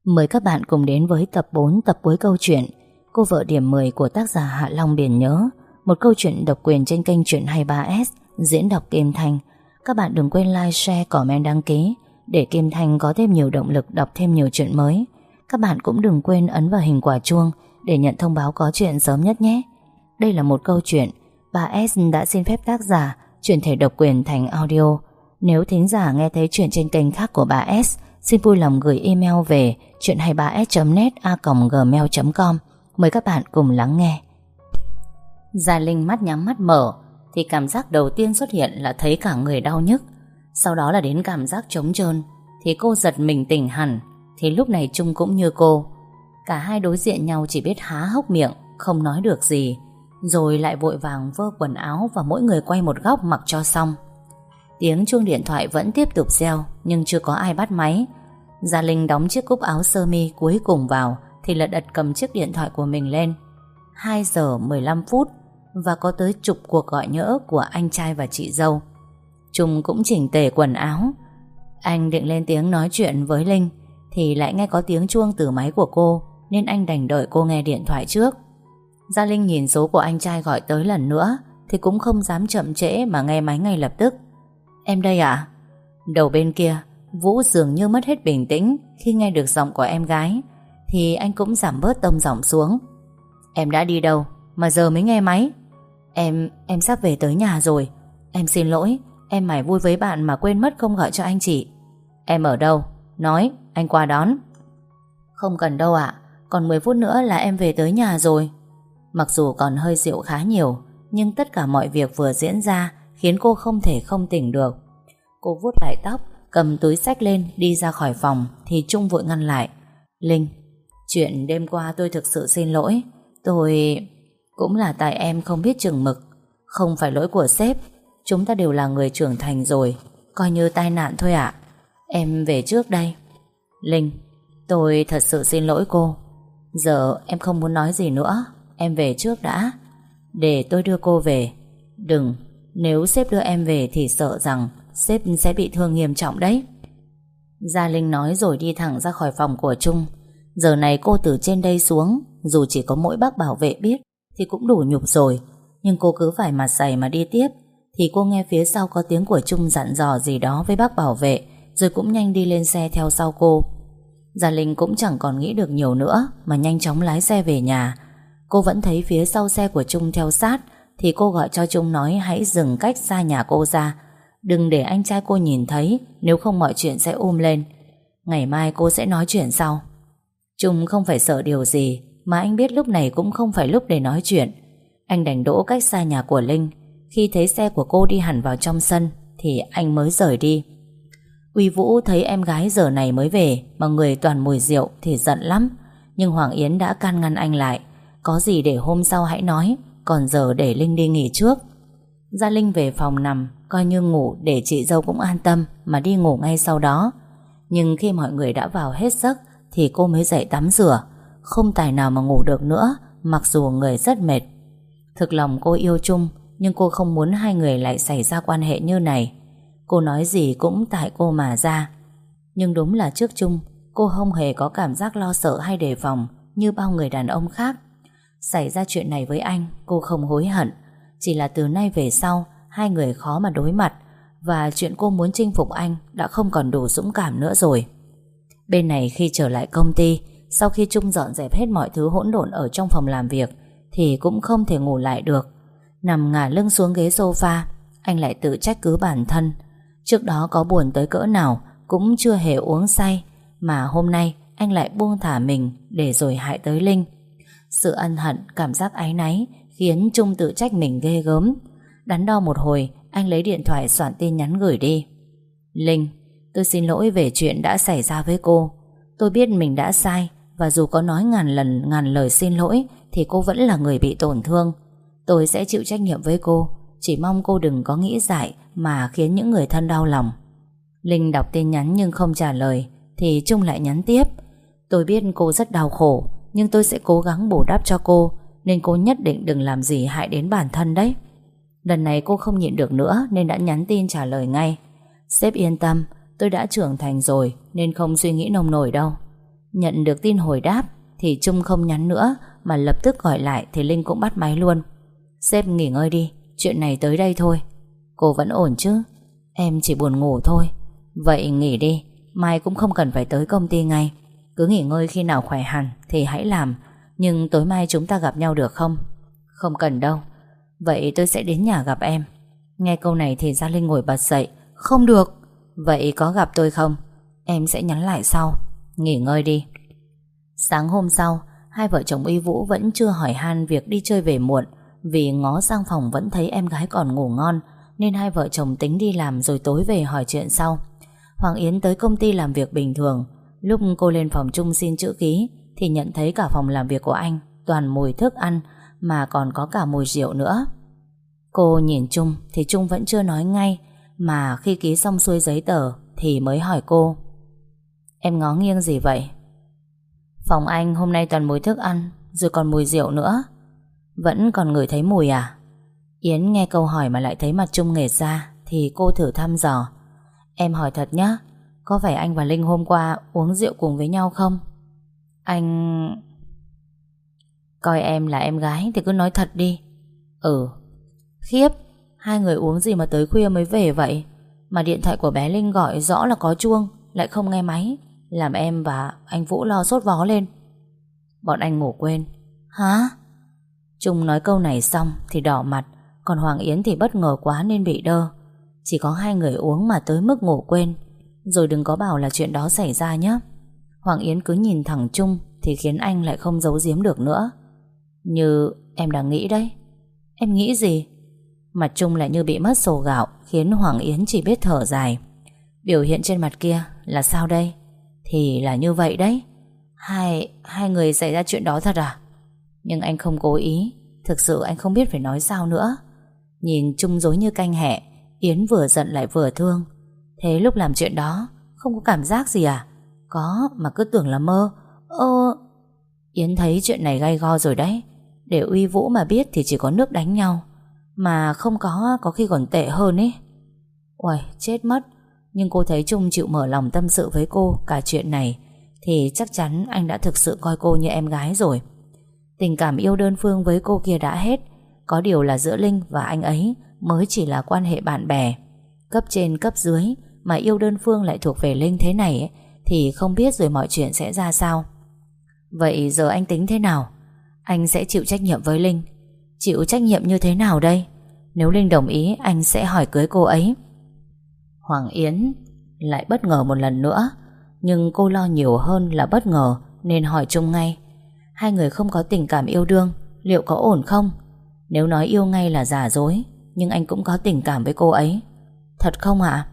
Mời các bạn cùng đến với tập 4 tập cuối câu chuyện Cô vợ điểm 10 của tác giả Hạ Long Biển Nhớ. Một câu chuyện độc quyền trên kênh Chuyện 23S, diễn đọc Kim Thanh. Các bạn đừng quên like, share, comment, đăng ký để Kim Thanh có thêm nhiều động lực đọc thêm nhiều chuyện mới. Các bạn cũng đừng quên ấn vào hình quả chuông để nhận thông báo có chuyện sớm nhất nhé. Đây là một câu chuyện, bà S đã xin phép tác giả chuyển thể độc quyền thành audio. Nếu thính giả nghe thấy chuyện trên kênh khác của bà S, xin vui lòng gửi email về chuyện23s.net@gmail.com. Mời các bạn cùng lắng nghe. Gia Linh mắt nhắm mắt mở thì cảm giác đầu tiên xuất hiện là thấy cả người đau nhức. Sau đó là đến cảm giác trống trơn. Thì cô giật mình tỉnh hẳn. Thì lúc này Trung cũng như cô. Cả hai đối diện nhau chỉ biết há hốc miệng, không nói được gì. Rồi lại vội vàng vơ quần áo và mỗi người quay một góc mặc cho xong. Tiếng chuông điện thoại vẫn tiếp tục reo, nhưng chưa có ai bắt máy. Gia Linh đóng chiếc cúc áo sơ mi cuối cùng vào thì lật đật cầm chiếc điện thoại của mình lên. 2 giờ 15 phút và có tới chục cuộc gọi nhỡ của anh trai và chị dâu. Trung cũng chỉnh tề quần áo. Anh định lên tiếng nói chuyện với Linh thì lại nghe có tiếng chuông từ máy của cô, nên anh đành đợi cô nghe điện thoại trước. Gia Linh nhìn số của anh trai gọi tới lần nữa thì cũng không dám chậm trễ mà nghe máy ngay lập tức. Em đây ạ? Đầu bên kia Vũ dường như mất hết bình tĩnh khi nghe được giọng của em gái, thì anh cũng giảm bớt tông giọng xuống. Em đã đi đâu mà giờ mới nghe máy? Em sắp về tới nhà rồi. Em xin lỗi, em mải vui với bạn mà quên mất không gọi cho anh chị. Em ở đâu? Nói, anh qua đón. Không cần đâu ạ, còn 10 phút nữa là em về tới nhà rồi. Mặc dù còn hơi rượu khá nhiều, nhưng tất cả mọi việc vừa diễn ra khiến cô không thể không tỉnh được. Cô vuốt lại tóc, cầm túi xách lên đi ra khỏi phòng thì Trung vội ngăn lại. Linh, chuyện đêm qua tôi thực sự xin lỗi. Cũng là tại em không biết chừng mực. Không phải lỗi của sếp. Chúng ta đều là người trưởng thành rồi. Coi như tai nạn thôi ạ. Em về trước đây. Linh, tôi thật sự xin lỗi cô. Giờ em không muốn nói gì nữa. Em về trước đã. Để tôi đưa cô về. Đừng, nếu sếp đưa em về thì sợ rằng sếp sẽ bị thương nghiêm trọng đấy. Gia Linh nói rồi đi thẳng ra khỏi phòng của Trung. Giờ này cô từ trên đây xuống, dù chỉ có mỗi bác bảo vệ biết thì cũng đủ nhục rồi. Nhưng cô cứ phải mặt dày mà đi tiếp. Thì cô nghe phía sau có tiếng của Trung dặn dò gì đó với bác bảo vệ, rồi cũng nhanh đi lên xe theo sau cô. Gia Linh cũng chẳng còn nghĩ được nhiều nữa mà nhanh chóng lái xe về nhà. Cô vẫn thấy phía sau xe của Trung theo sát, thì cô gọi cho Trung nói hãy dừng cách xa nhà cô ra. Đừng để anh trai cô nhìn thấy, nếu không mọi chuyện sẽ lên. Ngày mai cô sẽ nói chuyện sau. Trung không phải sợ điều gì, mà anh biết lúc này cũng không phải lúc để nói chuyện. Anh đành đỗ cách xa nhà của Linh. Khi thấy xe của cô đi hẳn vào trong sân thì anh mới rời đi. Uy Vũ thấy em gái giờ này mới về mà người toàn mùi rượu thì giận lắm. Nhưng Hoàng Yến đã can ngăn anh lại. Có gì để hôm sau hãy nói, còn giờ để Linh đi nghỉ trước. Gia Linh về phòng nằm, coi như ngủ để chị dâu cũng an tâm mà đi ngủ ngay sau đó. Nhưng khi mọi người đã vào hết giấc thì cô mới dậy tắm rửa. Không tài nào mà ngủ được nữa, mặc dù người rất mệt. Thực lòng cô yêu Trung, nhưng cô không muốn hai người lại xảy ra quan hệ như này. Cô nói gì cũng tại cô mà ra. Nhưng đúng là trước Trung, cô không hề có cảm giác lo sợ hay đề phòng như bao người đàn ông khác. Xảy ra chuyện này với anh, cô không hối hận. Chỉ là từ nay về sau hai người khó mà đối mặt, và chuyện cô muốn chinh phục anh đã không còn đủ dũng cảm nữa rồi. Bên này khi trở lại công ty, sau khi Trung dọn dẹp hết mọi thứ hỗn độn ở trong phòng làm việc thì cũng không thể ngủ lại được. Nằm ngả lưng xuống ghế sofa, anh lại tự trách cứ bản thân. Trước đó có buồn tới cỡ nào cũng chưa hề uống say, mà hôm nay anh lại buông thả mình để rồi hại tới Linh. Sự ân hận, cảm giác áy náy khiến Trung tự trách mình ghê gớm. Đắn đo một hồi, anh lấy điện thoại soạn tin nhắn gửi đi. Linh, tôi xin lỗi về chuyện đã xảy ra với cô. Tôi biết mình đã sai, và dù có nói ngàn lần ngàn lời xin lỗi thì cô vẫn là người bị tổn thương. Tôi sẽ chịu trách nhiệm với cô. Chỉ mong cô đừng có nghĩ dại mà khiến những người thân đau lòng. Linh đọc tin nhắn nhưng không trả lời, thì Trung lại nhắn tiếp. Tôi biết cô rất đau khổ, nhưng tôi sẽ cố gắng bù đắp cho cô, nên cô nhất định đừng làm gì hại đến bản thân đấy. Lần này cô không nhịn được nữa nên đã nhắn tin trả lời ngay. Sếp yên tâm, tôi đã trưởng thành rồi nên không suy nghĩ nông nổi đâu. Nhận được tin hồi đáp thì Trung không nhắn nữa mà lập tức gọi lại, thì Linh cũng bắt máy luôn. Sếp nghỉ ngơi đi, chuyện này tới đây thôi. Cô vẫn ổn chứ? Em chỉ buồn ngủ thôi. Vậy nghỉ đi, mai cũng không cần phải tới công ty ngay. Cứ nghỉ ngơi, khi nào khỏe hẳn thì hãy làm. Nhưng tối mai chúng ta gặp nhau được không? Không cần đâu. Vậy tôi sẽ đến nhà gặp em. Nghe câu này thì Gia Linh ngồi bật dậy. Không được. Vậy có gặp tôi không? Em sẽ nhắn lại sau. Nghỉ ngơi đi. Sáng hôm sau, hai vợ chồng Uy Vũ vẫn chưa hỏi han việc đi chơi về muộn. Vì ngó sang phòng vẫn thấy em gái còn ngủ ngon, nên hai vợ chồng tính đi làm rồi tối về hỏi chuyện sau. Hoàng Yến tới công ty làm việc bình thường. Lúc cô lên phòng Trung xin chữ ký thì nhận thấy cả phòng làm việc của anh toàn mùi thức ăn, mà còn có cả mùi rượu nữa. Cô nhìn Trung thì Trung vẫn chưa nói ngay, mà khi ký xong xuôi giấy tờ thì mới hỏi cô: Em ngó nghiêng gì vậy? Phòng anh hôm nay toàn mùi thức ăn, rồi còn mùi rượu nữa. Vẫn còn ngửi thấy mùi à? Yến nghe câu hỏi mà lại thấy mặt Trung nghệt ra thì cô thử thăm dò: Em hỏi thật nhá, có phải anh và Linh hôm qua uống rượu cùng với nhau không? Anh... Coi em là em gái thì cứ nói thật đi. Ừ. Khiếp, hai người uống gì mà tới khuya mới về vậy? Mà điện thoại của bé Linh gọi rõ là có chuông, lại không nghe máy, làm em và anh Vũ lo sốt vó lên. Bọn anh ngủ quên. Hả? Trung nói câu này xong thì đỏ mặt, còn Hoàng Yến thì bất ngờ quá nên bị đơ. Chỉ có hai người uống mà tới mức ngủ quên. Rồi đừng có bảo là chuyện đó xảy ra nhé. Hoàng Yến cứ nhìn thẳng Trung thì khiến anh lại không giấu giếm được nữa. Như em đang nghĩ đấy. Em nghĩ gì? Mặt Trung lại như bị mất sổ gạo, khiến Hoàng Yến chỉ biết thở dài. Biểu hiện trên mặt kia là sao đây? Thì là như vậy đấy. Hai người xảy ra chuyện đó thật à? Nhưng anh không cố ý. Thực sự anh không biết phải nói sao nữa. Nhìn Trung dối như canh hẹ, Yến vừa giận lại vừa thương. Thế lúc làm chuyện đó không có cảm giác gì à? Có, mà cứ tưởng là mơ. Yến thấy chuyện này gay go rồi đấy. Để Uy Vũ mà biết thì chỉ có nước đánh nhau. Mà không có khi còn tệ hơn ấy. Uầy, chết mất. Nhưng cô thấy Trung chịu mở lòng tâm sự với cô cả chuyện này thì chắc chắn anh đã thực sự coi cô như em gái rồi. Tình cảm yêu đơn phương với cô kia đã hết. Có điều là giữa Linh và anh ấy mới chỉ là quan hệ bạn bè, cấp trên cấp dưới, mà yêu đơn phương lại thuộc về Linh thế này ấy, thì không biết rồi mọi chuyện sẽ ra sao. Vậy giờ anh tính thế nào? Anh sẽ chịu trách nhiệm với Linh. Chịu trách nhiệm như thế nào đây? Nếu Linh đồng ý, anh sẽ hỏi cưới cô ấy. Hoàng Yến lại bất ngờ một lần nữa. Nhưng cô lo nhiều hơn là bất ngờ, nên hỏi Trung ngay: Hai người không có tình cảm yêu đương, liệu có ổn không? Nếu nói yêu ngay là giả dối, nhưng anh cũng có tình cảm với cô ấy. Thật không ạ?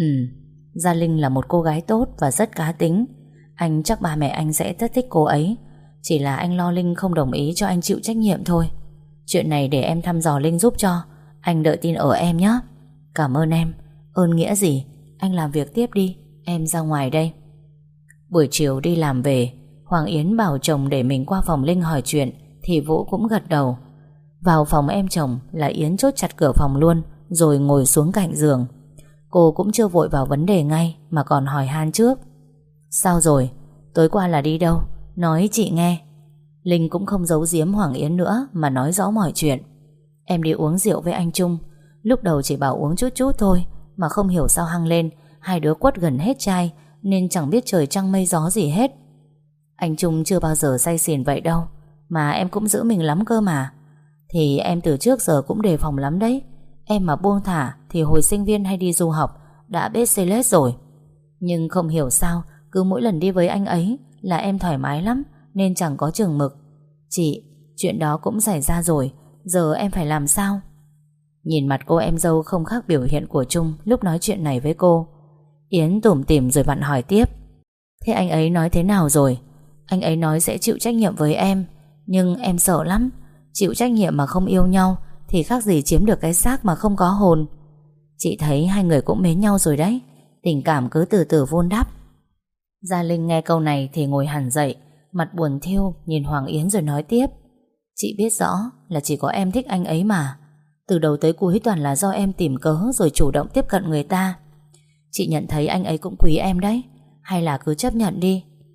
Gia Linh là một cô gái tốt và rất cá tính. Anh chắc ba mẹ anh sẽ rất thích cô ấy. Chỉ là anh lo Linh không đồng ý cho anh chịu trách nhiệm thôi. Chuyện này để em thăm dò Linh giúp cho. Anh đợi tin ở em nhé. Cảm ơn em. Ơn nghĩa gì? Anh làm việc tiếp đi, em ra ngoài đây. Buổi chiều đi làm về, Hoàng Yến bảo chồng để mình qua phòng Linh hỏi chuyện, thì Vũ cũng gật đầu. Vào phòng em chồng là Yến chốt chặt cửa phòng luôn, rồi ngồi xuống cạnh giường. Cô cũng chưa vội vào vấn đề ngay, mà còn hỏi han trước. Sao rồi? Tối qua là đi đâu? Nói chị nghe. Linh cũng không giấu giếm Hoàng Yến nữa, mà nói rõ mọi chuyện. Em đi uống rượu với anh Trung. Lúc đầu chỉ bảo uống chút chút thôi, mà không hiểu sao hăng lên. Hai đứa quất gần hết chai, nên chẳng biết trời trăng mây gió gì hết. Anh Trung chưa bao giờ say xỉn vậy đâu, mà em cũng giữ mình lắm cơ mà. Thì em từ trước giờ cũng đề phòng lắm đấy. Em mà buông thả thì hồi sinh viên hay đi du học đã bết xê rồi. Nhưng không hiểu sao cứ mỗi lần đi với anh ấy là em thoải mái lắm, nên chẳng có chừng mực. Chị, chuyện đó cũng xảy ra rồi, giờ em phải làm sao? Nhìn mặt cô em dâu không khác biểu hiện của Trung lúc nói chuyện này với cô, Yến tủm tỉm rồi vặn hỏi tiếp. Thế anh ấy nói thế nào rồi? Anh ấy nói sẽ chịu trách nhiệm với em, nhưng em sợ lắm. Chịu trách nhiệm mà không yêu nhau thì khác gì chiếm được cái xác mà không có hồn. Chị thấy hai người cũng mến nhau rồi đấy. Tình cảm cứ từ từ vun đắp. Gia Linh nghe câu này thì ngồi hẳn dậy, mặt buồn thiu nhìn Hoàng Yến rồi nói tiếp. Chị biết rõ là chỉ có em thích anh ấy mà. Từ đầu tới cuối toàn là do em tìm cớ rồi chủ động tiếp cận người ta. Chị nhận thấy anh ấy cũng quý em đấy, hay là cứ chấp nhận đi?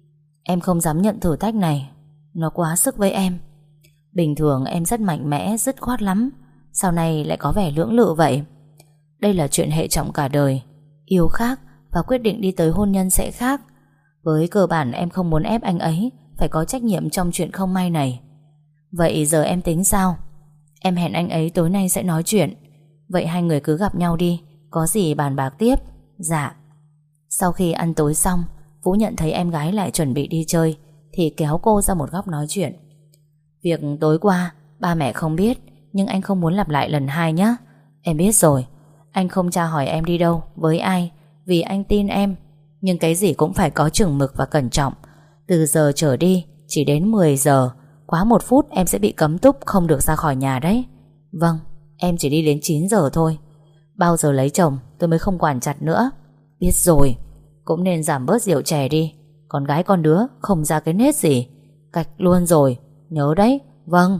Em không dám nhận thử thách này, nó quá sức với em. Bình thường em rất mạnh mẽ, dứt khoát lắm, sau này lại có vẻ lưỡng lự vậy. Đây là chuyện hệ trọng cả đời. Yêu khác và quyết định đi tới hôn nhân sẽ khác. Với cơ bản em không muốn ép anh ấy phải có trách nhiệm trong chuyện không may này. Vậy giờ em tính sao? Em hẹn anh ấy tối nay sẽ nói chuyện. Vậy hai người cứ gặp nhau đi, có gì bàn bạc tiếp. Dạ. Sau khi ăn tối xong, Vũ nhận thấy em gái lại chuẩn bị đi chơi thì kéo cô ra một góc nói chuyện. Việc tối qua ba mẹ không biết, nhưng anh không muốn lặp lại lần hai nhé. Em biết rồi. Anh không tra hỏi em đi đâu, với ai, vì anh tin em. Nhưng cái gì cũng phải có chừng mực và cẩn trọng. Từ giờ trở đi chỉ đến 10 giờ, quá 1 phút em sẽ bị cấm túc, không được ra khỏi nhà đấy. Vâng, em chỉ đi đến 9 giờ thôi. Bao giờ lấy chồng tôi mới không quản chặt nữa. Biết rồi. Cũng nên giảm bớt rượu chè đi. Con gái con đứa không ra cái nết gì. Cạch luôn rồi. Nhớ đấy. Vâng.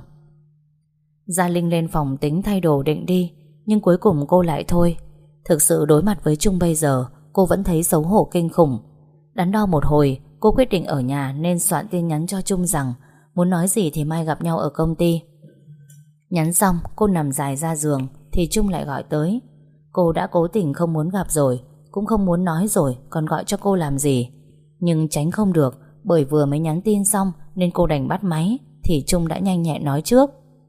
Gia Linh lên phòng tính thay đồ định đi, nhưng cuối cùng cô lại thôi. Thực sự đối mặt với Trung bây giờ, cô vẫn thấy xấu hổ kinh khủng. Đắn đo một hồi, cô quyết định ở nhà nên soạn tin nhắn cho Trung rằng muốn nói gì thì mai gặp nhau ở công ty. Nhắn xong, cô nằm dài ra giường thì Trung lại gọi tới. Cô đã cố tình không muốn gặp rồi, cũng không muốn nói rồi, còn gọi cho cô làm gì. Nhưng tránh không được, bởi vừa mới nhắn tin xong nên cô đành bắt máy. Thì Trung đã nhanh nhẹn nói trước.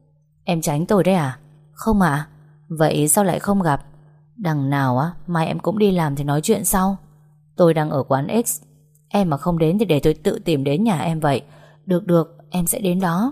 Em tránh tôi đấy à? Không ạ. Vậy sao lại không gặp? Đằng nào á, mai em cũng đi làm thì nói chuyện sau. Tôi đang ở quán X. Em mà không đến thì để tôi tự tìm đến nhà em vậy. Được, em sẽ đến đó.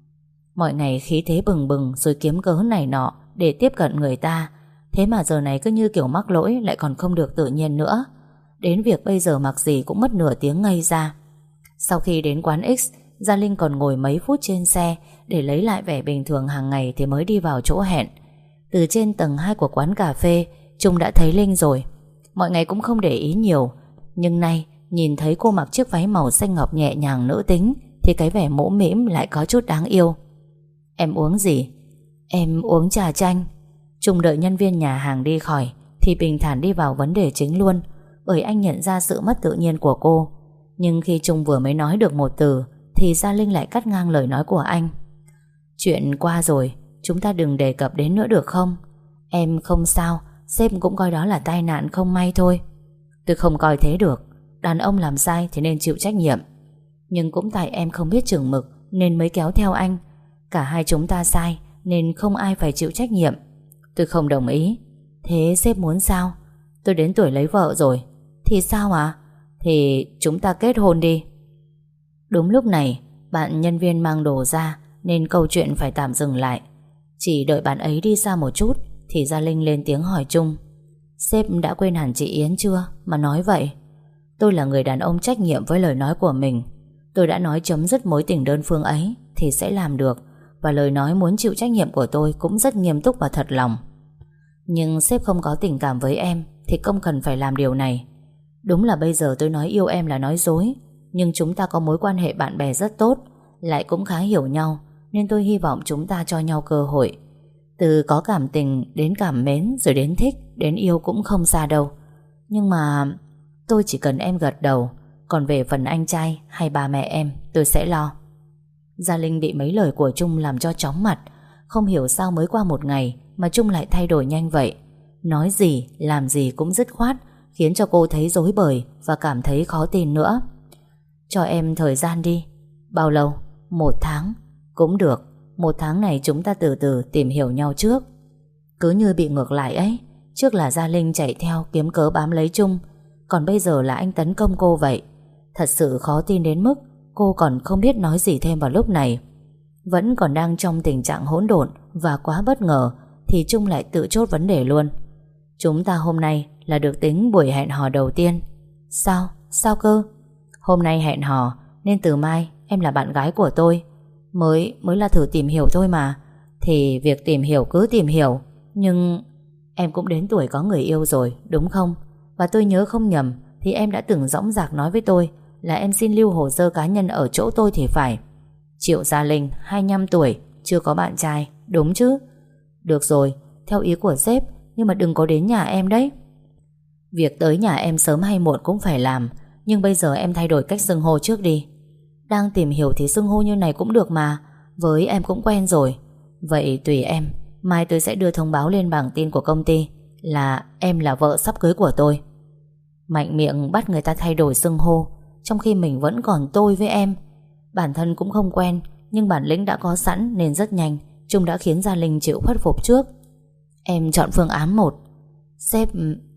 Mọi ngày khí thế bừng bừng rồi kiếm cớ này nọ để tiếp cận người ta. Thế mà giờ này cứ như kiểu mắc lỗi, lại còn không được tự nhiên nữa. Đến việc bây giờ mặc gì cũng mất nửa tiếng ngây ra. Sau khi đến quán X, Gia Linh còn ngồi mấy phút trên xe để lấy lại vẻ bình thường hàng ngày thì mới đi vào chỗ hẹn. Từ trên tầng 2 của quán cà phê, Trung đã thấy Linh rồi. Mọi ngày cũng không để ý nhiều, nhưng nay nhìn thấy cô mặc chiếc váy màu xanh ngọc nhẹ nhàng nữ tính thì cái vẻ mỗ mĩm lại có chút đáng yêu. Em uống gì? Em uống trà chanh. Trung đợi nhân viên nhà hàng đi khỏi thì bình thản đi vào vấn đề chính luôn, bởi anh nhận ra sự mất tự nhiên của cô. Nhưng khi Trung vừa mới nói được một từ thì Gia Linh lại cắt ngang lời nói của anh. Chuyện qua rồi, chúng ta đừng đề cập đến nữa được không? Em không sao, sếp cũng coi đó là tai nạn không may thôi. Tôi không coi thế được. Đàn ông làm sai thì nên chịu trách nhiệm. Nhưng cũng tại em không biết chừng mực nên mới kéo theo anh. Cả hai chúng ta sai nên không ai phải chịu trách nhiệm. Tôi không đồng ý. Thế sếp muốn sao? Tôi đến tuổi lấy vợ rồi. Thì sao ạ? Thì chúng ta kết hôn đi. Đúng lúc này, bạn nhân viên mang đồ ra nên câu chuyện phải tạm dừng lại. Chỉ đợi bạn ấy đi xa một chút thì Gia Linh lên tiếng hỏi Trung. Sếp đã quên hẳn chị Yến chưa mà nói vậy? Tôi là người đàn ông trách nhiệm với lời nói của mình. Tôi đã nói chấm dứt mối tình đơn phương ấy thì sẽ làm được. Và lời nói muốn chịu trách nhiệm của tôi cũng rất nghiêm túc và thật lòng. Nhưng sếp không có tình cảm với em thì không cần phải làm điều này. Đúng là bây giờ tôi nói yêu em là nói dối, nhưng chúng ta có mối quan hệ bạn bè rất tốt, lại cũng khá hiểu nhau, nên tôi hy vọng chúng ta cho nhau cơ hội. Từ có cảm tình đến cảm mến, rồi đến thích, đến yêu cũng không xa đâu. Nhưng mà tôi chỉ cần em gật đầu. Còn về phần anh trai hay bà mẹ em, tôi sẽ lo. Gia Linh bị mấy lời của Trung làm cho chóng mặt. Không hiểu sao mới qua một ngày mà Trung lại thay đổi nhanh vậy. Nói gì, làm gì cũng dứt khoát, khiến cho cô thấy rối bời và cảm thấy khó tin nữa. Cho em thời gian đi. Bao lâu? 1 tháng. Cũng được. 1 tháng này chúng ta từ từ tìm hiểu nhau trước. Cứ như bị ngược lại ấy. Trước là Gia Linh chạy theo kiếm cớ bám lấy Trung, còn bây giờ là anh tấn công cô vậy. Thật sự khó tin đến mức cô còn không biết nói gì thêm vào lúc này. Vẫn còn đang trong tình trạng hỗn độn và quá bất ngờ thì Trung lại tự chốt vấn đề luôn. Chúng ta hôm nay là được tính buổi hẹn hò đầu tiên. Sao? Sao cơ? Hôm nay hẹn hò nên từ mai em là bạn gái của tôi. Mới là thử tìm hiểu thôi mà. Thì việc tìm hiểu cứ tìm hiểu, nhưng em cũng đến tuổi có người yêu rồi, đúng không? Và tôi nhớ không nhầm thì em đã từng dõng dạc nói với tôi là em xin lưu hồ sơ cá nhân ở chỗ tôi thì phải. Triệu Gia Linh, 25 tuổi, chưa có bạn trai, đúng chứ? Được rồi, theo ý của sếp, nhưng mà đừng có đến nhà em đấy. Việc tới nhà em sớm hay muộn cũng phải làm, nhưng bây giờ em thay đổi cách xưng hô trước đi. Đang tìm hiểu thì xưng hô như này cũng được mà. Với em cũng quen rồi. Vậy tùy em. Mai tôi sẽ đưa thông báo lên bảng tin của công ty là em là vợ sắp cưới của tôi. Mạnh miệng bắt người ta thay đổi xưng hô, trong khi mình vẫn còn tôi với em. Bản thân cũng không quen, nhưng bản lĩnh đã có sẵn nên rất nhanh Trung đã khiến Gia Linh chịu khuất phục trước. Em chọn phương án 1. Sếp...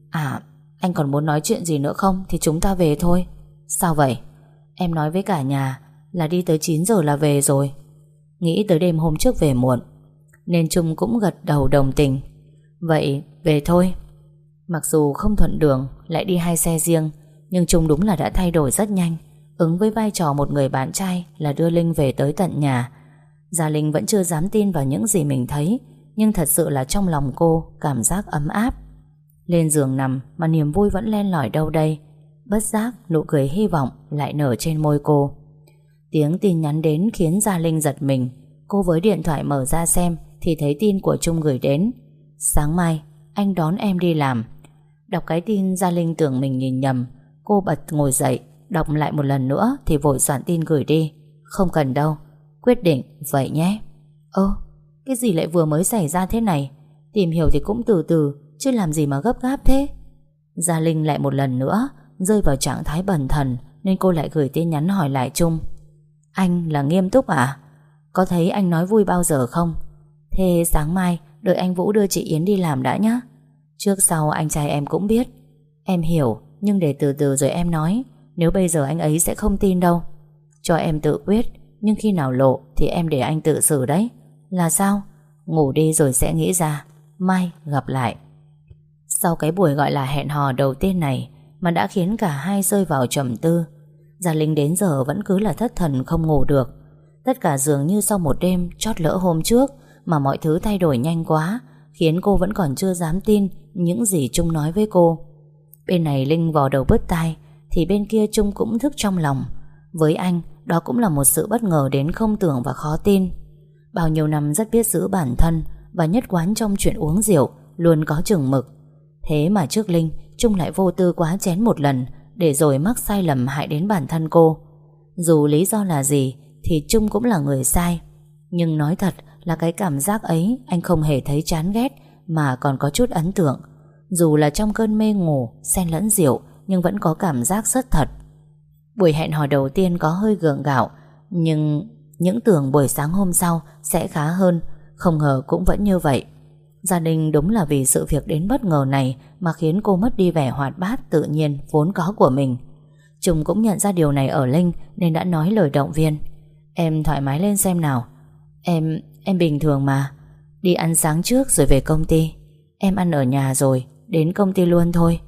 anh còn muốn nói chuyện gì nữa không thì chúng ta về thôi. Sao vậy? Em nói với cả nhà là đi tới 9 giờ là về rồi. Nghĩ tới đêm hôm trước về muộn nên Trung cũng gật đầu đồng tình. Vậy về thôi. Mặc dù không thuận đường, lại đi 2 xe riêng, nhưng Trung đúng là đã thay đổi rất nhanh, ứng với vai trò một người bạn trai là đưa Linh về tới tận nhà. Gia Linh vẫn chưa dám tin vào những gì mình thấy, nhưng thật sự là trong lòng cô cảm giác ấm áp. Lên giường nằm mà niềm vui vẫn len lỏi đâu đây. Bất giác nụ cười hy vọng lại nở trên môi cô. Tiếng tin nhắn đến khiến Gia Linh giật mình. Cô với điện thoại mở ra xem thì thấy tin của Trung gửi đến: sáng mai anh đón em đi làm. Đọc cái tin Gia Linh tưởng mình nhìn nhầm. Cô bật ngồi dậy, đọc lại một lần nữa thì vội soạn tin gửi đi. Không cần đâu, quyết định vậy nhé. Cái gì lại vừa mới xảy ra thế này? Tìm hiểu thì cũng từ từ, chứ làm gì mà gấp gáp thế. Gia Linh lại một lần nữa rơi vào trạng thái bần thần, nên cô lại gửi tin nhắn hỏi lại Trung: anh là nghiêm túc à? Có thấy anh nói vui bao giờ không? Thế sáng mai đợi anh Vũ đưa chị Yến đi làm đã nhé. Trước sau anh trai em cũng biết. Em hiểu, nhưng để từ từ rồi em nói. Nếu bây giờ anh ấy sẽ không tin đâu. Cho em tự quyết, nhưng khi nào lộ thì em để anh tự xử đấy. Là sao? Ngủ đi rồi sẽ nghĩ ra. Mai gặp lại. Sau cái buổi gọi là hẹn hò đầu tiên này mà đã khiến cả hai rơi vào trầm tư, Gia Linh đến giờ vẫn cứ là thất thần không ngủ được. Tất cả dường như sau một đêm chót lỡ hôm trước mà mọi thứ thay đổi nhanh quá, khiến cô vẫn còn chưa dám tin những gì Trung nói với cô. Bên này Linh vò đầu bứt tai, thì bên kia Trung cũng thức trong lòng. Với anh, đó cũng là một sự bất ngờ đến không tưởng và khó tin. Bao nhiêu năm rất biết giữ bản thân và nhất quán trong chuyện uống rượu, luôn có chừng mực. Thế mà trước Linh, Trung lại vô tư quá chén một lần, để rồi mắc sai lầm hại đến bản thân cô. Dù lý do là gì thì Trung cũng là người sai. Nhưng nói thật là cái cảm giác ấy anh không hề thấy chán ghét, mà còn có chút ấn tượng. Dù là trong cơn mê ngủ xen lẫn rượu, nhưng vẫn có cảm giác rất thật. Buổi hẹn hò đầu tiên có hơi gượng gạo, nhưng những tưởng buổi sáng hôm sau sẽ khá hơn, không ngờ cũng vẫn như vậy. Gia đình đúng là vì sự việc đến bất ngờ này mà khiến cô mất đi vẻ hoạt bát tự nhiên vốn có của mình. Trung cũng nhận ra điều này ở Linh nên đã nói lời động viên: em thoải mái lên xem nào. Em bình thường mà. Đi ăn sáng trước rồi về công ty. Em ăn ở nhà rồi, đến công ty luôn thôi.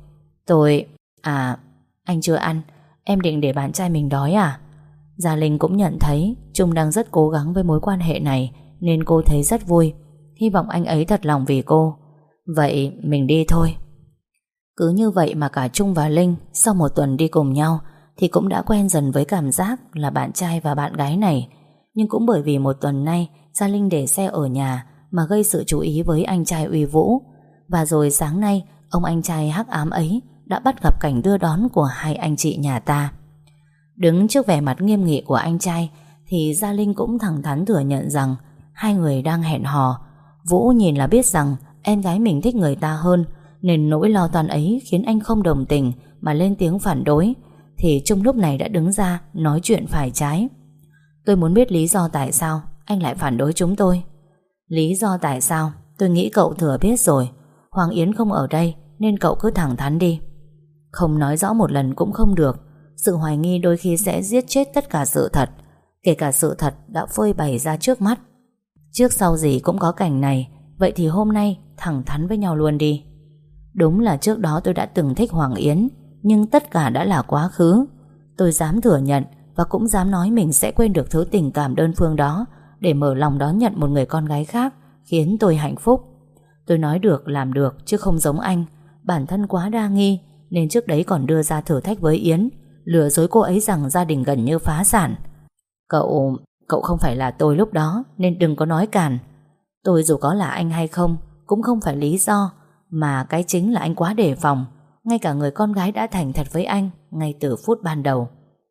Anh chưa ăn. Em định để bạn trai mình đói à? Gia Linh cũng nhận thấy Trung đang rất cố gắng với mối quan hệ này, nên cô thấy rất vui. Hy vọng anh ấy thật lòng vì cô. Vậy mình đi thôi. Cứ như vậy mà cả Trung và Linh sau một tuần đi cùng nhau thì cũng đã quen dần với cảm giác là bạn trai và bạn gái này. Nhưng cũng bởi vì một tuần nay Gia Linh để xe ở nhà mà gây sự chú ý với anh trai Uy Vũ. Và rồi sáng nay ông anh trai hắc ám ấy đã bắt gặp cảnh đưa đón của hai anh chị nhà ta. Đứng trước vẻ mặt nghiêm nghị của anh trai thì Gia Linh cũng thẳng thắn thừa nhận rằng hai người đang hẹn hò. Vũ nhìn là biết rằng em gái mình thích người ta hơn, nên nỗi lo toan ấy khiến anh không đồng tình mà lên tiếng phản đối. Thì Trung lúc này đã đứng ra nói chuyện phải trái. Tôi muốn biết lý do tại sao anh lại phản đối chúng tôi. Lý do tại sao tôi nghĩ cậu thừa biết rồi. Hoàng Yến không ở đây nên cậu cứ thẳng thắn đi. Không nói rõ một lần cũng không được. Sự hoài nghi đôi khi sẽ giết chết tất cả sự thật, kể cả sự thật đã phơi bày ra trước mắt. Trước sau gì cũng có cảnh này. Vậy thì hôm nay thẳng thắn với nhau luôn đi. Đúng là trước đó tôi đã từng thích Hoàng Yến, nhưng tất cả đã là quá khứ. Tôi dám thừa nhận và cũng dám nói mình sẽ quên được thứ tình cảm đơn phương đó để mở lòng đón nhận một người con gái khác khiến tôi hạnh phúc. Tôi nói được làm được chứ không giống anh. Bản thân quá đa nghi nên trước đấy còn đưa ra thử thách với Yến, lừa dối cô ấy rằng gia đình gần như phá sản. Cậu không phải là tôi lúc đó nên đừng có nói càn. Tôi dù có là anh hay không cũng không phải lý do, mà cái chính là anh quá đề phòng. Ngay cả người con gái đã thành thật với anh ngay từ phút ban đầu.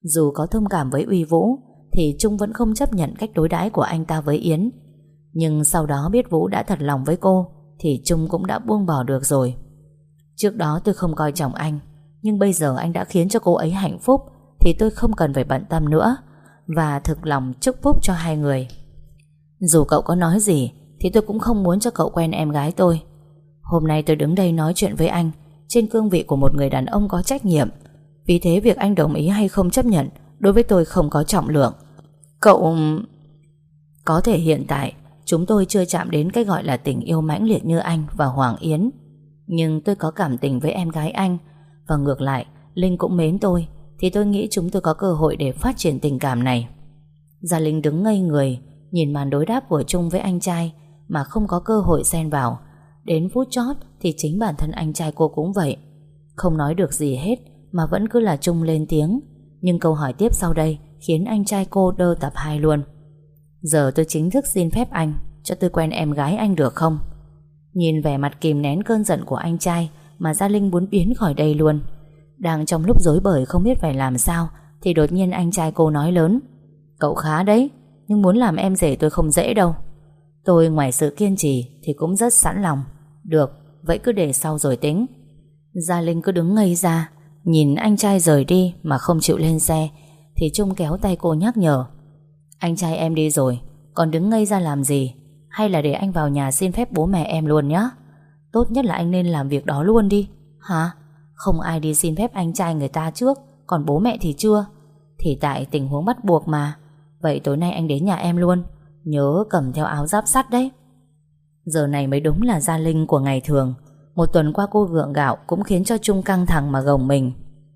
Dù có thông cảm với Uy Vũ thì Trung vẫn không chấp nhận cách đối đãi của anh ta với Yến. Nhưng sau đó biết Vũ đã thật lòng với cô thì Trung cũng đã buông bỏ được rồi. Trước đó tôi không coi trọng anh, nhưng bây giờ anh đã khiến cho cô ấy hạnh phúc thì tôi không cần phải bận tâm nữa, và thực lòng chúc phúc cho hai người. Dù cậu có nói gì thì tôi cũng không muốn cho cậu quen em gái tôi. Hôm nay tôi đứng đây nói chuyện với anh trên cương vị của một người đàn ông có trách nhiệm. Vì thế việc anh đồng ý hay không chấp nhận đối với tôi không có trọng lượng. Cậu... Có thể hiện tại chúng tôi chưa chạm đến cái gọi là tình yêu mãnh liệt như anh và Hoàng Yến, nhưng tôi có cảm tình với em gái anh, và ngược lại Linh cũng mến tôi, thì tôi nghĩ chúng tôi có cơ hội để phát triển tình cảm này. Gia Linh đứng ngây người nhìn màn đối đáp của Trung với anh trai mà không có cơ hội xen vào. Đến phút chót thì chính bản thân anh trai cô cũng vậy, không nói được gì hết mà vẫn cứ là Trung lên tiếng. Nhưng câu hỏi tiếp sau đây khiến anh trai cô đơ tập 2 luôn. Giờ tôi chính thức xin phép anh cho tôi quen em gái anh được không? Nhìn vẻ mặt kìm nén cơn giận của anh trai mà Gia Linh muốn biến khỏi đây luôn. Đang trong lúc rối bời không biết phải làm sao thì đột nhiên anh trai cô nói lớn: Cậu khá đấy, nhưng muốn làm em rể tôi không dễ đâu. Tôi ngoài sự kiên trì thì cũng rất sẵn lòng. Được, vậy cứ để sau rồi tính. Gia Linh cứ đứng ngây ra nhìn anh trai rời đi mà không chịu lên xe, thì Trung kéo tay cô nhắc nhở: Anh trai em đi rồi, còn đứng ngây ra làm gì? Hay là để anh vào nhà xin phép bố mẹ em luôn nhé. Tốt nhất là anh nên làm việc đó luôn đi. Hả? Không ai đi xin phép anh trai người ta trước, còn bố mẹ thì chưa. Thì tại tình huống bắt buộc mà. Vậy tối nay anh đến nhà em luôn, nhớ cầm theo áo giáp sắt đấy. Giờ này mới đúng là Gia Linh của ngày thường. Một tuần qua cô gượng gạo cũng khiến cho Trung căng thẳng mà gồng mình.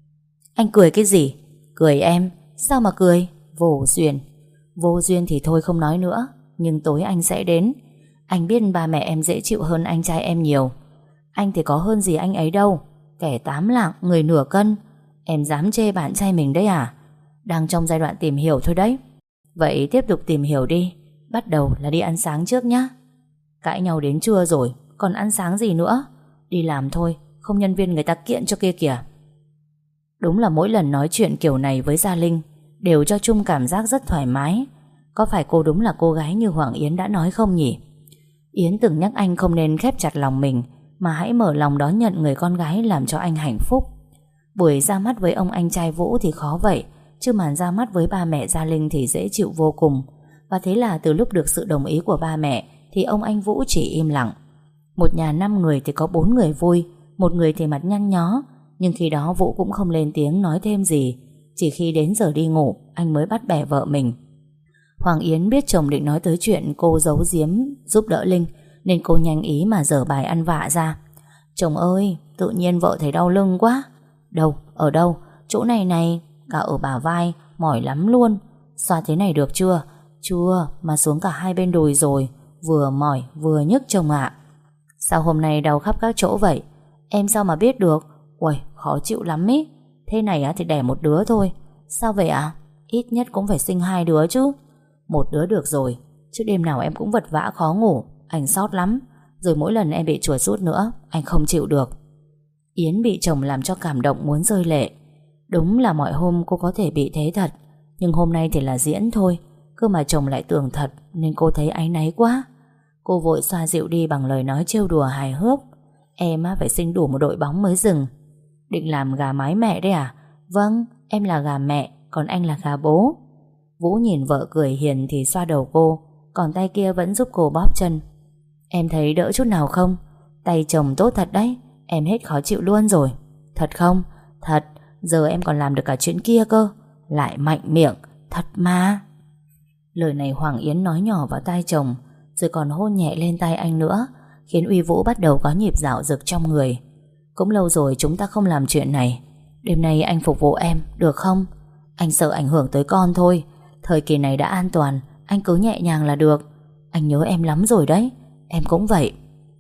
Anh cười cái gì? Cười em? Sao mà cười? Vô duyên. Vô duyên thì thôi không nói nữa, nhưng tối anh sẽ đến. Anh biết ba mẹ em dễ chịu hơn anh trai em nhiều. Anh thì có hơn gì anh ấy đâu. Kẻ 8 lạng, người nửa cân. Em dám chê bạn trai mình đấy à? Đang trong giai đoạn tìm hiểu thôi đấy. Vậy tiếp tục tìm hiểu đi. Bắt đầu là đi ăn sáng trước nhá. Cãi nhau đến trưa rồi, còn ăn sáng gì nữa? Đi làm thôi, không nhân viên người ta kiện cho kia kìa. Đúng là mỗi lần nói chuyện kiểu này với Gia Linh đều cho Trung cảm giác rất thoải mái. Có phải cô đúng là cô gái như Hoàng Yến đã nói không nhỉ? Yến từng nhắc anh không nên khép chặt lòng mình, mà hãy mở lòng đón nhận người con gái làm cho anh hạnh phúc. Buổi ra mắt với ông anh trai Vũ thì khó vậy, chứ màn ra mắt với ba mẹ Gia Linh thì dễ chịu vô cùng. Và thế là từ lúc được sự đồng ý của ba mẹ thì ông anh Vũ chỉ im lặng. Một nhà 5 người thì có 4 người vui, một người thì mặt nhăn nhó. Nhưng khi đó Vũ cũng không lên tiếng nói thêm gì. Chỉ khi đến giờ đi ngủ anh mới bắt bẻ vợ mình. Hoàng Yến biết chồng định nói tới chuyện cô giấu giếm giúp đỡ Linh, nên cô nhanh ý mà dở bài ăn vạ ra. Chồng ơi, tự nhiên vợ thấy đau lưng quá. Đâu? Ở đâu? Chỗ này này, cả ở bả vai, mỏi lắm luôn. Xoa thế này được chưa? Chưa, mà xuống cả hai bên đùi rồi. Vừa mỏi vừa nhức chồng ạ. Sao hôm nay đau khắp các chỗ vậy? Em sao mà biết được? Uầy, khó chịu lắm ý. Thế này thì đẻ một đứa thôi. Sao vậy ạ? Ít nhất cũng phải sinh 2 đứa chứ. Một đứa được rồi, chứ đêm nào em cũng vật vã khó ngủ. Anh sót lắm. Rồi mỗi lần em bị chuột rút nữa, anh không chịu được. Yến bị chồng làm cho cảm động muốn rơi lệ. Đúng là mọi hôm cô có thể bị thế thật, nhưng hôm nay thì là diễn thôi. Cơ mà chồng lại tưởng thật, nên cô thấy áy náy quá. Cô vội xoa dịu đi bằng lời nói trêu đùa hài hước. Em phải sinh đủ một đội bóng mới dừng. Định làm gà mái mẹ đấy à? Vâng, em là gà mẹ, còn anh là gà bố. Vũ nhìn vợ cười hiền thì xoa đầu cô, còn tay kia vẫn giúp cô bóp chân. Em thấy đỡ chút nào không? Tay chồng tốt thật đấy, em hết khó chịu luôn rồi. Thật không? Thật, giờ em còn làm được cả chuyện kia cơ. Lại mạnh miệng, thật mà. Lời này Hoàng Yến nói nhỏ vào tai chồng, rồi còn hôn nhẹ lên tay anh nữa, khiến Uy Vũ bắt đầu có nhịp dạo dực trong người. Cũng lâu rồi chúng ta không làm chuyện này. Đêm nay anh phục vụ em, được không? Anh sợ ảnh hưởng tới con thôi. Thời kỳ này đã an toàn, anh cứ nhẹ nhàng là được. Anh nhớ em lắm rồi đấy. Em cũng vậy.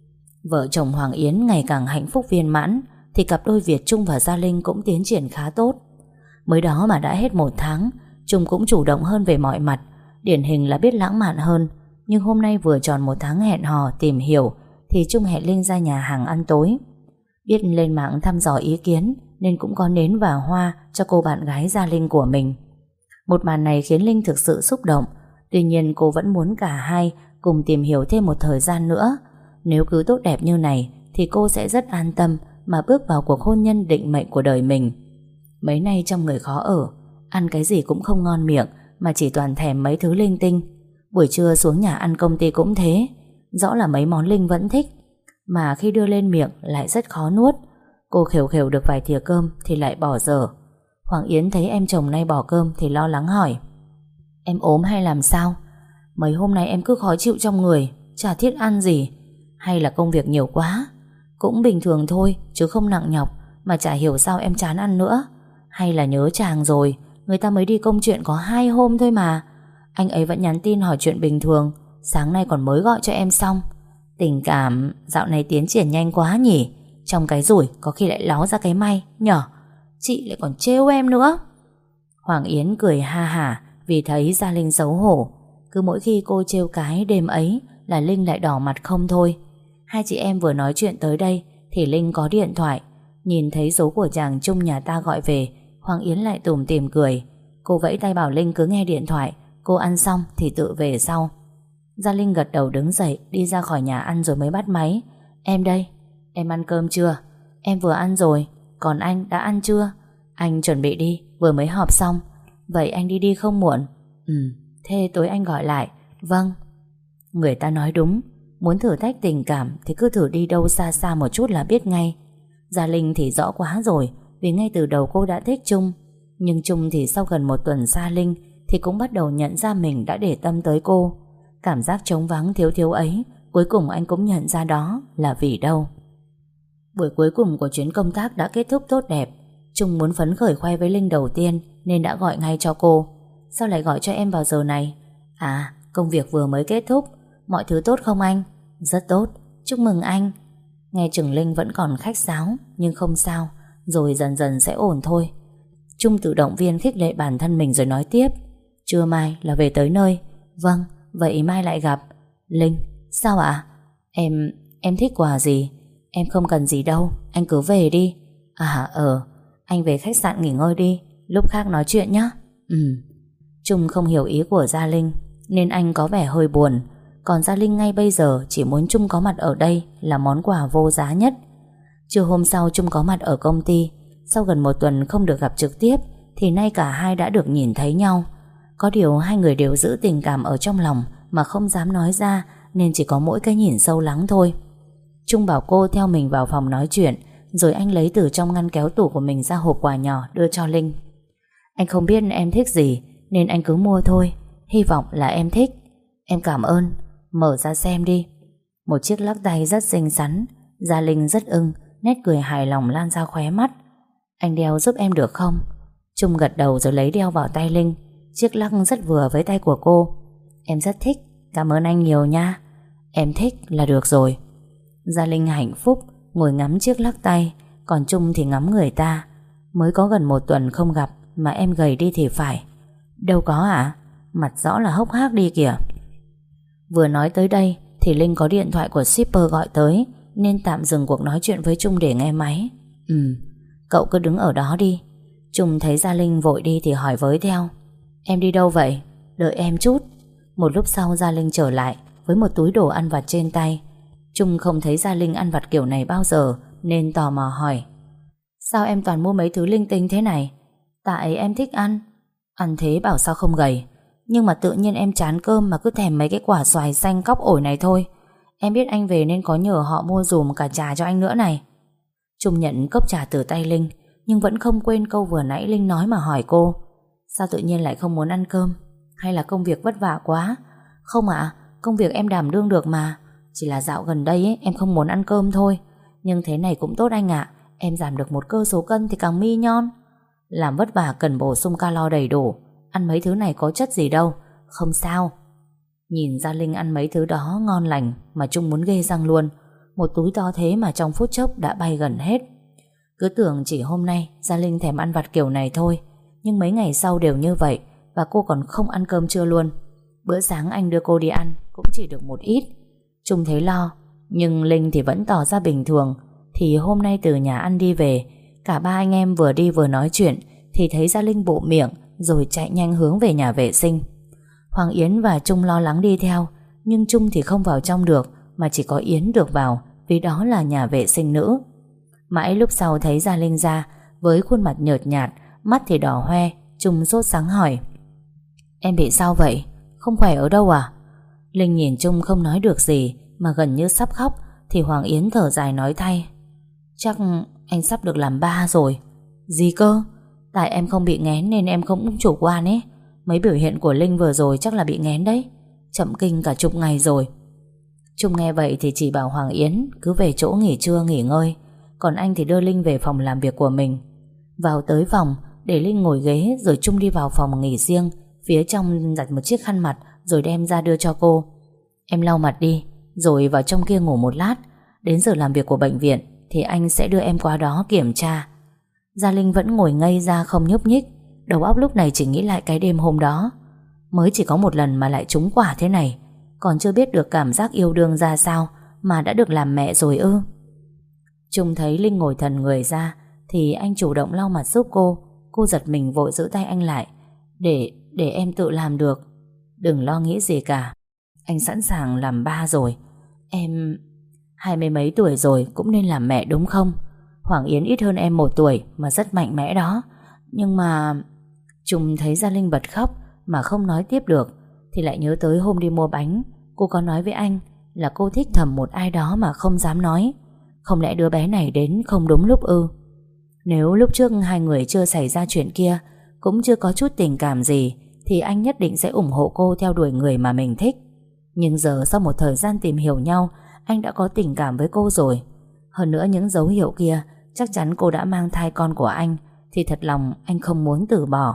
Vợ chồng Hoàng Yến ngày càng hạnh phúc viên mãn, thì cặp đôi Việt Trung và Gia Linh cũng tiến triển khá tốt. Mới đó mà đã hết 1 tháng, Trung cũng chủ động hơn về mọi mặt. Điển hình là biết lãng mạn hơn. Nhưng hôm nay vừa tròn 1 tháng hẹn hò tìm hiểu, thì Trung hẹn Linh ra nhà hàng ăn tối. Biết lên mạng thăm dò ý kiến, nên cũng có nến và hoa cho cô bạn gái Gia Linh của mình. Một màn này khiến Linh thực sự xúc động. Tuy nhiên cô vẫn muốn cả hai cùng tìm hiểu thêm một thời gian nữa. Nếu cứ tốt đẹp như này thì cô sẽ rất an tâm mà bước vào cuộc hôn nhân định mệnh của đời mình. Mấy nay trong người khó ở, ăn cái gì cũng không ngon miệng mà chỉ toàn thèm mấy thứ linh tinh. Buổi trưa xuống nhà ăn công ty cũng thế. Rõ là mấy món Linh vẫn thích, mà khi đưa lên miệng lại rất khó nuốt. Cô khều khều được vài thìa cơm thì lại bỏ dở. Hoàng Yến thấy em chồng nay bỏ cơm thì lo lắng hỏi: Em ốm hay làm sao? Mấy hôm nay em cứ khó chịu trong người, chả thiết ăn gì. Hay là công việc nhiều quá? Cũng bình thường thôi chứ không nặng nhọc, mà chả hiểu sao em chán ăn nữa. Hay là nhớ chàng rồi, người ta mới đi công chuyện có 2 hôm thôi mà. Anh ấy vẫn nhắn tin hỏi chuyện bình thường, sáng nay còn mới gọi cho em xong. Tình cảm dạo này tiến triển nhanh quá nhỉ. Trong cái rủi có khi lại ló ra cái may nhở. Chị lại còn trêu em nữa. Hoàng Yến cười ha hả vì thấy Gia Linh xấu hổ. Cứ mỗi khi cô trêu cái đêm ấy là Linh lại đỏ mặt không thôi. Hai chị em vừa nói chuyện tới đây thì Linh có điện thoại. Nhìn thấy số của chàng Trung nhà ta gọi về, Hoàng Yến lại tủm tỉm cười. Cô vẫy tay bảo Linh cứ nghe điện thoại, cô ăn xong thì tự về sau. Gia Linh gật đầu đứng dậy đi ra khỏi nhà ăn rồi mới bắt máy. Em đây, em ăn cơm chưa? Em vừa ăn rồi. Còn anh đã ăn chưa? Anh chuẩn bị đi, vừa mới họp xong. Vậy anh đi không muộn? Thế tối anh gọi lại. Vâng. Người ta nói đúng, muốn thử thách tình cảm thì cứ thử đi đâu xa xa một chút là biết ngay. Gia Linh thì rõ quá rồi, vì ngay từ đầu cô đã thích Trung. Nhưng Trung thì sau gần 1 tuần xa Linh thì cũng bắt đầu nhận ra mình đã để tâm tới cô. Cảm giác trống vắng thiếu thiếu ấy cuối cùng anh cũng nhận ra đó là vì đâu. Buổi cuối cùng của chuyến công tác đã kết thúc tốt đẹp. Trung muốn phấn khởi khoe với Linh đầu tiên nên đã gọi ngay cho cô. Sao lại gọi cho em vào giờ này? À, công việc vừa mới kết thúc. Mọi thứ tốt không anh? Rất tốt, chúc mừng anh. Nghe chừng Linh vẫn còn khách sáo, nhưng không sao, rồi dần dần sẽ ổn thôi. Trung tự động viên khích lệ bản thân mình rồi nói tiếp. Trưa mai là về tới nơi. Vâng, vậy mai lại gặp. Linh, sao ạ? Em thích quà gì? Em không cần gì đâu, anh cứ về đi. Anh về khách sạn nghỉ ngơi đi, lúc khác nói chuyện nhé. Trung không hiểu ý của Gia Linh nên anh có vẻ hơi buồn. Còn Gia Linh ngay bây giờ chỉ muốn Trung có mặt ở đây là món quà vô giá nhất. Trưa hôm sau Trung có mặt ở công ty. Sau gần 1 tuần không được gặp trực tiếp thì nay cả hai đã được nhìn thấy nhau. Có điều hai người đều giữ tình cảm ở trong lòng mà không dám nói ra, nên chỉ có mỗi cái nhìn sâu lắng thôi. Trung bảo cô theo mình vào phòng nói chuyện, rồi anh lấy từ trong ngăn kéo tủ của mình ra hộp quà nhỏ đưa cho Linh. Anh không biết em thích gì nên anh cứ mua thôi, hy vọng là em thích. Em cảm ơn, mở ra xem đi. Một chiếc lắc tay rất xinh xắn. Gia Linh rất ưng, nét cười hài lòng lan ra khóe mắt. Anh đeo giúp em được không? Trung gật đầu rồi lấy đeo vào tay Linh. Chiếc lắc rất vừa với tay của cô. Em rất thích, cảm ơn anh nhiều nha. Em thích là được rồi. Gia Linh hạnh phúc ngồi ngắm chiếc lắc tay, còn Trung thì ngắm người ta. Mới có gần 1 tuần không gặp mà em gầy đi thì phải. Đâu có ạ, mặt rõ là hốc hác đi kìa. Vừa nói tới đây thì Linh có điện thoại của shipper gọi tới, nên tạm dừng cuộc nói chuyện với Trung để nghe máy. Cậu cứ đứng ở đó đi. Trung thấy Gia Linh vội đi thì hỏi với theo. Em đi đâu vậy? Đợi em chút. Một lúc sau Gia Linh trở lại với một túi đồ ăn vặt trên tay. Trung không thấy Gia Linh ăn vặt kiểu này bao giờ nên tò mò hỏi. Sao em toàn mua mấy thứ linh tinh thế này? Tại em thích ăn. Ăn thế bảo sao không gầy. Nhưng mà tự nhiên em chán cơm mà cứ thèm mấy cái quả xoài xanh cóc ổi này thôi. Em biết anh về nên có nhờ họ mua dùm cả trà cho anh nữa này. Trung nhận cốc trà từ tay Linh, nhưng vẫn không quên câu vừa nãy Linh nói mà hỏi cô. Sao tự nhiên lại không muốn ăn cơm? Hay là công việc vất vả quá? Không ạ, công việc em đảm đương được mà. Chỉ là dạo gần đây ấy, em không muốn ăn cơm thôi. Nhưng thế này cũng tốt anh ạ. Em giảm được 1 cơ số cân thì càng mi nhon. Làm vất vả cần bổ sung calo đầy đủ. Ăn mấy thứ này có chất gì đâu. Không sao. Nhìn Gia Linh ăn mấy thứ đó ngon lành mà Trung muốn ghê răng luôn. Một túi to thế mà trong phút chốc đã bay gần hết. Cứ tưởng chỉ hôm nay Gia Linh thèm ăn vặt kiểu này thôi, nhưng mấy ngày sau đều như vậy. Và cô còn không ăn cơm trưa luôn. Bữa sáng anh đưa cô đi ăn cũng chỉ được một ít. Trung thấy lo, nhưng Linh thì vẫn tỏ ra bình thường. Thì hôm nay từ nhà ăn đi về, Cả ba anh em vừa đi vừa nói chuyện thì thấy Gia Linh bụm miệng rồi chạy nhanh hướng về nhà vệ sinh. Hoàng Yến và Trung lo lắng đi theo, nhưng Trung thì không vào trong được, mà chỉ có Yến được vào, vì đó là nhà vệ sinh nữ. Mãi lúc sau thấy Gia Linh ra, với khuôn mặt nhợt nhạt, mắt thì đỏ hoe. Trung sốt sắng hỏi: Em bị sao vậy? Không khỏe ở đâu à? Linh nhìn Trung không nói được gì, mà gần như sắp khóc. Thì Hoàng Yến thở dài nói thay: Chắc anh sắp được làm ba rồi. Gì cơ? Tại em không bị nghén nên em không chủ quan ấy. Mấy biểu hiện của Linh vừa rồi chắc là bị nghén đấy. Chậm kinh cả chục ngày rồi. Trung nghe vậy thì chỉ bảo Hoàng Yến cứ về chỗ nghỉ trưa nghỉ ngơi, còn anh thì đưa Linh về phòng làm việc của mình. Vào tới phòng, để Linh ngồi ghế, rồi Trung đi vào phòng nghỉ riêng. Phía trong giặt một chiếc khăn mặt rồi đem ra đưa cho cô. Em lau mặt đi, rồi vào trong kia ngủ một lát. Đến giờ làm việc của bệnh viện thì anh sẽ đưa em qua đó kiểm tra. Gia Linh vẫn ngồi ngây ra không nhúc nhích. Đầu óc lúc này chỉ nghĩ lại cái đêm hôm đó. Mới chỉ có một lần mà lại trúng quả thế này. Còn chưa biết được cảm giác yêu đương ra sao mà đã được làm mẹ rồi ư? Trung thấy Linh ngồi thần người ra thì anh chủ động lau mặt giúp cô. Cô giật mình vội giữ tay anh lại. Để em tự làm được. Đừng lo nghĩ gì cả. Anh sẵn sàng làm ba rồi. Em 20 mấy tuổi rồi cũng nên làm mẹ đúng không? Hoàng Yến ít hơn em 1 tuổi mà rất mạnh mẽ đó. Nhưng mà... Trung thấy Gia Linh bật khóc mà không nói tiếp được, thì lại nhớ tới hôm đi mua bánh. Cô có nói với anh là cô thích thầm một ai đó mà không dám nói. Không lẽ đứa bé này đến không đúng lúc ư? Nếu lúc trước hai người chưa xảy ra chuyện kia, cũng chưa có chút tình cảm gì, thì anh nhất định sẽ ủng hộ cô theo đuổi người mà mình thích. Nhưng giờ sau một thời gian tìm hiểu nhau, anh đã có tình cảm với cô rồi. Hơn nữa những dấu hiệu kia chắc chắn cô đã mang thai con của anh, thì thật lòng anh không muốn từ bỏ.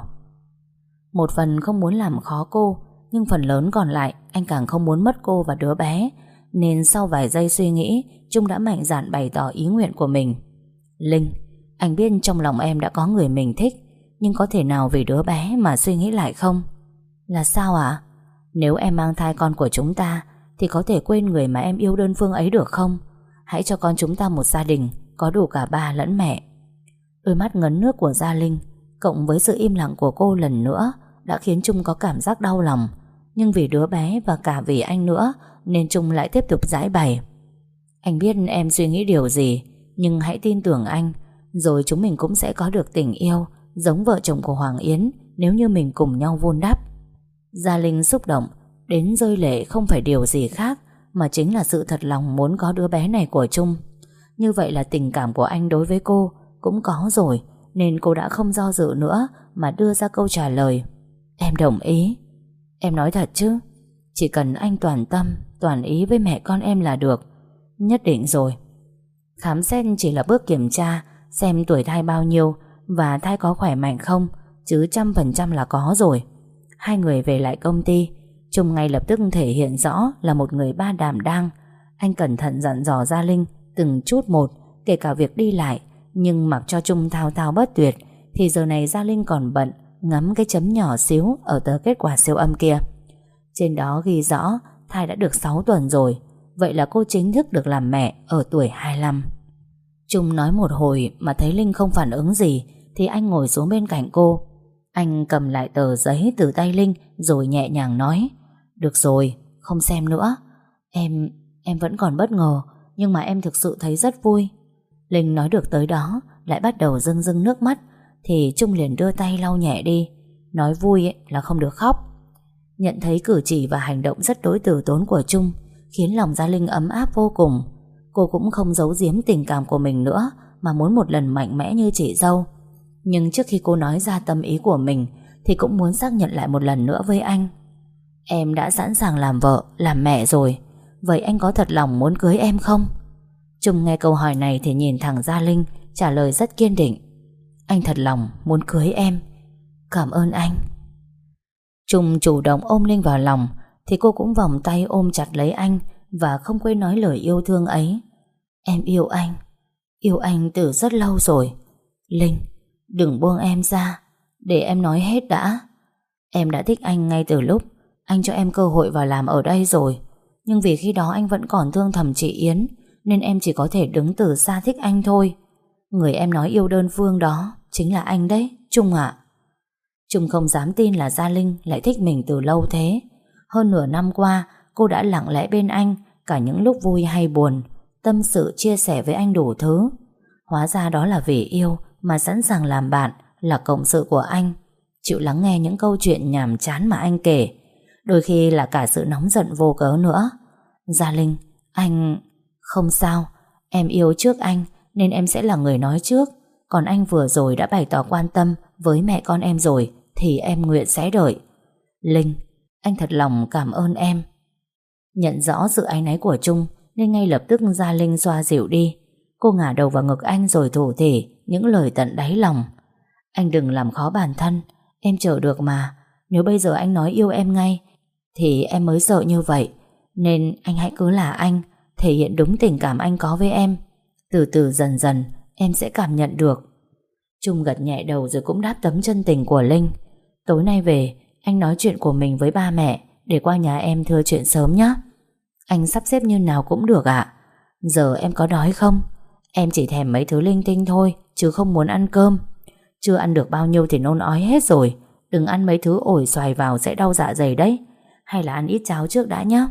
Một phần không muốn làm khó cô, nhưng phần lớn còn lại anh càng không muốn mất cô và đứa bé. Nên sau vài giây suy nghĩ, Trung đã mạnh dạn bày tỏ ý nguyện của mình. Linh, anh biết trong lòng em đã có người mình thích, nhưng có thể nào vì đứa bé mà suy nghĩ lại không? Là sao ạ? Nếu em mang thai con của chúng ta thì có thể quên người mà em yêu đơn phương ấy được không? Hãy cho con chúng ta một gia đình có đủ cả ba lẫn mẹ. Đôi mắt ngấn nước của Gia Linh cộng với sự im lặng của cô lần nữa đã khiến Trung có cảm giác đau lòng. Nhưng vì đứa bé và cả vì anh nữa nên Trung lại tiếp tục giải bày. Anh biết em suy nghĩ điều gì, nhưng hãy tin tưởng anh, rồi chúng mình cũng sẽ có được tình yêu giống vợ chồng của Hoàng Yến nếu như mình cùng nhau vun đắp. Gia Linh xúc động đến rơi lệ không phải điều gì khác mà chính là sự thật lòng muốn có đứa bé này của Trung. Như vậy là tình cảm của anh đối với cô cũng có rồi, nên cô đã không do dự nữa mà đưa ra câu trả lời. Em đồng ý. Em nói thật chứ? Chỉ cần anh toàn tâm, toàn ý với mẹ con em là được. Nhất định rồi. Khám xét chỉ là bước kiểm tra xem tuổi thai bao nhiêu và thai có khỏe mạnh không, chứ 100% là có rồi. Hai người về lại công ty, Trung ngay lập tức thể hiện rõ là một người ba đảm đang. Anh cẩn thận dặn dò Gia Linh từng chút một, kể cả việc đi lại. Nhưng mặc cho Trung thao thao bất tuyệt thì giờ này Gia Linh còn bận ngắm cái chấm nhỏ xíu ở tờ kết quả siêu âm kia. Trên đó ghi rõ thai đã được 6 tuần rồi. Vậy là cô chính thức được làm mẹ ở tuổi 25. Trung nói một hồi mà thấy Linh không phản ứng gì thì anh ngồi xuống bên cạnh cô. Anh cầm lại tờ giấy từ tay Linh rồi nhẹ nhàng nói: Được rồi, không xem nữa. Em vẫn còn bất ngờ, nhưng mà em thực sự thấy rất vui. Linh nói được tới đó lại bắt đầu rưng rưng nước mắt, thì Trung liền đưa tay lau nhẹ đi. Nói vui là không được khóc. Nhận thấy cử chỉ và hành động rất đối từ tốn của Trung khiến lòng Gia Linh ấm áp vô cùng. Cô cũng không giấu giếm tình cảm của mình nữa mà muốn một lần mạnh mẽ như chị dâu. Nhưng trước khi cô nói ra tâm ý của mình thì cũng muốn xác nhận lại một lần nữa với anh. Em đã sẵn sàng làm vợ, làm mẹ rồi. Vậy anh có thật lòng muốn cưới em không? Trung nghe câu hỏi này thì nhìn thẳng Gia Linh, trả lời rất kiên định: Anh thật lòng muốn cưới em. Cảm ơn anh. Trung chủ động ôm Linh vào lòng thì cô cũng vòng tay ôm chặt lấy anh và không quên nói lời yêu thương ấy. Em yêu anh từ rất lâu rồi. Linh, đừng buông em ra, để em nói hết đã. Em đã thích anh ngay từ lúc anh cho em cơ hội vào làm ở đây rồi. Nhưng vì khi đó anh vẫn còn thương thầm chị Yến, nên em chỉ có thể đứng từ xa thích anh thôi. Người em nói yêu đơn phương đó chính là anh đấy, Trung ạ. Trung không dám tin là Gia Linh lại thích mình từ lâu thế. Hơn nửa năm qua, cô đã lặng lẽ bên anh cả những lúc vui hay buồn, tâm sự chia sẻ với anh đủ thứ. Hóa ra đó là vì yêu mà sẵn sàng làm bạn, là cộng sự của anh, chịu lắng nghe những câu chuyện nhàm chán mà anh kể, đôi khi là cả sự nóng giận vô cớ nữa. Gia Linh, anh... Không sao, em yêu trước anh nên em sẽ là người nói trước. Còn anh vừa rồi đã bày tỏ quan tâm với mẹ con em rồi thì em nguyện sẽ đợi. Linh, anh thật lòng cảm ơn em. Nhận rõ sự áy náy của Trung nên ngay lập tức Gia Linh xoa dịu đi. Cô ngả đầu vào ngực anh rồi thủ thỉ những lời tận đáy lòng. Anh đừng làm khó bản thân, em chờ được mà. Nếu bây giờ anh nói yêu em ngay thì em mới sợ như vậy. Nên anh hãy cứ là anh, thể hiện đúng tình cảm anh có với em. Từ từ dần dần em sẽ cảm nhận được. Trung gật nhẹ đầu rồi cũng đáp tấm chân tình của Linh. Tối nay về anh nói chuyện của mình với ba mẹ để qua nhà em thưa chuyện sớm nhé. Anh sắp xếp như nào cũng được ạ. Giờ em có đói không? Em chỉ thèm mấy thứ linh tinh thôi, chứ không muốn ăn cơm. Chưa ăn được bao nhiêu thì nôn ói hết rồi. Đừng ăn mấy thứ ổi xoài vào sẽ đau dạ dày đấy. Hay là ăn ít cháo trước đã nhé.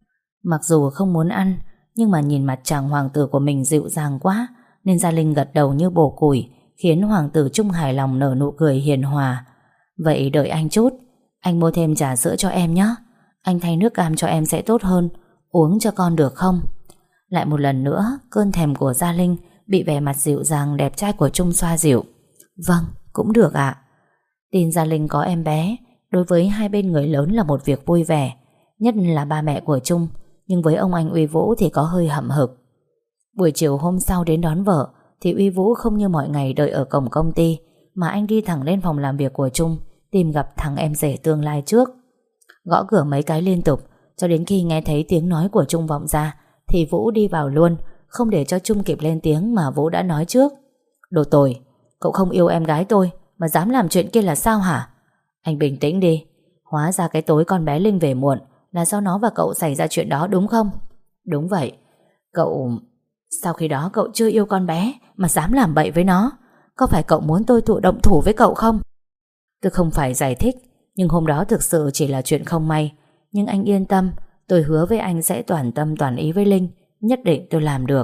Mặc dù không muốn ăn, nhưng mà nhìn mặt chàng hoàng tử của mình dịu dàng quá, nên Gia Linh gật đầu như bổ củi, khiến hoàng tử Trung hài lòng nở nụ cười hiền hòa. Vậy đợi anh chút, anh mua thêm trà sữa cho em nhé. Anh thay nước cam cho em sẽ tốt hơn. Uống cho con được không? Lại một lần nữa, cơn thèm của Gia Linh bị vẻ mặt dịu dàng đẹp trai của Trung xoa dịu. Vâng, cũng được ạ. Tin Gia Linh có em bé đối với hai bên người lớn là một việc vui vẻ, nhất là ba mẹ của Trung. Nhưng với ông anh Uy Vũ thì có hơi hậm hực. Buổi chiều hôm sau đến đón vợ thì Uy Vũ không như mọi ngày đợi ở cổng công ty, mà anh đi thẳng lên phòng làm việc của Trung tìm gặp thằng em rể tương lai trước. Gõ cửa mấy cái liên tục cho đến khi nghe thấy tiếng nói của Trung vọng ra thì Vũ đi vào luôn, không để cho Trung kịp lên tiếng mà Vũ đã nói trước. Đồ tồi, cậu không yêu em gái tôi mà dám làm chuyện kia là sao hả? Anh bình tĩnh đi. Hóa ra cái tối con bé Linh về muộn là do nó và cậu xảy ra chuyện đó đúng không? Đúng vậy. Cậu... Sau khi đó cậu chưa yêu con bé mà dám làm bậy với nó. Có phải cậu muốn tôi động thủ với cậu không? Tôi không phải giải thích, nhưng hôm đó thực sự chỉ là chuyện không may. Nhưng anh yên tâm, tôi hứa với anh sẽ toàn tâm toàn ý với Linh. Nhất định tôi làm được.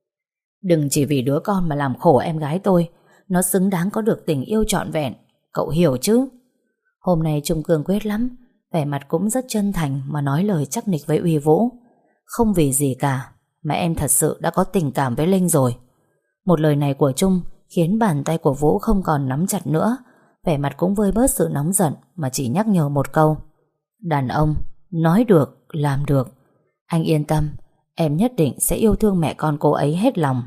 Đừng chỉ vì đứa con mà làm khổ em gái tôi. Nó xứng đáng có được tình yêu trọn vẹn. Cậu hiểu chứ? Hôm nay Trung cương quyết lắm, vẻ mặt cũng rất chân thành mà nói lời chắc nịch với Uy Vũ. Không vì gì cả, mà em thật sự đã có tình cảm với Linh rồi. Một lời này của Trung khiến bàn tay của Vũ không còn nắm chặt nữa, vẻ mặt cũng vơi bớt sự nóng giận mà chỉ nhắc nhở một câu. Đàn ông, nói được, làm được. Anh yên tâm, em nhất định sẽ yêu thương mẹ con cô ấy hết lòng.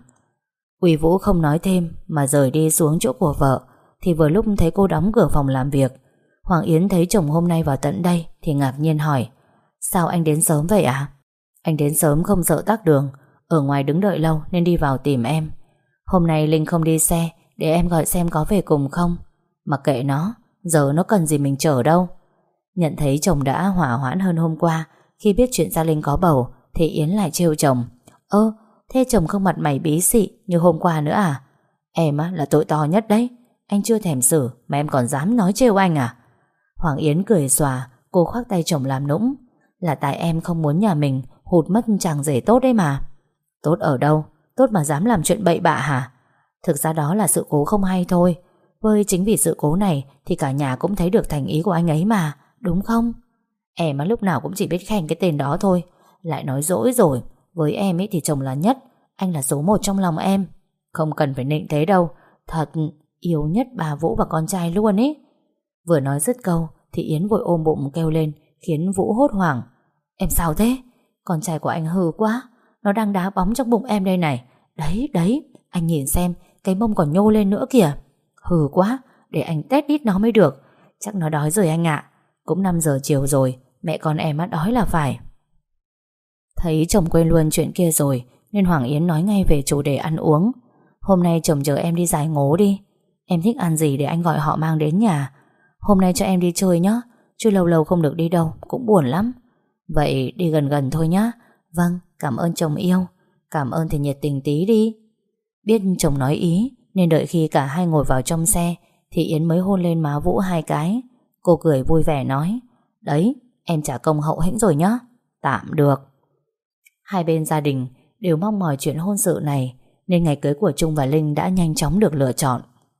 Uy Vũ không nói thêm mà rời đi xuống chỗ của vợ, thì vừa lúc thấy cô đóng cửa phòng làm việc. Hoàng Yến thấy chồng hôm nay vào tận đây thì ngạc nhiên hỏi: Sao anh đến sớm vậy ạ? Anh đến sớm không sợ tắc đường, ở ngoài đứng đợi lâu nên đi vào tìm em. Hôm nay Linh không đi xe, để em gọi xem có về cùng không. Mặc kệ nó, giờ nó cần gì mình chở đâu. Nhận thấy chồng đã hỏa hoãn hơn hôm qua, khi biết chuyện Gia Linh có bầu thì Yến lại trêu chồng: Thế chồng không mặt mày bí xị như hôm qua nữa à? Em á là tội to nhất đấy. Anh chưa thèm xử mà em còn dám nói trêu anh à? Hoàng Yến cười xòa, cô khoác tay chồng làm nũng: Là tại em không muốn nhà mình hụt mất chàng rể tốt đấy mà. Tốt ở đâu? Tốt mà dám làm chuyện bậy bạ hả? Thực ra đó là sự cố không hay thôi. Với chính vì sự cố này thì cả nhà cũng thấy được thành ý của anh ấy mà, đúng không? Em á lúc nào cũng chỉ biết khen cái tên đó thôi. Lại nói dỗi rồi. Với em ấy thì chồng là nhất, anh là số một trong lòng em. Không cần phải nịnh thế đâu. Thật, yêu nhất bà Vũ và con trai luôn ấy. Vừa nói dứt câu thì Yến vội ôm bụng kêu lên, khiến Vũ hốt hoảng. Em sao thế? Con trai của anh hư quá, nó đang đá bóng trong bụng em đây này. Đấy, anh nhìn xem, cái mông còn nhô lên nữa kìa. Hư quá, để anh test ít nó mới được. Chắc nó đói rồi anh ạ. Cũng 5 giờ chiều rồi, mẹ con em á đói là phải. Thấy chồng quên luôn chuyện kia rồi nên Hoàng Yến nói ngay về chủ đề ăn uống. Hôm nay chồng chờ em đi giải ngố đi. Em thích ăn gì để anh gọi họ mang đến nhà. Hôm nay cho em đi chơi nhé, chứ lâu lâu không được đi đâu, cũng buồn lắm. Vậy đi gần gần thôi nhé. Vâng, cảm ơn chồng yêu. Cảm ơn thì nhiệt tình tí đi. Biết chồng nói ý nên đợi khi cả hai ngồi vào trong xe thì Yến mới hôn lên má Vũ 2 cái. Cô cười vui vẻ nói: Đấy, em trả công hậu hĩnh rồi nhá. Tạm được. Hai bên gia đình đều mong mỏi chuyện hôn sự này, nên ngày cưới của Trung và Linh đã nhanh chóng được lựa chọn.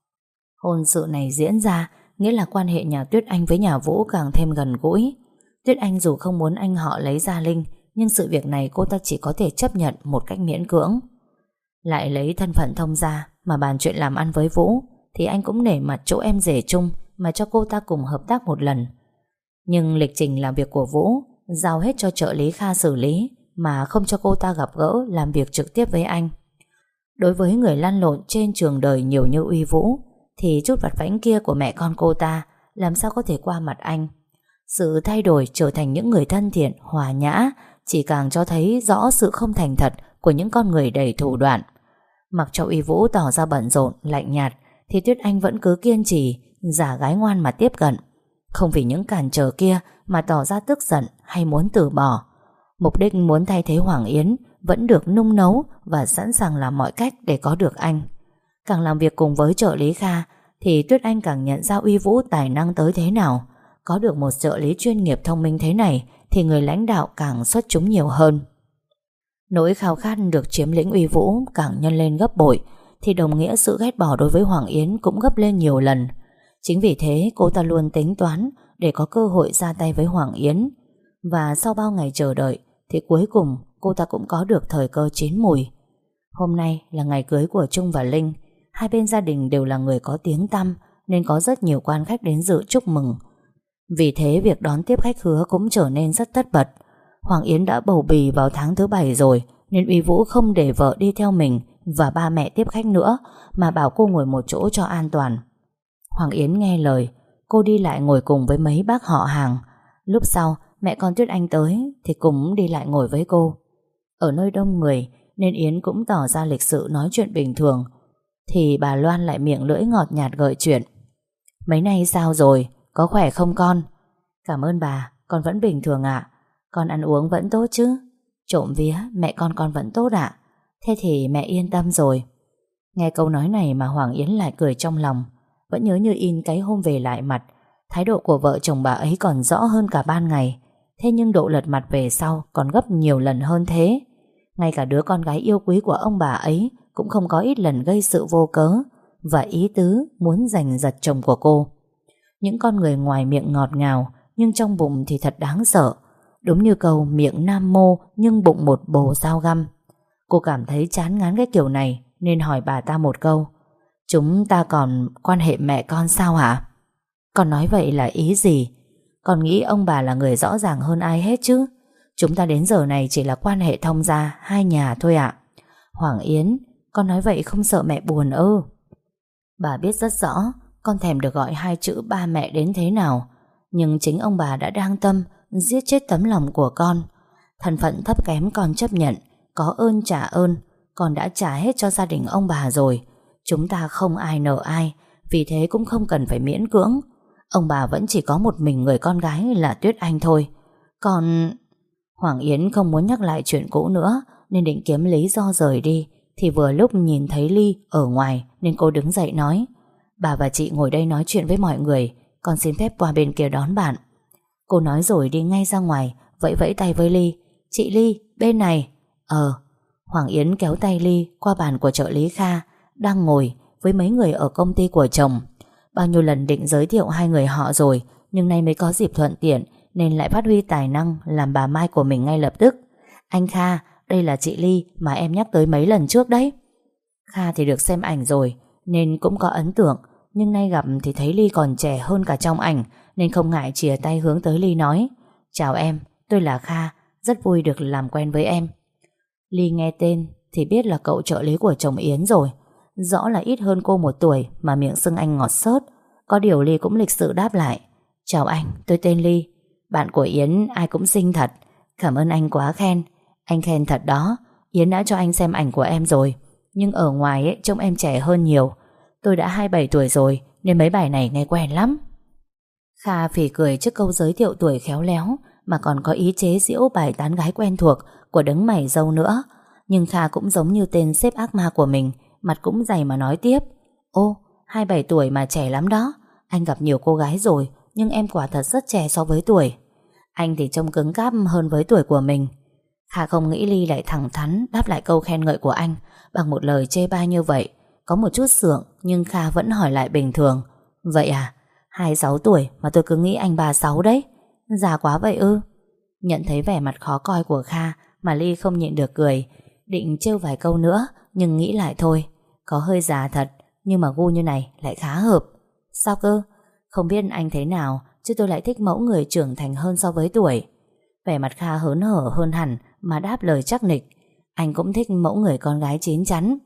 Hôn sự này diễn ra nghĩa là quan hệ nhà Tuyết Anh với nhà Vũ càng thêm gần gũi. Tuyết Anh dù không muốn anh họ lấy Gia Linh, nhưng sự việc này cô ta chỉ có thể chấp nhận một cách miễn cưỡng. Lại lấy thân phận thông gia mà bàn chuyện làm ăn với Vũ, thì anh cũng nể mặt chỗ em rể Trung mà cho cô ta cùng hợp tác một lần. Nhưng lịch trình làm việc của Vũ giao hết cho trợ lý Kha xử lý, mà không cho cô ta gặp gỡ làm việc trực tiếp với anh. Đối với người lăn lộn trên trường đời nhiều như Uy Vũ, thì chút vặt vãnh kia của mẹ con cô ta làm sao có thể qua mặt anh. Sự thay đổi trở thành những người thân thiện, hòa nhã chỉ càng cho thấy rõ sự không thành thật của những con người đầy thủ đoạn. Mặc cho Uy Vũ tỏ ra bận rộn, lạnh nhạt, thì Tuyết Anh vẫn cứ kiên trì, giả gái ngoan mà tiếp cận. Không vì những cản trở kia mà tỏ ra tức giận hay muốn từ bỏ. Mục đích muốn thay thế Hoàng Yến vẫn được nung nấu và sẵn sàng làm mọi cách để có được anh. Càng làm việc cùng với trợ lý Kha thì Tuyết Anh càng nhận ra Uy Vũ tài năng tới thế nào. Có được một trợ lý chuyên nghiệp thông minh thế này thì người lãnh đạo càng xuất chúng nhiều hơn. Nỗi khao khát được chiếm lĩnh Uy Vũ càng nhân lên gấp bội, thì đồng nghĩa sự ghét bỏ đối với Hoàng Yến cũng gấp lên nhiều lần. Chính vì thế cô ta luôn tính toán để có cơ hội ra tay với Hoàng Yến. Và sau bao ngày chờ đợi thì cuối cùng cô ta cũng có được thời cơ chín mùi. Hôm nay là ngày cưới của Trung và Linh. Hai bên gia đình đều là người có tiếng tăm, nên có rất nhiều quan khách đến dự chúc mừng. Vì thế việc đón tiếp khách khứa cũng trở nên rất tất bật. Hoàng Yến đã bầu bì vào tháng thứ 7 rồi, nên Uy Vũ không để vợ đi theo mình và ba mẹ tiếp khách nữa, mà bảo cô ngồi một chỗ cho an toàn. Hoàng Yến nghe lời, cô đi lại ngồi cùng với mấy bác họ hàng. Lúc sau mẹ con Tuyết Anh tới thì cũng đi lại ngồi với cô. Ở nơi đông người nên Yến cũng tỏ ra lịch sự nói chuyện bình thường, thì bà Loan lại miệng lưỡi ngọt nhạt gợi chuyện. Mấy nay sao rồi, có khỏe không con? Cảm ơn bà, con vẫn bình thường ạ. Con ăn uống vẫn tốt chứ? Trộm vía mẹ con vẫn tốt ạ. Thế thì mẹ yên tâm rồi. Nghe câu nói này mà Hoàng Yến lại cười trong lòng. Vẫn nhớ như in cái hôm về lại mặt. Thái độ của vợ chồng bà ấy còn rõ hơn cả ban ngày. Thế nhưng độ lật mặt về sau còn gấp nhiều lần hơn thế. Ngay cả đứa con gái yêu quý của ông bà ấy cũng không có ít lần gây sự vô cớ và ý tứ muốn giành giật chồng của cô. Những con người ngoài miệng ngọt ngào nhưng trong bụng thì thật đáng sợ. Đúng như câu miệng nam mô nhưng bụng một bồ dao găm. Cô cảm thấy chán ngán cái kiểu này nên hỏi bà ta một câu. Chúng ta còn quan hệ mẹ con sao hả? Con nói vậy là ý gì? Con nghĩ ông bà là người rõ ràng hơn ai hết chứ. Chúng ta đến giờ này chỉ là quan hệ thông gia hai nhà thôi ạ. Hoàng Yến, con nói vậy không sợ mẹ buồn ư? Bà biết rất rõ con thèm được gọi hai chữ ba mẹ đến thế nào. Nhưng chính ông bà đã đang tâm giết chết tấm lòng của con. Thân phận thấp kém con chấp nhận, có ơn trả ơn. Con đã trả hết cho gia đình ông bà rồi. Chúng ta không ai nợ ai, vì thế cũng không cần phải miễn cưỡng. Ông bà vẫn chỉ có một mình người con gái là Tuyết Anh thôi. Còn... Hoàng Yến không muốn nhắc lại chuyện cũ nữa nên định kiếm lý do rời đi, thì vừa lúc nhìn thấy Ly ở ngoài nên cô đứng dậy nói: Bà và chị ngồi đây nói chuyện với mọi người, con xin phép qua bên kia đón bạn. Cô nói rồi đi ngay ra ngoài, vẫy vẫy tay với Ly. Chị Ly, bên này. Hoàng Yến kéo tay Ly qua bàn của trợ lý Kha đang ngồi với mấy người ở công ty của chồng. Bao nhiêu lần định giới thiệu hai người họ rồi, nhưng nay mới có dịp thuận tiện nên lại phát huy tài năng làm bà Mai của mình ngay lập tức. Anh Kha, đây là chị Ly mà em nhắc tới mấy lần trước đấy. Kha thì được xem ảnh rồi nên cũng có ấn tượng, nhưng nay gặp thì thấy Ly còn trẻ hơn cả trong ảnh, nên không ngại chìa tay hướng tới Ly nói: Chào em, tôi là Kha, rất vui được làm quen với em. Ly nghe tên thì biết là cậu trợ lý của chồng Yến rồi. Rõ là ít hơn cô 1 tuổi mà miệng xưng anh ngọt xớt. Có điều Ly cũng lịch sự đáp lại: Chào anh, tôi tên Ly. Bạn của Yến ai cũng xinh thật. Cảm ơn anh quá khen. Anh khen thật đó. Yến đã cho anh xem ảnh của em rồi, nhưng ở ngoài ấy, trông em trẻ hơn nhiều. Tôi đã 27 tuổi rồi nên mấy bài này nghe quen lắm. Kha phì cười trước câu giới thiệu tuổi khéo léo, mà còn có ý chế giễu bài tán gái quen thuộc của đấng mày râu nữa. Nhưng Kha cũng giống như tên sếp ác ma của mình, mặt cũng dày mà nói tiếp. Ô, 27 tuổi mà trẻ lắm đó. Anh gặp nhiều cô gái rồi, nhưng em quả thật rất trẻ so với tuổi. Anh thì trông cứng cáp hơn với tuổi của mình. Kha không nghĩ Ly lại thẳng thắn đáp lại câu khen ngợi của anh bằng một lời chê bai như vậy. Có một chút sượng, nhưng Kha vẫn hỏi lại bình thường. Vậy à, 26 tuổi mà tôi cứ nghĩ anh 36 đấy. Già quá vậy ư? Nhận thấy vẻ mặt khó coi của Kha mà Ly không nhịn được cười. Định trêu vài câu nữa, nhưng nghĩ lại thôi. Có hơi già thật, nhưng mà gu như này lại khá hợp. Sao cơ? Không biết anh thế nào, chứ tôi lại thích mẫu người trưởng thành hơn so với tuổi. Vẻ mặt Kha hớn hở hơn hẳn mà đáp lời chắc nịch. Anh cũng thích mẫu người con gái chín chắn.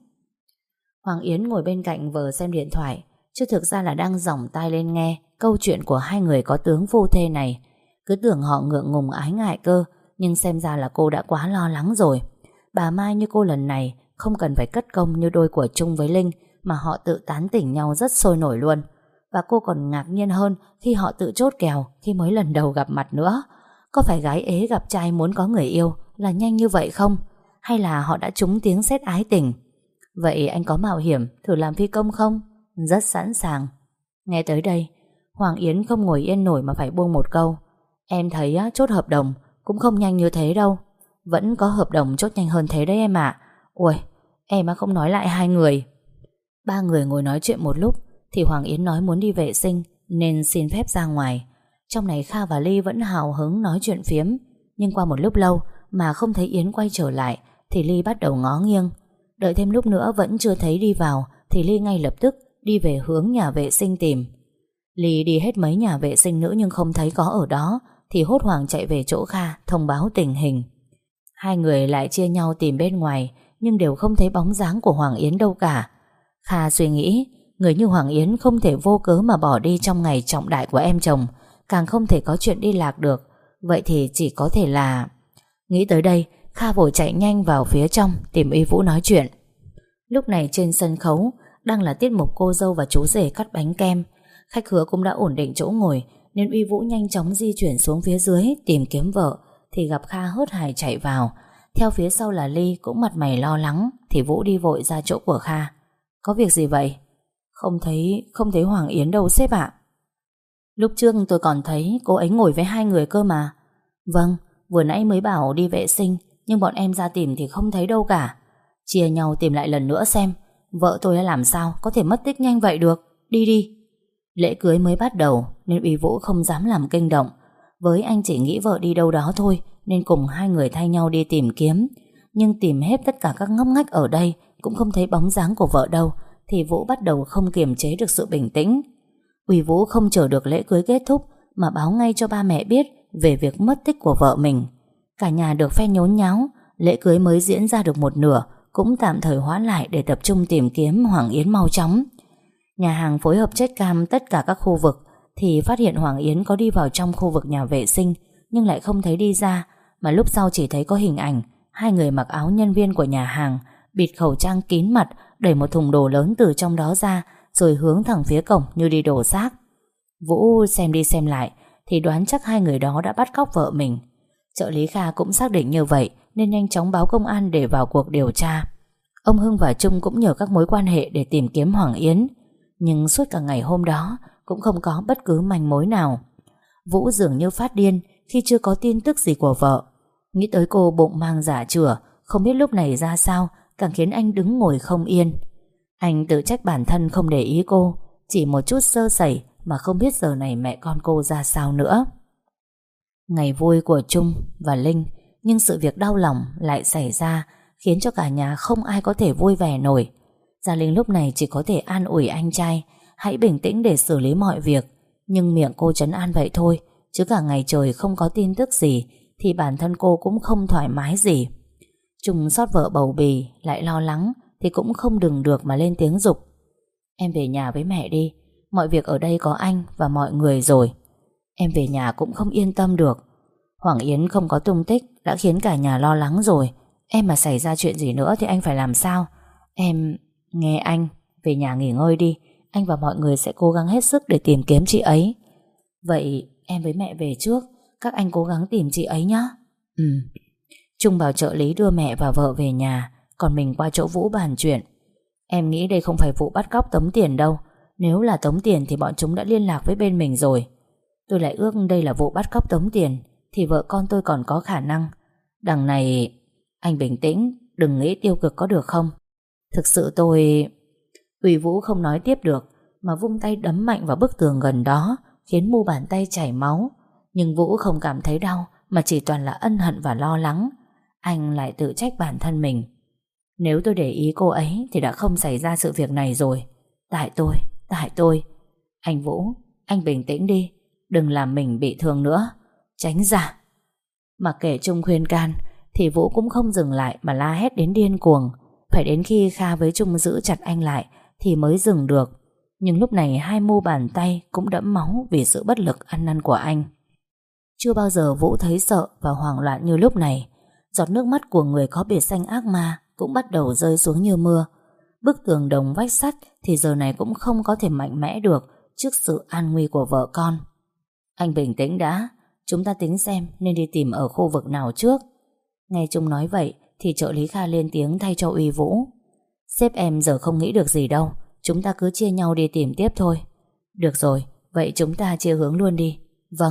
Hoàng Yến ngồi bên cạnh vờ xem điện thoại, chứ thực ra là đang dòng tai lên nghe câu chuyện của hai người có tướng phu thê này. Cứ tưởng họ ngượng ngùng ái ngại cơ, nhưng xem ra là cô đã quá lo lắng rồi. Bà Mai như cô lần này không cần phải cất công như đôi của Trung với Linh, mà họ tự tán tỉnh nhau rất sôi nổi luôn. Và cô còn ngạc nhiên hơn khi họ tự chốt kèo khi mới lần đầu gặp mặt nữa. Có phải gái ế gặp trai muốn có người yêu là nhanh như vậy không? Hay là họ đã trúng tiếng sét ái tình? Vậy anh có mạo hiểm thử làm phi công không? Rất sẵn sàng. Nghe tới đây, Hoàng Yến không ngồi yên nổi mà phải buông một câu. Em thấy chốt hợp đồng cũng không nhanh như thế đâu. Vẫn có hợp đồng chốt nhanh hơn thế đấy em ạ. Ui, em không nói lại hai người. Ba người ngồi nói chuyện một lúc thì Hoàng Yến nói muốn đi vệ sinh nên xin phép ra ngoài. Trong này Kha và Ly vẫn hào hứng nói chuyện phiếm. Nhưng qua một lúc lâu mà không thấy Yến quay trở lại thì Ly bắt đầu ngó nghiêng. Đợi thêm lúc nữa vẫn chưa thấy đi vào thì Ly ngay lập tức đi về hướng nhà vệ sinh tìm. Ly đi hết mấy nhà vệ sinh nữa nhưng không thấy có ở đó thì hốt hoảng chạy về chỗ Kha thông báo tình hình. Hai người lại chia nhau tìm bên ngoài nhưng đều không thấy bóng dáng của Hoàng Yến đâu cả. Kha suy nghĩ, người như Hoàng Yến không thể vô cớ mà bỏ đi trong ngày trọng đại của em chồng, càng không thể có chuyện đi lạc được. Vậy thì chỉ có thể là... Nghĩ tới đây, Kha vội chạy nhanh vào phía trong tìm Uy Vũ nói chuyện. Lúc này trên sân khấu đang là tiết mục cô dâu và chú rể cắt bánh kem. Khách khứa cũng đã ổn định chỗ ngồi nên Uy Vũ nhanh chóng di chuyển xuống phía dưới tìm kiếm vợ thì gặp Kha hớt hải chạy vào. Theo phía sau là Ly cũng mặt mày lo lắng thì Vũ đi vội ra chỗ của Kha. Có việc gì vậy? Không thấy Hoàng Yến đâu sếp ạ. Lúc trước tôi còn thấy cô ấy ngồi với hai người cơ mà. Vâng, vừa nãy mới bảo đi vệ sinh nhưng bọn em ra tìm thì không thấy đâu cả. Chia nhau tìm lại lần nữa xem. Vợ tôi đã làm sao có thể mất tích nhanh vậy được. Đi đi. Lễ cưới mới bắt đầu nên Uy Vũ không dám làm kinh động. Với anh chỉ nghĩ vợ đi đâu đó thôi nên cùng hai người thay nhau đi tìm kiếm. Nhưng tìm hết tất cả các ngóc ngách ở đây cũng không thấy bóng dáng của vợ đâu thì Vũ bắt đầu không kiềm chế được sự bình tĩnh. Uy Vũ không chờ được lễ cưới kết thúc mà báo ngay cho ba mẹ biết về việc mất tích của vợ mình. Cả nhà được phe nhốn nháo. Lễ cưới mới diễn ra được một nửa cũng tạm thời hoãn lại để tập trung tìm kiếm Hoàng Yến mau chóng. Nhà hàng phối hợp check cam tất cả các khu vực thì phát hiện Hoàng Yến có đi vào trong khu vực nhà vệ sinh nhưng lại không thấy đi ra, mà lúc sau chỉ thấy có hình ảnh hai người mặc áo nhân viên của nhà hàng, bịt khẩu trang kín mặt, đẩy một thùng đồ lớn từ trong đó ra rồi hướng thẳng phía cổng như đi đổ xác. Vũ xem đi xem lại thì đoán chắc hai người đó đã bắt cóc vợ mình. Trợ lý Kha cũng xác định như vậy nên nhanh chóng báo công an để vào cuộc điều tra. Ông Hưng và Trung cũng nhờ các mối quan hệ để tìm kiếm Hoàng Yến. Nhưng suốt cả ngày hôm đó cũng không có bất cứ manh mối nào. Vũ dường như phát điên khi chưa có tin tức gì của vợ. Nghĩ tới cô bụng mang dạ chửa, không biết lúc này ra sao, càng khiến anh đứng ngồi không yên. Anh tự trách bản thân không để ý cô, chỉ một chút sơ sẩy mà không biết giờ này mẹ con cô ra sao nữa. Ngày vui của Trung và Linh, nhưng sự việc đau lòng lại xảy ra khiến cho cả nhà không ai có thể vui vẻ nổi. Gia Linh lúc này chỉ có thể an ủi anh trai hãy bình tĩnh để xử lý mọi việc. Nhưng miệng cô trấn an vậy thôi, chứ cả ngày trời không có tin tức gì thì bản thân cô cũng không thoải mái gì. Trung xót vợ bầu bì lại lo lắng thì cũng không đừng được mà lên tiếng giục. Em về nhà với mẹ đi, mọi việc ở đây có anh và mọi người rồi. Em về nhà cũng không yên tâm được. Hoàng Yến không có tung tích đã khiến cả nhà lo lắng rồi. Em mà xảy ra chuyện gì nữa thì anh phải làm sao? Em... Nghe anh, về nhà nghỉ ngơi đi. Anh và mọi người sẽ cố gắng hết sức để tìm kiếm chị ấy. Vậy em với mẹ về trước, các anh cố gắng tìm chị ấy nhé. Trung bảo trợ lý đưa mẹ và vợ về nhà, còn mình qua chỗ Vũ bàn chuyện. Em nghĩ đây không phải vụ bắt cóc tống tiền đâu. Nếu là tống tiền thì bọn chúng đã liên lạc với bên mình rồi. Tôi lại ước đây là vụ bắt cóc tống tiền thì vợ con tôi còn có khả năng. Đằng này... Anh bình tĩnh, đừng nghĩ tiêu cực có được không? Thực sự tôi... Uy Vũ không nói tiếp được mà vung tay đấm mạnh vào bức tường gần đó, khiến mu bàn tay chảy máu. Nhưng Vũ không cảm thấy đau mà chỉ toàn là ân hận và lo lắng. Anh lại tự trách bản thân mình. Nếu tôi để ý cô ấy thì đã không xảy ra sự việc này rồi. Tại tôi. Anh Vũ, anh bình tĩnh đi, đừng làm mình bị thương nữa. Tránh ra. Mặc kệ Trung khuyên can thì Vũ cũng không dừng lại mà la hét đến điên cuồng. Phải đến khi Kha với Trung giữ chặt anh lại thì mới dừng được. Nhưng lúc này hai mu bàn tay cũng đẫm máu vì sự bất lực ăn năn của anh. Chưa bao giờ Vũ thấy sợ và hoảng loạn như lúc này. Giọt nước mắt của người có biệt danh ác ma cũng bắt đầu rơi xuống như mưa. Bức tường đồng vách sắt thì giờ này cũng không có thể mạnh mẽ được trước sự an nguy của vợ con. Anh bình tĩnh đã, chúng ta tính xem nên đi tìm ở khu vực nào trước. Nghe Trung nói vậy thì trợ lý Kha lên tiếng thay cho Uy Vũ. Sếp em giờ không nghĩ được gì đâu, chúng ta cứ chia nhau đi tìm tiếp thôi. Được rồi, vậy chúng ta chia hướng luôn đi. Vâng.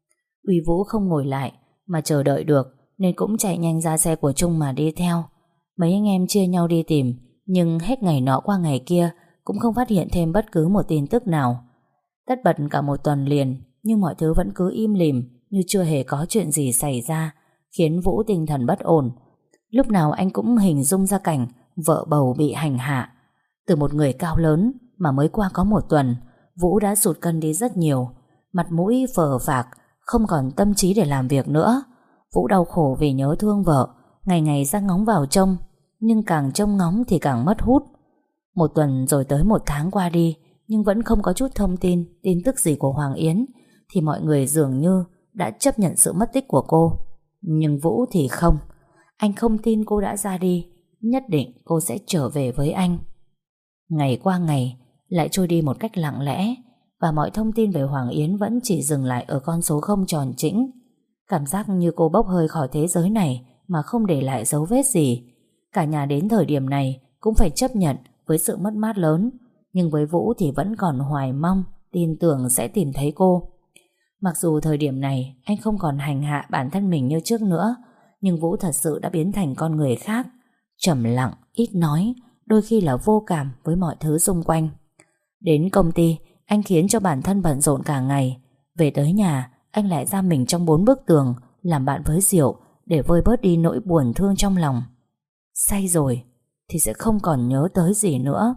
Uy Vũ không ngồi lại mà chờ đợi được nên cũng chạy nhanh ra xe của Trung mà đi theo. Mấy anh em chia nhau đi tìm, nhưng hết ngày nọ qua ngày kia cũng không phát hiện thêm bất cứ một tin tức nào. Tất bật cả một tuần liền, nhưng mọi thứ vẫn cứ im lìm như chưa hề có chuyện gì xảy ra, khiến Vũ tinh thần bất ổn. Lúc nào anh cũng hình dung ra cảnh vợ bầu bị hành hạ. Từ một người cao lớn mà mới qua có một tuần, Vũ đã sụt cân đi rất nhiều, mặt mũi phờ phạc, không còn tâm trí để làm việc nữa. Vũ đau khổ vì nhớ thương vợ, ngày ngày ra ngóng vào trông, nhưng càng trông ngóng thì càng mất hút. Một tuần rồi tới một tháng qua đi, nhưng vẫn không có chút thông tin, tin tức gì của Hoàng Yến, thì mọi người dường như đã chấp nhận sự mất tích của cô. Nhưng Vũ thì không. Anh không tin cô đã ra đi, nhất định cô sẽ trở về với anh. Ngày qua ngày lại trôi đi một cách lặng lẽ, và mọi thông tin về Hoàng Yến vẫn chỉ dừng lại ở con số không tròn chỉnh. Cảm giác như cô bốc hơi khỏi thế giới này mà không để lại dấu vết gì. Cả nhà đến thời điểm này cũng phải chấp nhận với sự mất mát lớn, nhưng với Vũ thì vẫn còn hoài mong, tin tưởng sẽ tìm thấy cô. Mặc dù thời điểm này anh không còn hành hạ bản thân mình như trước nữa, nhưng Vũ thật sự đã biến thành con người khác, trầm lặng, ít nói, đôi khi là vô cảm với mọi thứ xung quanh. Đến công ty, anh khiến cho bản thân bận rộn cả ngày. Về tới nhà, anh lại giam mình trong 4 bức tường, làm bạn với rượu để vơi bớt đi nỗi buồn thương trong lòng. Say rồi thì sẽ không còn nhớ tới gì nữa.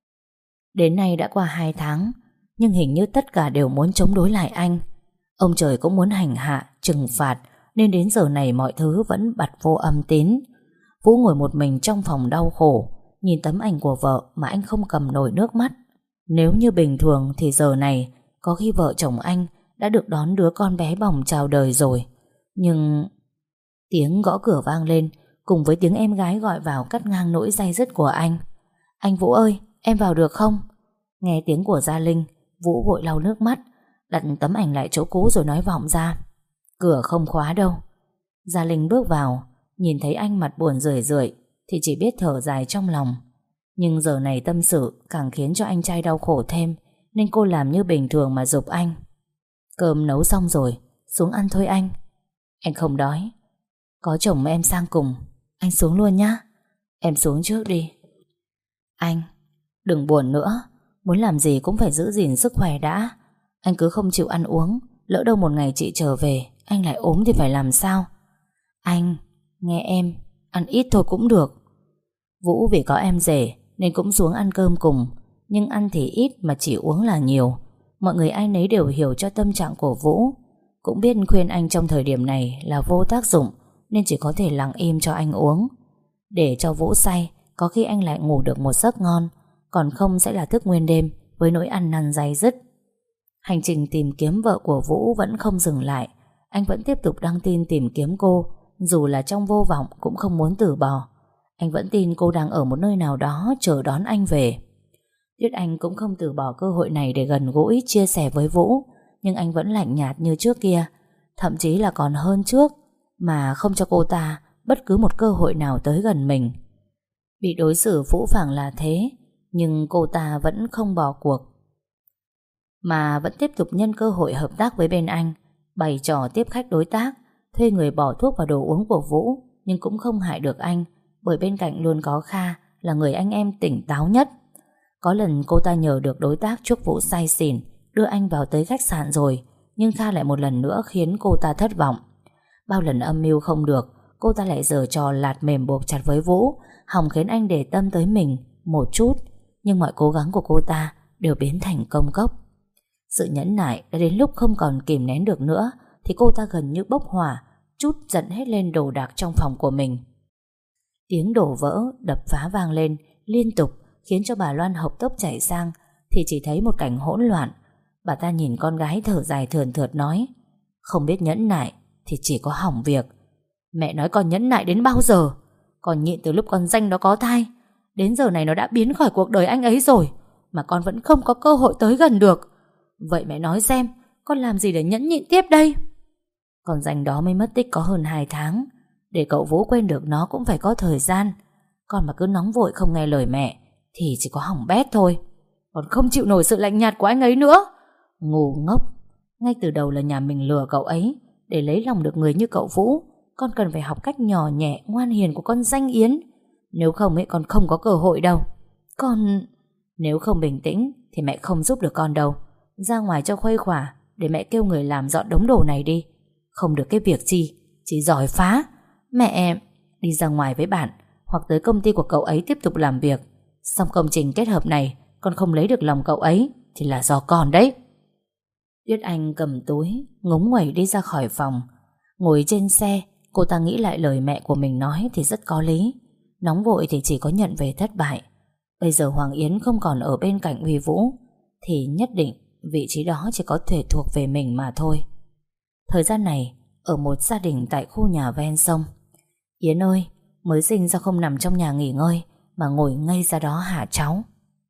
Đến nay đã qua 2 tháng, nhưng hình như tất cả đều muốn chống đối lại anh. Ông trời cũng muốn hành hạ, trừng phạt, nên đến giờ này mọi thứ vẫn bặt vô âm tín. Vũ ngồi một mình trong phòng đau khổ, nhìn tấm ảnh của vợ mà anh không cầm nổi nước mắt. Nếu như bình thường thì giờ này có khi vợ chồng anh đã được đón đứa con bé bỏng chào đời rồi. Nhưng tiếng gõ cửa vang lên, cùng với tiếng em gái gọi vào cắt ngang nỗi day dứt của anh. Anh Vũ ơi, em vào được không? Nghe tiếng của Gia Linh, Vũ vội lau nước mắt, đặt tấm ảnh lại chỗ cũ rồi nói vọng ra. Cửa không khóa đâu. Gia Linh bước vào, nhìn thấy anh mặt buồn rười rượi thì chỉ biết thở dài trong lòng. Nhưng giờ này tâm sự càng khiến cho anh trai đau khổ thêm, nên cô làm như bình thường mà giục anh. Cơm nấu xong rồi, xuống ăn thôi anh. Anh không đói. Có chồng em sang cùng, anh xuống luôn nhá. Em xuống trước đi. Anh, đừng buồn nữa, muốn làm gì cũng phải giữ gìn sức khỏe đã. Anh cứ không chịu ăn uống, lỡ đâu một ngày chị trở về anh lại ốm thì phải làm sao? Anh, nghe em, ăn ít thôi cũng được. Vũ vì có em rể nên cũng xuống ăn cơm cùng, nhưng ăn thì ít mà chỉ uống là nhiều. Mọi người ai nấy đều hiểu cho tâm trạng của Vũ, cũng biết khuyên anh trong thời điểm này là vô tác dụng, nên chỉ có thể lặng im cho anh uống. Để cho Vũ say, có khi anh lại ngủ được một giấc ngon, còn không sẽ là thức nguyên đêm với nỗi ăn năn day dứt. Hành trình tìm kiếm vợ của Vũ vẫn không dừng lại. Anh vẫn tiếp tục đăng tin tìm kiếm cô, dù là trong vô vọng cũng không muốn từ bỏ. Anh vẫn tin cô đang ở một nơi nào đó chờ đón anh về. Tuyết Anh cũng không từ bỏ cơ hội này để gần gũi, chia sẻ với Vũ, nhưng anh vẫn lạnh nhạt như trước kia, thậm chí là còn hơn trước, mà không cho cô ta bất cứ một cơ hội nào tới gần mình. Bị đối xử phũ phàng là thế, Nhưng cô ta vẫn không bỏ cuộc, mà vẫn tiếp tục nhân cơ hội hợp tác với bên anh, bày trò tiếp khách đối tác, thuê người bỏ thuốc vào đồ uống của Vũ, nhưng cũng không hại được anh, bởi bên cạnh luôn có Kha, là người anh em tỉnh táo nhất. Có lần cô ta nhờ được đối tác chuốc Vũ say xỉn, đưa anh vào tới khách sạn rồi, nhưng Kha lại một lần nữa khiến cô ta thất vọng. Bao lần âm mưu không được, cô ta lại giở trò lạt mềm buộc chặt với Vũ, hòng khiến anh để tâm tới mình một chút. Nhưng mọi cố gắng của cô ta đều biến thành công cốc. Sự nhẫn nại đã đến lúc không còn kìm nén được nữa, thì cô ta gần như bốc hỏa, trút giận hết lên đồ đạc trong phòng của mình. Tiếng đổ vỡ, đập phá vang lên liên tục, khiến cho bà Loan hộc tốc chạy sang, thì chỉ thấy một cảnh hỗn loạn. Bà ta nhìn con gái thở dài thườn thượt nói: không biết nhẫn nại thì chỉ có hỏng việc. Mẹ nói con nhẫn nại đến bao giờ? Con nhịn từ lúc con Danh đó có thai, đến giờ này nó đã biến khỏi cuộc đời anh ấy rồi, mà con vẫn không có cơ hội tới gần được. Vậy mẹ nói xem, con làm gì để nhẫn nhịn tiếp đây? Con Danh đó mới mất tích có hơn 2 tháng. Để cậu Vũ quên được nó cũng phải có thời gian. Con mà cứ nóng vội không nghe lời mẹ thì chỉ có hỏng bét thôi. Con không chịu nổi sự lạnh nhạt của anh ấy nữa. Ngu ngốc. Ngay từ đầu là nhà mình lừa cậu ấy. Để lấy lòng được người như cậu Vũ, con cần phải học cách nhỏ nhẹ ngoan hiền của con Danh Yến. Nếu không ấy, con không có cơ hội đâu. Nếu không bình tĩnh thì mẹ không giúp được con đâu. Ra ngoài cho khuây khỏa, để mẹ kêu người làm dọn đống đồ này đi. Không được cái việc chi, chỉ giỏi phá. Mẹ đi ra ngoài với bạn, hoặc tới công ty của cậu ấy tiếp tục làm việc. Xong công trình kết hợp này con không lấy được lòng cậu ấy thì là do con đấy. Tuyết Anh cầm túi ngúng nguẩy đi ra khỏi phòng. Ngồi trên xe, cô ta nghĩ lại lời mẹ của mình nói thì rất có lý. Nóng vội thì chỉ có nhận về thất bại. Bây giờ Hoàng Yến không còn ở bên cạnh Huy Vũ, thì nhất định vị trí đó chỉ có thể thuộc về mình mà thôi. Thời gian này, ở một gia đình tại khu nhà ven sông. Yến ơi, mới sinh sao không nằm trong nhà nghỉ ngơi mà ngồi ngây ra đó hả cháu?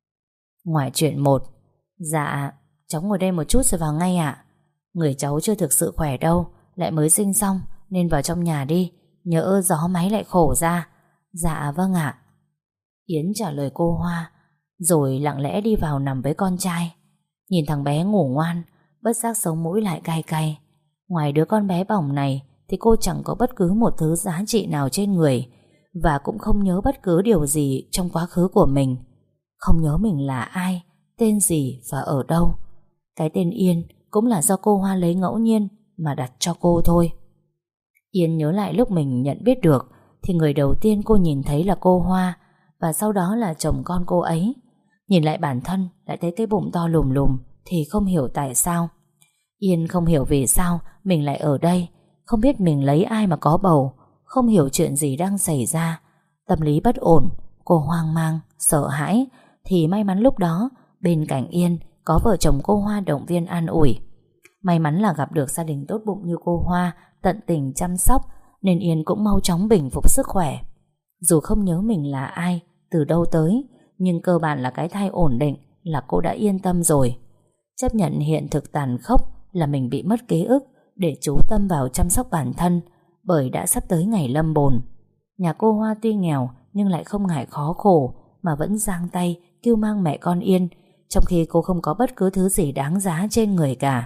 Ngoại chuyện 1. Dạ, cháu ngồi đây một chút rồi vào ngay ạ. Người cháu chưa thực sự khỏe đâu, lại mới sinh xong nên vào trong nhà đi, nhỡ gió máy lại khổ ra. Dạ vâng ạ. Yến trả lời cô Hoa, rồi lặng lẽ đi vào nằm với con trai. Nhìn thằng bé ngủ ngoan, bất giác sống mũi lại cay cay. Ngoài đứa con bé bỏng này thì cô chẳng có bất cứ một thứ giá trị nào trên người, và cũng không nhớ bất cứ điều gì trong quá khứ của mình. Không nhớ mình là ai, tên gì và ở đâu. Cái tên Yên cũng là do cô Hoa lấy ngẫu nhiên mà đặt cho cô thôi. Yên nhớ lại lúc mình nhận biết được thì người đầu tiên cô nhìn thấy là cô Hoa, và sau đó là chồng con cô ấy. Nhìn lại bản thân, lại thấy cái bụng to lùm lùm thì không hiểu tại sao. Yên không hiểu vì sao mình lại ở đây, không biết mình lấy ai mà có bầu, không hiểu chuyện gì đang xảy ra. Tâm lý bất ổn, cô hoang mang, sợ hãi. Thì may mắn lúc đó bên cạnh Yên có vợ chồng cô Hoa động viên an ủi. May mắn là gặp được gia đình tốt bụng như cô Hoa, tận tình chăm sóc, nên Yên cũng mau chóng bình phục sức khỏe. Dù không nhớ mình là ai, từ đâu tới, nhưng cơ bản là cái thai ổn định là cô đã yên tâm rồi. Chấp nhận hiện thực tàn khốc là mình bị mất ký ức, để chú tâm vào chăm sóc bản thân, bởi đã sắp tới ngày lâm bồn. Nhà cô Hoa tuy nghèo nhưng lại không ngại khó khổ, mà vẫn giang tay kêu mang mẹ con Yên, trong khi cô không có bất cứ thứ gì đáng giá trên người cả.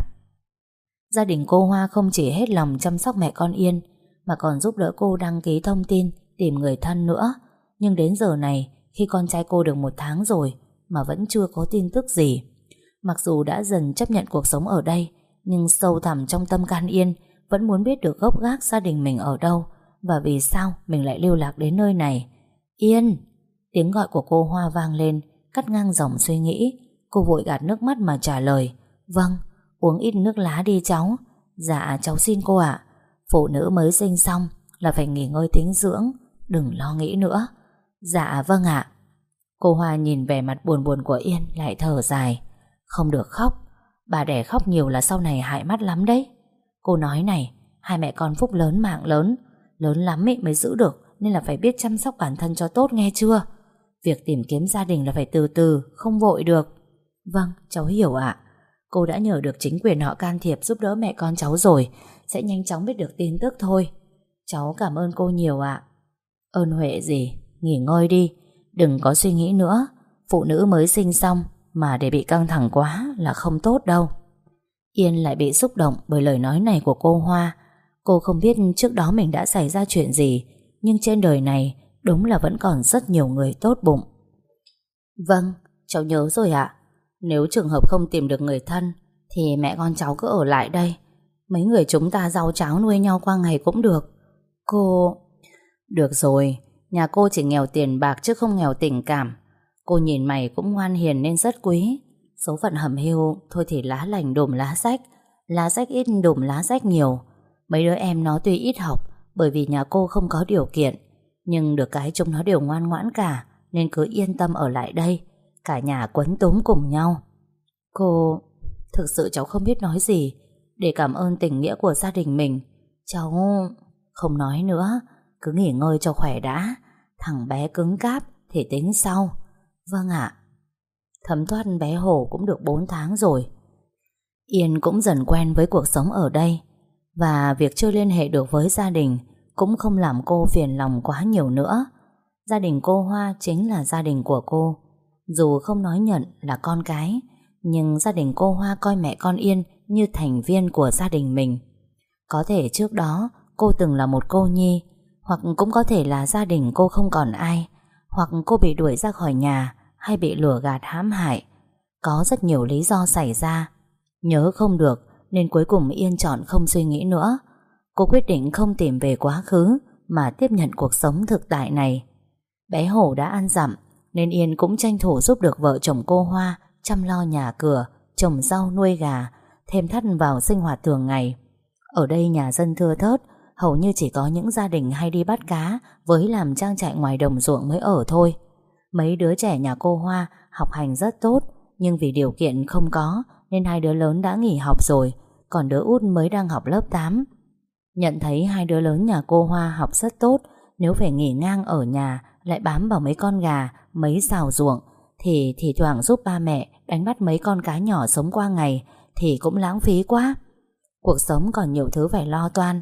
Gia đình cô Hoa không chỉ hết lòng chăm sóc mẹ con Yên, mà còn giúp đỡ cô đăng ký thông tin, tìm người thân nữa. Nhưng đến giờ này, khi con trai cô được 1 tháng rồi mà vẫn chưa có tin tức gì. Mặc dù đã dần chấp nhận cuộc sống ở đây, nhưng sâu thẳm trong tâm can Yên vẫn muốn biết được gốc gác gia đình mình ở đâu, và vì sao mình lại lưu lạc đến nơi này. Yên! Tiếng gọi của cô Hoa vang lên, cắt ngang dòng suy nghĩ. Cô vội gạt nước mắt mà trả lời: Vâng, uống ít nước lá đi cháu. Dạ cháu xin cô ạ. Phụ nữ mới sinh xong là phải nghỉ ngơi tĩnh dưỡng, đừng lo nghĩ nữa. Dạ vâng ạ. Cô Hoa nhìn vẻ mặt buồn buồn của Yên lại thở dài. Không được khóc, bà đẻ khóc nhiều là sau này hại mắt lắm đấy. Cô nói này, hai mẹ con phúc lớn mạng lớn, lớn lắm ấy mới giữ được, nên là phải biết chăm sóc bản thân cho tốt nghe chưa. Việc tìm kiếm gia đình là phải từ từ, không vội được. Vâng, cháu hiểu ạ. Cô đã nhờ được chính quyền họ can thiệp giúp đỡ mẹ con cháu rồi, sẽ nhanh chóng biết được tin tức thôi. Cháu cảm ơn cô nhiều ạ. Ơn huệ gì, nghỉ ngơi đi, đừng có suy nghĩ nữa. Phụ nữ mới sinh xong mà để bị căng thẳng quá là không tốt đâu. Yên lại bị xúc động bởi lời nói này của cô Hoa. Cô không biết trước đó mình đã xảy ra chuyện gì, nhưng trên đời này đúng là vẫn còn rất nhiều người tốt bụng. Vâng, cháu nhớ rồi ạ. Nếu trường hợp không tìm được người thân thì mẹ con cháu cứ ở lại đây. Mấy người chúng ta rau cháo nuôi nhau qua ngày cũng được. Cô... Được rồi, nhà cô chỉ nghèo tiền bạc chứ không nghèo tình cảm. Cô nhìn mày cũng ngoan hiền nên rất quý. Số phận hầm hiu thôi thì lá lành đùm lá rách. Lá rách ít đùm lá rách nhiều. Mấy đứa em nó tuy ít học bởi vì nhà cô không có điều kiện, nhưng được cái chúng nó đều ngoan ngoãn cả, nên cứ yên tâm ở lại đây. Cả nhà quấn túm cùng nhau. Cô... Thực sự cháu không biết nói gì để cảm ơn tình nghĩa của gia đình mình. Cháu... Không nói nữa, cứ nghỉ ngơi cho khỏe đã. Thằng bé cứng cáp thì tính sau. Vâng ạ. Thấm thoát bé Hổ cũng được 4 tháng rồi. Yên cũng dần quen với cuộc sống ở đây, và việc chưa liên hệ được với gia đình cũng không làm cô phiền lòng quá nhiều nữa. Gia đình cô Hoa chính là gia đình của cô. Dù không nói nhận là con cái, nhưng gia đình cô Hoa coi mẹ con Yên như thành viên của gia đình mình. Có thể trước đó cô từng là một cô nhi, hoặc cũng có thể là gia đình cô không còn ai, hoặc cô bị đuổi ra khỏi nhà, hay bị lừa gạt hãm hại. Có rất nhiều lý do xảy ra. Nhớ không được nên cuối cùng Yên chọn không suy nghĩ nữa. Cô quyết định không tìm về quá khứ mà tiếp nhận cuộc sống thực tại này. Bé Hổ đã ăn dặm nên Yên cũng tranh thủ giúp được vợ chồng cô Hoa chăm lo nhà cửa, trồng rau nuôi gà, thêm thắt vào sinh hoạt thường ngày. Ở đây nhà dân thưa thớt, hầu như chỉ có những gia đình hay đi bắt cá với làm trang trại ngoài đồng ruộng mới ở thôi. Mấy đứa trẻ nhà cô Hoa học hành rất tốt, nhưng vì điều kiện không có nên hai đứa lớn đã nghỉ học rồi, còn đứa út mới đang học lớp 8. Nhận thấy hai đứa lớn nhà cô Hoa học rất tốt, nếu phải nghỉ ngang ở nhà lại bám vào mấy con gà, mấy xào ruộng, thì thoảng giúp ba mẹ đánh bắt mấy con cá nhỏ sống qua ngày thì cũng lãng phí quá. Cuộc sống còn nhiều thứ phải lo toan.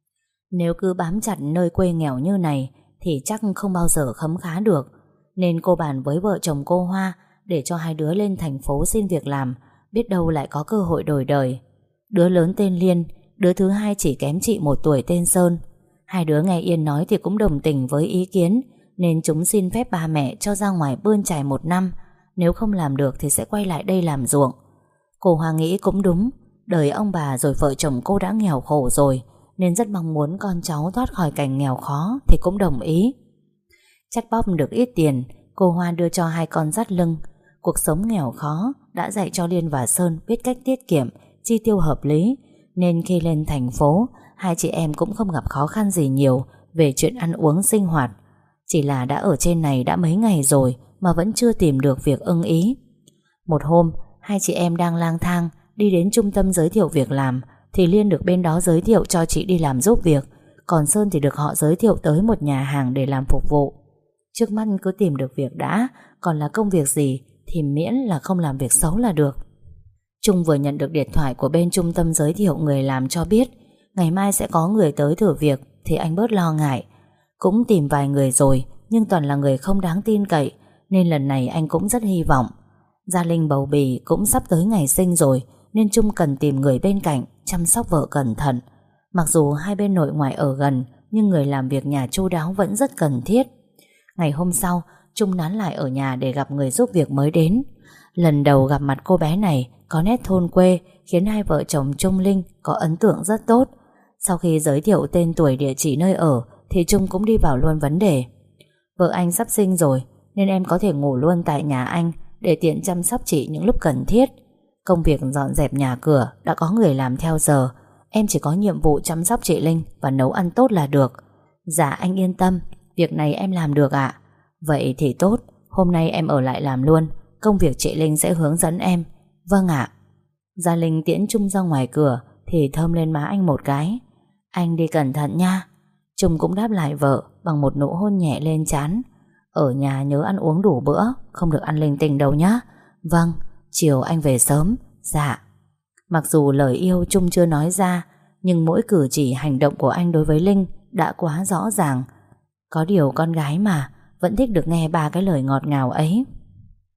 Nếu cứ bám chặt nơi quê nghèo như này thì chắc không bao giờ khấm khá được. Nên cô bàn với vợ chồng cô Hoa để cho hai đứa lên thành phố xin việc làm, biết đâu lại có cơ hội đổi đời. Đứa lớn tên Liên, đứa thứ hai chỉ kém chị 1 tuổi tên Sơn. Hai đứa nghe Yên nói thì cũng đồng tình với ý kiến, nên chúng xin phép ba mẹ cho ra ngoài bươn chải 1 năm. Nếu không làm được thì sẽ quay lại đây làm ruộng. Cô Hoa nghĩ cũng đúng. Đời ông bà rồi vợ chồng cô đã nghèo khổ rồi, nên rất mong muốn con cháu thoát khỏi cảnh nghèo khó thì cũng đồng ý. Chắt bóp được ít tiền, cô Hoa đưa cho hai con dắt lưng. Cuộc sống nghèo khó đã dạy cho Liên và Sơn biết cách tiết kiệm, chi tiêu hợp lý, nên khi lên thành phố, hai chị em cũng không gặp khó khăn gì nhiều về chuyện ăn uống sinh hoạt. Chỉ là đã ở trên này đã mấy ngày rồi mà vẫn chưa tìm được việc ưng ý. Một hôm, hai chị em đang lang thang đi đến trung tâm giới thiệu việc làm, thì Liên được bên đó giới thiệu cho chị đi làm giúp việc, còn Sơn thì được họ giới thiệu tới một nhà hàng để làm phục vụ. Trước mắt cứ tìm được việc đã, còn là công việc gì thì miễn là không làm việc xấu là được. Trung vừa nhận được điện thoại của bên trung tâm giới thiệu người làm cho biết ngày mai sẽ có người tới thử việc, thì anh bớt lo ngại. Cũng tìm vài người rồi, nhưng toàn là người không đáng tin cậy, nên lần này anh cũng rất hy vọng. Gia Linh bầu bì cũng sắp tới ngày sinh rồi, nên Trung cần tìm người bên cạnh chăm sóc vợ cẩn thận. Mặc dù hai bên nội ngoại ở gần, nhưng người làm việc nhà chu đáo vẫn rất cần thiết. Ngày hôm sau, Trung nán lại ở nhà để gặp người giúp việc mới đến. Lần đầu gặp mặt cô bé này có nét thôn quê, khiến hai vợ chồng Trung Linh có ấn tượng rất tốt. Sau khi giới thiệu tên tuổi, địa chỉ nơi ở, thì Trung cũng đi vào luôn vấn đề. Vợ anh sắp sinh rồi, nên em có thể ngủ luôn tại nhà anh để tiện chăm sóc chị những lúc cần thiết. Công việc dọn dẹp nhà cửa đã có người làm theo giờ, em chỉ có nhiệm vụ chăm sóc chị Linh và nấu ăn tốt là được. Dạ anh yên tâm, việc này em làm được ạ. Vậy thì tốt, hôm nay em ở lại làm luôn, công việc chị Linh sẽ hướng dẫn em. Vâng ạ. Gia Linh tiễn Trung ra ngoài cửa thì thơm lên má anh một cái. Anh đi cẩn thận nha. Trung cũng đáp lại vợ bằng một nụ hôn nhẹ lên trán. Ở nhà nhớ ăn uống đủ bữa, không được ăn linh tinh đâu nhá. Vâng, chiều anh về sớm. Dạ. Mặc dù lời yêu Trung chưa nói ra, nhưng mỗi cử chỉ hành động của anh đối với Linh đã quá rõ ràng. Có điều con gái mà vẫn thích được nghe 3 cái lời ngọt ngào ấy.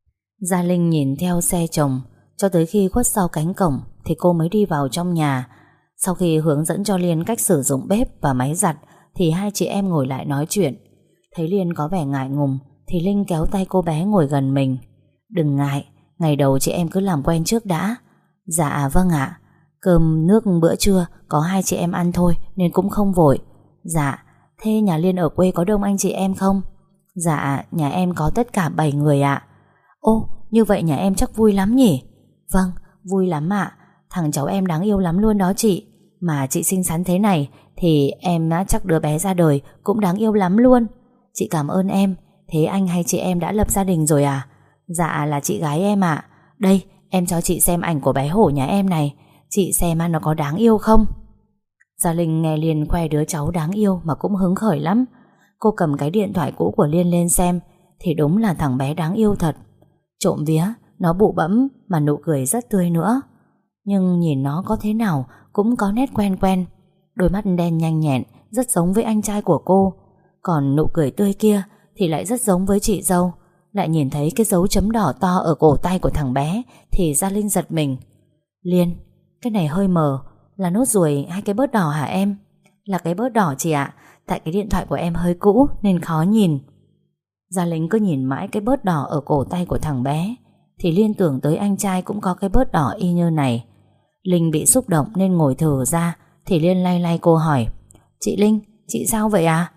Gia Linh nhìn theo xe chồng cho tới khi khuất sau cánh cổng thì cô mới đi vào trong nhà. Sau khi hướng dẫn cho Liên cách sử dụng bếp và máy giặt thì hai chị em ngồi lại nói chuyện. Thấy Liên có vẻ ngại ngùng thì Linh kéo tay cô bé ngồi gần mình. Đừng ngại, ngày đầu chị em cứ làm quen trước đã. Dạ vâng ạ. Cơm nước bữa trưa có hai chị em ăn thôi nên cũng không vội. Dạ, thế nhà Liên ở quê có đông anh chị em không? Dạ, nhà em có tất cả 7 người ạ. Ô, như vậy nhà em chắc vui lắm nhỉ? Vâng, vui lắm ạ. Thằng cháu em đáng yêu lắm luôn đó chị. Mà chị xinh xắn thế này thì em chắc đứa bé ra đời cũng đáng yêu lắm luôn. Chị cảm ơn em. Thế anh hay chị em đã lập gia đình rồi à? Dạ là chị gái em ạ. Đây, em cho chị xem ảnh của bé hổ nhà em này. Chị xem nó có đáng yêu không? Gia Linh nghe Liên khoe đứa cháu đáng yêu mà cũng hứng khởi lắm. Cô cầm cái điện thoại cũ của Liên lên xem thì đúng là thằng bé đáng yêu thật. Trộm vía, nó bụ bẫm mà nụ cười rất tươi nữa. Nhưng nhìn nó có thế nào cũng có nét quen quen. Đôi mắt đen nhanh nhẹn, rất giống với anh trai của cô. Còn nụ cười tươi kia thì lại rất giống với chị dâu. Lại nhìn thấy cái dấu chấm đỏ to ở cổ tay của thằng bé thì Gia Linh giật mình. Liên, cái này hơi mờ. Là nốt ruồi hay cái bớt đỏ hả em? Là cái bớt đỏ chị ạ. Tại cái điện thoại của em hơi cũ nên khó nhìn. Gia Linh cứ nhìn mãi cái bớt đỏ ở cổ tay của thằng bé thì Liên tưởng tới anh trai cũng có cái bớt đỏ y như này. Linh bị xúc động nên ngồi thở ra thì Liên lay lay cô hỏi: Chị Linh, chị sao vậy à?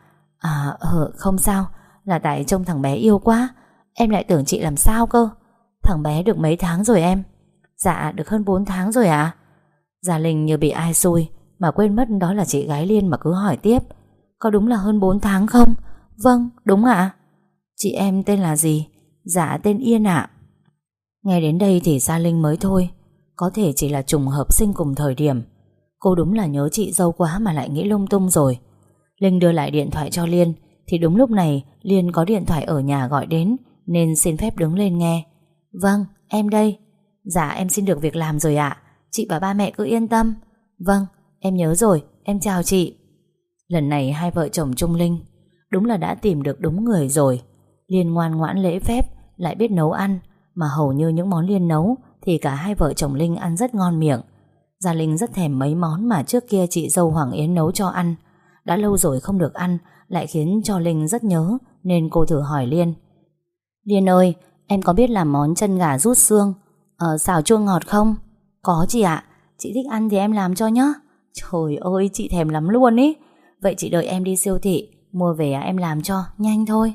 Không sao. Là tại trông thằng bé yêu quá. Em lại tưởng chị làm sao cơ. Thằng bé được mấy tháng rồi em? Dạ được hơn 4 tháng rồi ạ. Gia Linh như bị ai xui mà quên mất đó là chị gái Liên mà cứ hỏi tiếp: Có đúng là hơn 4 tháng không? Vâng, đúng ạ. Chị em tên là gì? Dạ tên Yên ạ. Nghe đến đây thì Gia Linh mới thôi. Có thể chỉ là trùng hợp sinh cùng thời điểm. Cô đúng là nhớ chị dâu quá mà lại nghĩ lung tung rồi. Linh đưa lại điện thoại cho Liên thì đúng lúc này Liên có điện thoại ở nhà gọi đến nên xin phép đứng lên nghe. Vâng, em đây. Dạ em xin được việc làm rồi ạ. Chị và ba mẹ cứ yên tâm. Vâng, em nhớ rồi, em chào chị. Lần này hai vợ chồng Trung Linh đúng là đã tìm được đúng người rồi. Liên ngoan ngoãn lễ phép, lại biết nấu ăn, mà hầu như những món Liên nấu thì cả hai vợ chồng Linh ăn rất ngon miệng. Gia Linh rất thèm mấy món mà trước kia chị dâu Hoàng Yến nấu cho ăn. Đã lâu rồi không được ăn, lại khiến cho Linh rất nhớ, nên cô thử hỏi Liên: Liên ơi, em có biết làm món chân gà rút xương xào chua ngọt không? Có chị ạ. Chị thích ăn thì em làm cho nhá. Trời ơi, chị thèm lắm luôn ý. Vậy chị đợi em đi siêu thị mua về em làm cho, nhanh thôi.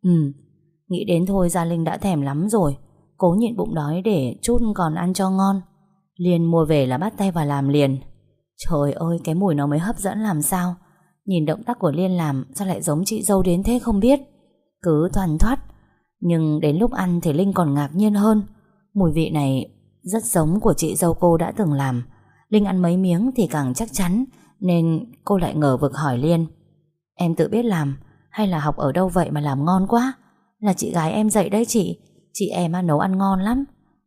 Nghĩ đến thôi Gia Linh đã thèm lắm rồi. Cố nhịn bụng đói để chút còn ăn cho ngon. Liên mua về là bắt tay vào làm liền. Trời ơi, cái mùi nó mới hấp dẫn làm sao. Nhìn động tác của Liên làm sao lại giống chị dâu đến thế không biết. Cứ thoăn thoắt. Nhưng đến lúc ăn thì Linh còn ngạc nhiên hơn. Mùi vị này rất giống của chị dâu cô đã từng làm. Linh ăn mấy miếng thì càng chắc chắn, nên cô lại ngờ vực hỏi Liên: Em tự biết làm hay là học ở đâu vậy mà làm ngon quá? Là chị gái em dạy đấy chị. Chị em nấu ăn ngon lắm.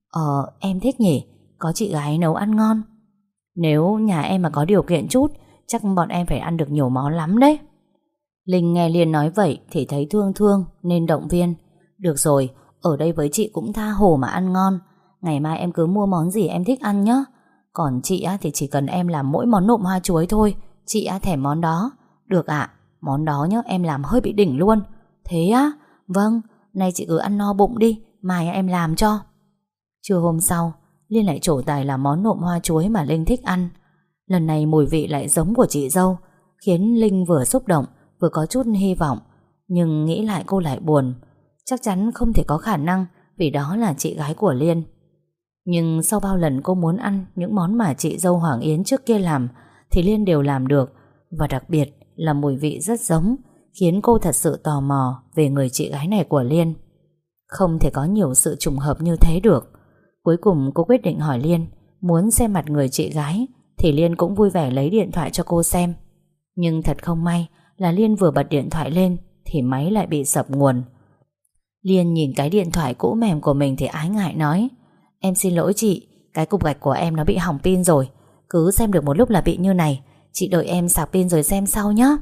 Em thích nhỉ. Có chị gái nấu ăn ngon. Nếu nhà em mà có điều kiện chút, chắc bọn em phải ăn được nhiều món lắm đấy. Linh nghe Liên nói vậy thì thấy thương thương nên động viên: Được rồi, ở đây với chị cũng tha hồ mà ăn ngon. Ngày mai em cứ mua món gì em thích ăn nhé. Còn chị thì chỉ cần em làm mỗi món nộm hoa chuối thôi. Chị thèm món đó. Được ạ. Món đó nhá, em làm hơi bị đỉnh luôn. Thế á? Vâng, nay chị cứ ăn no bụng đi, mai em làm cho. Trưa hôm sau, Liên lại trổ tài làm món nộm hoa chuối mà Linh thích ăn. Lần này mùi vị lại giống của chị dâu, khiến Linh vừa xúc động vừa có chút hy vọng. Nhưng nghĩ lại cô lại buồn. Chắc chắn không thể có khả năng, vì đó là chị gái của Liên. Nhưng sau bao lần cô muốn ăn những món mà chị dâu Hoàng Yến trước kia làm thì Liên đều làm được. Và đặc biệt là mùi vị rất giống, khiến cô thật sự tò mò về người chị gái này của Liên. Không thể có nhiều sự trùng hợp như thế được. Cuối cùng cô quyết định hỏi Liên muốn xem mặt người chị gái, thì Liên cũng vui vẻ lấy điện thoại cho cô xem. Nhưng thật không may là Liên vừa bật điện thoại lên thì máy lại bị sập nguồn. Liên nhìn cái điện thoại cũ mềm của mình thì ái ngại nói: Em xin lỗi chị, cái cục gạch của em nó bị hỏng pin rồi. Cứ xem được một lúc là bị như này. Chị đợi em sạc pin rồi xem sau nhé.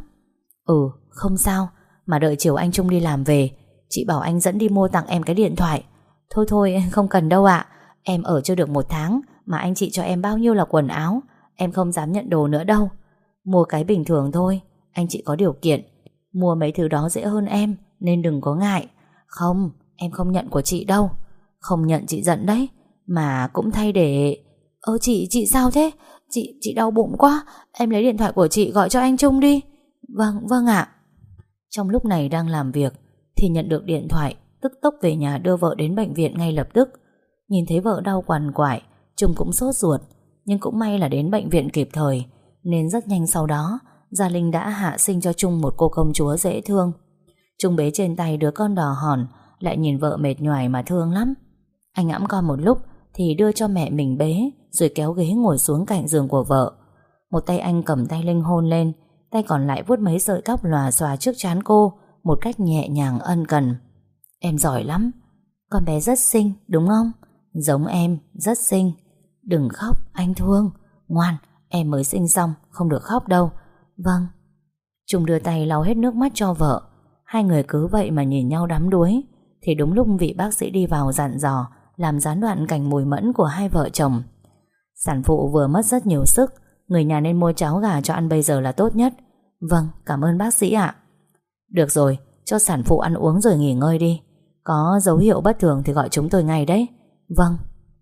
Không sao. Mà đợi chiều anh Trung đi làm về, chị bảo anh dẫn đi mua tặng em cái điện thoại. Thôi thôi không cần đâu ạ. Em ở chưa được 1 tháng mà anh chị cho em bao nhiêu là quần áo. Em không dám nhận đồ nữa đâu. Mua cái bình thường thôi. Anh chị có điều kiện, mua mấy thứ đó dễ hơn em, nên đừng có ngại. Không, em không nhận của chị đâu. Không nhận chị giận đấy. Mà cũng thay để... chị sao thế? Chị đau bụng quá. Em lấy điện thoại của chị gọi cho anh Trung đi. Vâng ạ. Trong lúc này đang làm việc thì nhận được điện thoại, tức tốc về nhà đưa vợ đến bệnh viện ngay lập tức. Nhìn thấy vợ đau quằn quại, Trung cũng sốt ruột, nhưng cũng may là đến bệnh viện kịp thời, nên rất nhanh sau đó Gia Linh đã hạ sinh cho Trung một cô công chúa dễ thương. Trung bế trên tay đứa con đỏ hòn, lại nhìn vợ mệt nhoài mà thương lắm. Anh ẵm con một lúc thì đưa cho mẹ mình bế, rồi kéo ghế ngồi xuống cạnh giường của vợ. Một tay anh cầm tay Linh hôn lên, tay còn lại vuốt mấy sợi tóc lòa xòa trước trán cô một cách nhẹ nhàng ân cần. Em giỏi lắm. Con bé rất xinh đúng không? Giống em, rất xinh. Đừng khóc, anh thương. Ngoan, em mới sinh xong, không được khóc đâu. Vâng. Trung đưa tay lau hết nước mắt cho vợ. Hai người cứ vậy mà nhìn nhau đắm đuối. Thì đúng lúc vị bác sĩ đi vào dặn dò, làm gián đoạn cảnh mùi mẫn của hai vợ chồng. Sản phụ vừa mất rất nhiều sức, người nhà nên mua cháo gà cho ăn bây giờ là tốt nhất. Vâng, cảm ơn bác sĩ ạ. Được rồi, cho sản phụ ăn uống rồi nghỉ ngơi đi. Có dấu hiệu bất thường thì gọi chúng tôi ngay đấy. Vâng.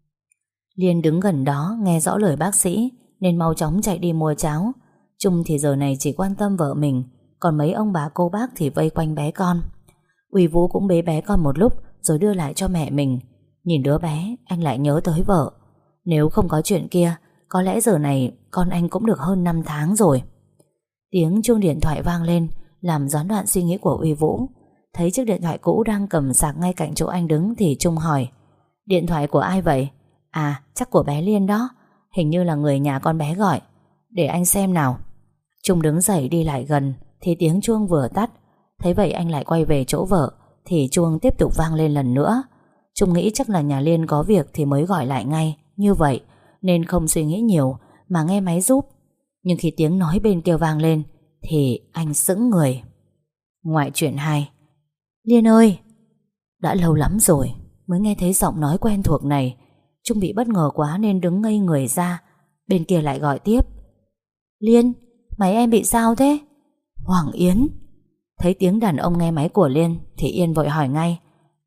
Liên đứng gần đó nghe rõ lời bác sĩ nên mau chóng chạy đi mua cháo. Trung thì giờ này chỉ quan tâm vợ mình, còn mấy ông bà cô bác thì vây quanh bé con. Uy Vũ cũng bế bé con một lúc rồi đưa lại cho mẹ mình. Nhìn đứa bé, anh lại nhớ tới vợ. Nếu không có chuyện kia, có lẽ giờ này con anh cũng được hơn 5 tháng rồi. Tiếng chuông điện thoại vang lên, làm gián đoạn suy nghĩ của Uy Vũ. Thấy chiếc điện thoại cũ đang cầm sạc ngay cạnh chỗ anh đứng thì Trung hỏi: Điện thoại của ai vậy? À, chắc của bé Liên đó. Hình như là người nhà con bé gọi. Để anh xem nào. Trung đứng dậy đi lại gần thì tiếng chuông vừa tắt. Thấy vậy anh lại quay về chỗ vợ thì chuông tiếp tục vang lên lần nữa. Trung nghĩ chắc là nhà Liên có việc thì mới gọi lại ngay như vậy, nên không suy nghĩ nhiều mà nghe máy giúp. Nhưng khi tiếng nói bên kia vang lên thì anh sững người. Ngoại truyện 2. Liên ơi! Đã lâu lắm rồi mới nghe thấy giọng nói quen thuộc này. Trung bị bất ngờ quá nên đứng ngây người ra. Bên kia lại gọi tiếp: Liên, máy em bị sao thế? Hoàng Yến. Thấy tiếng đàn ông nghe máy của Liên thì Yên vội hỏi ngay: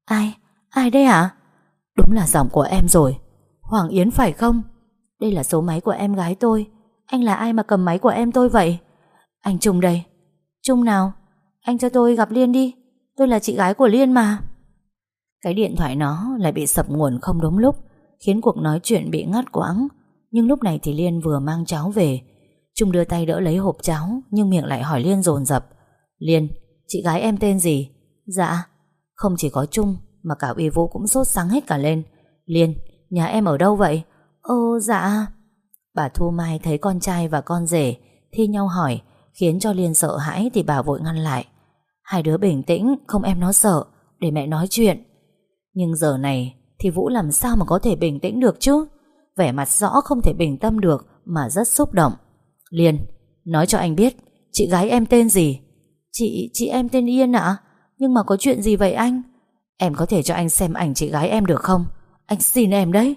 Ai đấy hả? Đúng là giọng của em rồi. Hoàng Yến phải không? Đây là số máy của em gái tôi. Anh là ai mà cầm máy của em tôi vậy? Anh Trung đây. Trung nào? Anh cho tôi gặp Liên đi. Tôi là chị gái của Liên mà. Cái điện thoại nó lại bị sập nguồn không đúng lúc, khiến cuộc nói chuyện bị ngắt quãng. Nhưng lúc này thì Liên vừa mang cháo về. Trung đưa tay đỡ lấy hộp cháo, nhưng miệng lại hỏi Liên dồn dập: Liên, chị gái em tên gì? Dạ. Không chỉ có Trung mà cả Uy Vũ cũng sốt sắng hết cả lên. Liên, nhà em ở đâu vậy? Dạ. Bà Thu Mai thấy con trai và con rể thi nhau hỏi, khiến cho Liên sợ hãi thì bà vội ngăn lại: Hai đứa bình tĩnh, không em nó sợ, để mẹ nói chuyện. Nhưng giờ này thì Vũ làm sao mà có thể bình tĩnh được chứ? Vẻ mặt rõ không thể bình tâm được mà rất xúc động. Liên, nói cho anh biết chị gái em tên gì? Chị em tên Yên ạ. Nhưng mà có chuyện gì vậy anh? Em có thể cho anh xem ảnh chị gái em được không? Anh xin em đấy.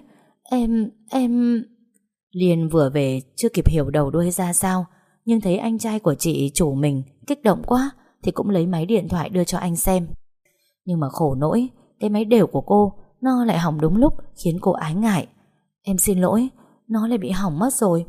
Em... Liên vừa về chưa kịp hiểu đầu đuôi ra sao, nhưng thấy anh trai của chị chủ mình kích động quá thì cũng lấy máy điện thoại đưa cho anh xem. Nhưng mà khổ nỗi, cái máy đều của cô nó lại hỏng đúng lúc, khiến cô ái ngại. Em xin lỗi, nó lại bị hỏng mất rồi.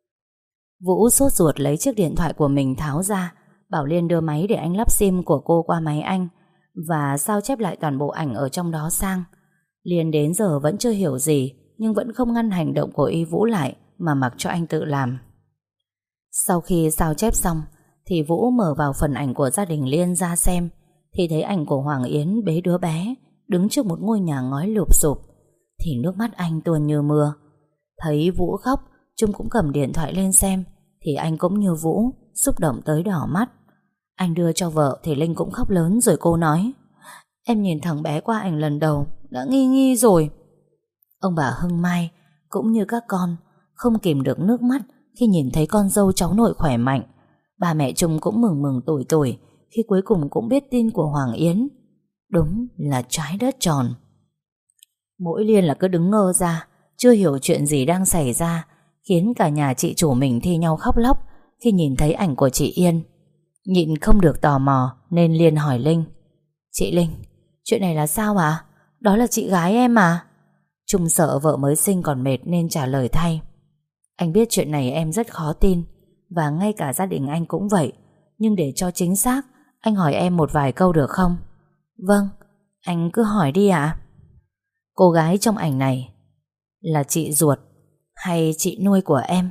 Vũ sốt ruột lấy chiếc điện thoại của mình tháo ra, bảo Liên đưa máy để anh lắp sim của cô qua máy anh và sao chép lại toàn bộ ảnh ở trong đó sang. Liên đến giờ vẫn chưa hiểu gì, nhưng vẫn không ngăn hành động của Y Vũ lại mà mặc cho anh tự làm. Sau khi sao chép xong thì Vũ mở vào phần ảnh của gia đình Liên ra xem, thì thấy ảnh của Hoàng Yến bế đứa bé đứng trước một ngôi nhà ngói lụp xụp, thì nước mắt anh tuôn như mưa. Thấy Vũ khóc, Trung cũng cầm điện thoại lên xem, thì anh cũng như Vũ, xúc động tới đỏ mắt. Anh đưa cho vợ thì Linh cũng khóc lớn, rồi cô nói: Em nhìn thằng bé qua ảnh lần đầu đã nghi rồi. Ông bà Hưng Mai cũng như các con không kìm được nước mắt khi nhìn thấy con dâu cháu nội khỏe mạnh. Ba mẹ Trung cũng mừng tủi khi cuối cùng cũng biết tin của Hoàng Yến. Đúng là trái đất tròn. Mỗi Liên là cứ đứng ngơ ra, chưa hiểu chuyện gì đang xảy ra, khiến cả nhà chị chủ mình thi nhau khóc lóc khi nhìn thấy ảnh của chị Yên. Nhịn không được tò mò nên Liên hỏi Linh: Chị Linh, chuyện này là sao ạ? Đó là chị gái em mà. Trung sợ vợ mới sinh còn mệt nên trả lời thay: Anh biết chuyện này em rất khó tin, và ngay cả gia đình anh cũng vậy. Nhưng để cho chính xác, anh hỏi em một vài câu được không? Vâng, anh cứ hỏi đi ạ. Cô gái trong ảnh này là chị ruột hay chị nuôi của em?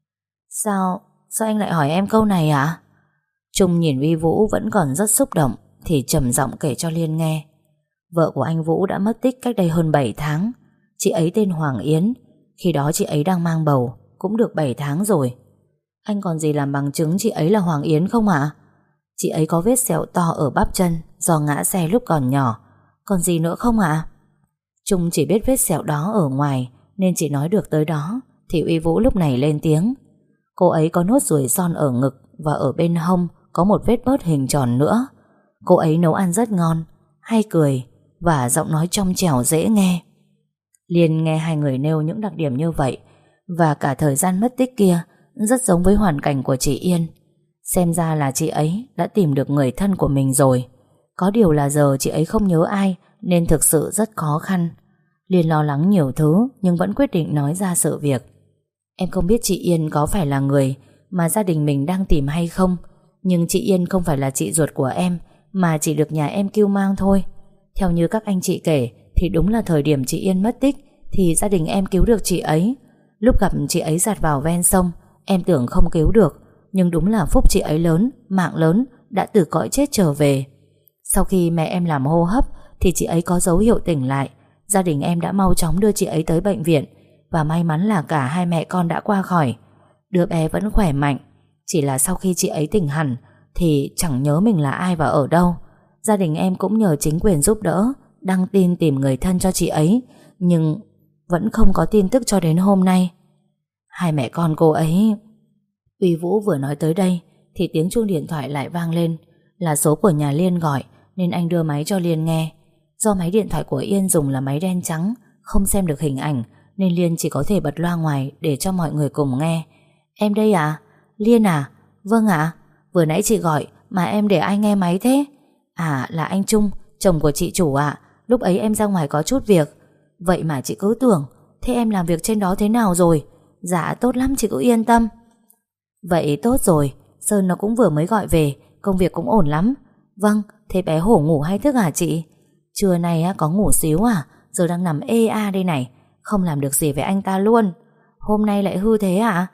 Sao anh lại hỏi em câu này ạ? Trung nhìn Uy Vũ vẫn còn rất xúc động thì trầm giọng kể cho Liên nghe. Vợ của anh Vũ đã mất tích cách đây hơn 7 tháng. Chị ấy tên Hoàng Yến. Khi đó chị ấy đang mang bầu, cũng được 7 tháng rồi. Anh còn gì làm bằng chứng chị ấy là Hoàng Yến không ạ? Chị ấy có vết sẹo to ở bắp chân do ngã xe lúc còn nhỏ. Còn gì nữa không ạ? Trung chỉ biết vết sẹo đó ở ngoài nên chỉ nói được tới đó. Thì Uy Vũ lúc này lên tiếng: Cô ấy có nốt ruồi son ở ngực và ở bên hông có một vết bớt hình tròn nữa. Cô ấy nấu ăn rất ngon, hay cười và giọng nói trong trẻo dễ nghe. Liên nghe hai người nêu những đặc điểm như vậy và cả thời gian mất tích kia rất giống với hoàn cảnh của chị Yên. Xem ra là chị ấy đã tìm được người thân của mình rồi. Có điều là giờ chị ấy không nhớ ai nên thực sự rất khó khăn. Liên lo lắng nhiều thứ nhưng vẫn quyết định nói ra sự việc. Em không biết chị Yên có phải là người mà gia đình mình đang tìm hay không, nhưng chị Yên không phải là chị ruột của em, mà chỉ được nhà em cưu mang thôi. Theo như các anh chị kể thì đúng là thời điểm chị Yên mất tích thì gia đình em cứu được chị ấy. Lúc gặp chị ấy dạt vào ven sông, em tưởng không cứu được, nhưng đúng là phúc chị ấy lớn, mạng lớn, đã từ cõi chết trở về. Sau khi mẹ em làm hô hấp thì chị ấy có dấu hiệu tỉnh lại. Gia đình em đã mau chóng đưa chị ấy tới bệnh viện, và may mắn là cả hai mẹ con đã qua khỏi. Đứa bé vẫn khỏe mạnh. Chỉ là sau khi chị ấy tỉnh hẳn thì chẳng nhớ mình là ai và ở đâu. Gia đình em cũng nhờ chính quyền giúp đỡ, đăng tin tìm người thân cho chị ấy, nhưng vẫn không có tin tức cho đến hôm nay. Hai mẹ con cô ấy... Uy Vũ vừa nói tới đây thì tiếng chuông điện thoại lại vang lên. Là số của nhà Liên gọi nên anh đưa máy cho Liên nghe. Do máy điện thoại của Yên dùng là máy đen trắng, không xem được hình ảnh, nên Liên chỉ có thể bật loa ngoài để cho mọi người cùng nghe. Em đây à? Liên à? Vâng ạ. Vừa nãy chị gọi mà em để ai nghe máy thế? À, là anh Trung, chồng của chị chủ ạ. Lúc ấy em ra ngoài có chút việc. Vậy mà chị cứ tưởng. Thế em làm việc trên đó thế nào rồi? Dạ tốt lắm, chị cứ yên tâm. Vậy tốt rồi. Sơn nó cũng vừa mới gọi về, công việc cũng ổn lắm. Vâng, thế bé Hổ ngủ hay thức hả chị? Trưa nay có ngủ xíu à? Giờ đang nằm ê a đây này, không làm được gì với anh ta luôn. Hôm nay lại hư thế à?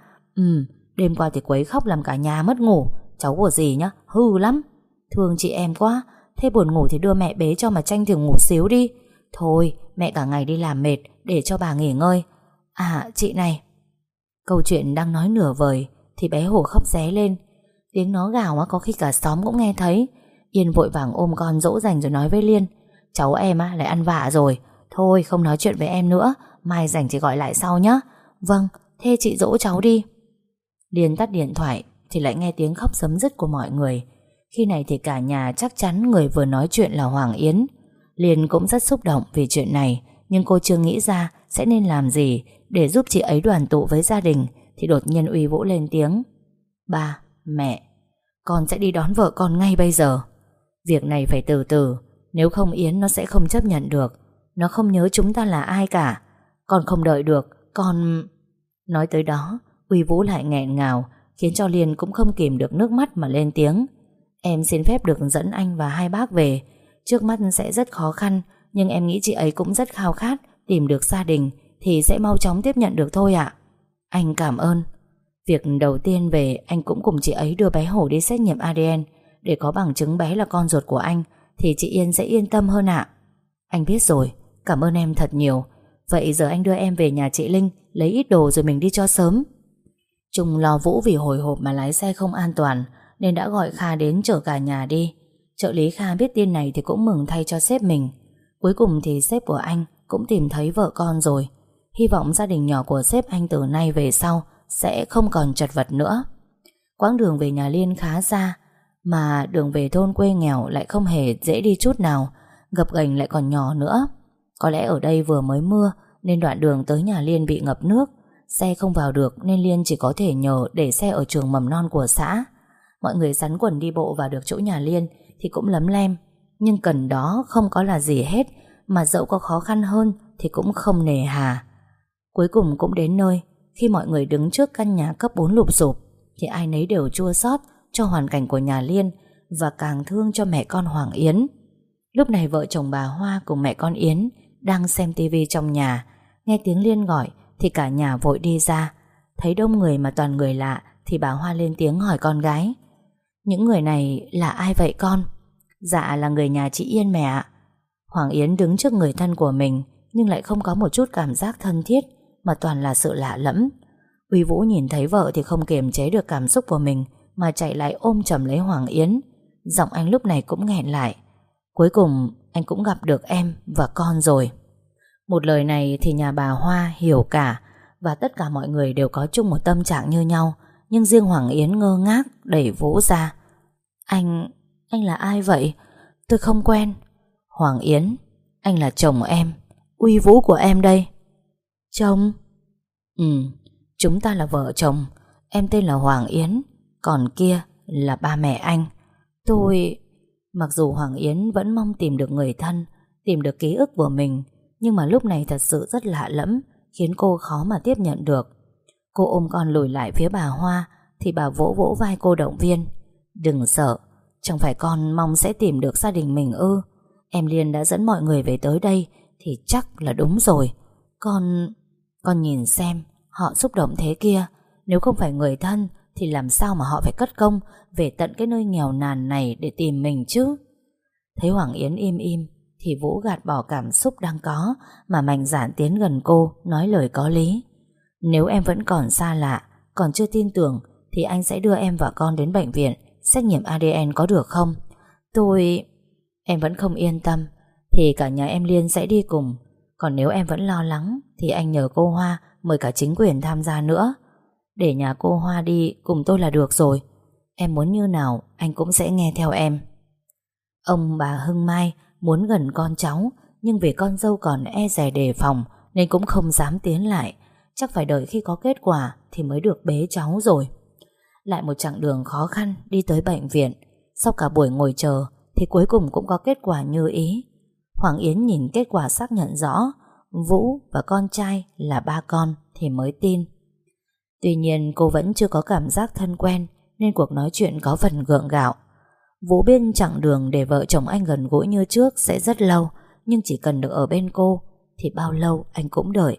Đêm qua thì quấy khóc làm cả nhà mất ngủ. Cháu của dì nhá, hư lắm. Thương chị em quá. Thế buồn ngủ thì đưa mẹ bế cho mà tranh thủ ngủ xíu đi. Thôi, mẹ cả ngày đi làm mệt, để cho bà nghỉ ngơi. À, chị này. Câu chuyện đang nói nửa vời thì bé Hổ khóc ré lên. Tiếng nó gào có khi cả xóm cũng nghe thấy. Yên vội vàng ôm con dỗ dành rồi nói với Liên: Cháu em lại ăn vạ rồi. Thôi không nói chuyện với em nữa, mai rảnh chị gọi lại sau nhé. Vâng, thế chị dỗ cháu đi. Liên tắt điện thoại thì lại nghe tiếng khóc sấm dứt của mọi người. Khi này thì cả nhà chắc chắn người vừa nói chuyện là Hoàng Yến. Liên cũng rất xúc động vì chuyện này, nhưng cô chưa nghĩ ra sẽ nên làm gì để giúp chị ấy đoàn tụ với gia đình. Thì đột nhiên Uy Vũ lên tiếng: Ba, mẹ, con sẽ đi đón vợ con ngay bây giờ. Việc này phải từ từ, nếu không Yến nó sẽ không chấp nhận được. Nó không nhớ chúng ta là ai cả. Con không đợi được, con... Nói tới đó, Uy Vũ lại nghẹn ngào, khiến cho Liên cũng không kìm được nước mắt mà lên tiếng: Em xin phép được dẫn anh và hai bác về. Trước mắt sẽ rất khó khăn, nhưng em nghĩ chị ấy cũng rất khao khát tìm được gia đình, thì sẽ mau chóng tiếp nhận được thôi ạ. Anh cảm ơn. Việc đầu tiên về, anh cũng cùng chị ấy đưa bé Hổ đi xét nghiệm ADN để có bằng chứng bé là con ruột của anh, thì chị Yên sẽ yên tâm hơn ạ. Anh biết rồi, cảm ơn em thật nhiều. Vậy giờ anh đưa em về nhà chị Linh, lấy ít đồ rồi mình đi cho sớm. Trung lo Vũ vì hồi hộp mà lái xe không an toàn, nên đã gọi Kha đến chở cả nhà đi. Trợ lý Kha biết tin này thì cũng mừng thay cho sếp mình. Cuối cùng thì sếp của anh cũng tìm thấy vợ con rồi. Hy vọng gia đình nhỏ của sếp anh từ nay về sau sẽ không còn chật vật nữa. Quãng đường về nhà Liên khá xa, mà đường về thôn quê nghèo lại không hề dễ đi chút nào, gập ghềnh lại còn nhỏ nữa. Có lẽ ở đây vừa mới mưa nên đoạn đường tới nhà Liên bị ngập nước. Xe không vào được nên Liên chỉ có thể nhờ để xe ở trường mầm non của xã. Mọi người sắn quần đi bộ vào được chỗ nhà Liên thì cũng lấm lem. Nhưng cần đó không có là gì hết, mà dẫu có khó khăn hơn thì cũng không nề hà. Cuối cùng cũng đến nơi. Khi mọi người đứng trước căn nhà cấp 4 lụp xụp thì ai nấy đều chua xót cho hoàn cảnh của nhà Liên, và càng thương cho mẹ con Hoàng Yến. Lúc này vợ chồng bà Hoa cùng mẹ con Yến đang xem tivi trong nhà. Nghe tiếng Liên gọi thì cả nhà vội đi ra. Thấy đông người mà toàn người lạ thì bà Hoa lên tiếng hỏi con gái: "Những người này là ai vậy con?" "Dạ là người nhà chị Yên mẹ ạ." Hoàng Yến đứng trước người thân của mình nhưng lại không có một chút cảm giác thân thiết, mà toàn là sự lạ lẫm. Uy Vũ nhìn thấy vợ thì không kiềm chế được cảm xúc của mình mà chạy lại ôm chầm lấy Hoàng Yến. Giọng anh lúc này cũng nghẹn lại: "Cuối cùng anh cũng gặp được em và con rồi." Một lời này thì nhà bà Hoa hiểu cả, và tất cả mọi người đều có chung một tâm trạng như nhau. Nhưng riêng Hoàng Yến ngơ ngác đẩy Vũ ra: Anh là ai vậy? Tôi không quen." "Hoàng Yến, anh là chồng em, Uy Vũ của em đây." "Chồng?" "Ừ, chúng ta là vợ chồng. Em tên là Hoàng Yến, còn kia là ba mẹ anh. Tôi..." Mặc dù Hoàng Yến vẫn mong tìm được người thân, tìm được ký ức của mình, nhưng mà lúc này thật sự rất lạ lẫm, khiến cô khó mà tiếp nhận được. Cô ôm con lùi lại phía bà Hoa thì bà vỗ vỗ vai cô động viên: "Đừng sợ, chẳng phải con mong sẽ tìm được gia đình mình ư? Em Liên đã dẫn mọi người về tới đây thì chắc là đúng rồi. Con nhìn xem, họ xúc động thế kia. Nếu không phải người thân thì làm sao mà họ phải cất công về tận cái nơi nghèo nàn này để tìm mình chứ?" Thấy Hoàng Yến im im thì Vũ gạt bỏ cảm xúc đang có mà mạnh dạn tiến gần cô, nói lời có lý: "Nếu em vẫn còn xa lạ, còn chưa tin tưởng thì anh sẽ đưa em và con đến bệnh viện xét nghiệm ADN có được không? Em vẫn không yên tâm thì cả nhà em Liên sẽ đi cùng. Còn nếu em vẫn lo lắng thì anh nhờ cô Hoa mời cả chính quyền tham gia nữa. Để nhà cô Hoa đi cùng tôi là được rồi. Em muốn như nào anh cũng sẽ nghe theo em." Ông bà Hưng Mai muốn gần con cháu, nhưng vì con dâu còn e dè đề phòng nên cũng không dám tiến lại. Chắc phải đợi khi có kết quả thì mới được bế cháu rồi. Lại một chặng đường khó khăn đi tới bệnh viện. Sau cả buổi ngồi chờ thì cuối cùng cũng có kết quả như ý. Hoàng Yến nhìn kết quả xác nhận rõ Vũ và con trai là ba con thì mới tin. Tuy nhiên cô vẫn chưa có cảm giác thân quen nên cuộc nói chuyện có phần gượng gạo. Vũ biết chặng đường để vợ chồng anh gần gũi như trước sẽ rất lâu, nhưng chỉ cần được ở bên cô thì bao lâu anh cũng đợi.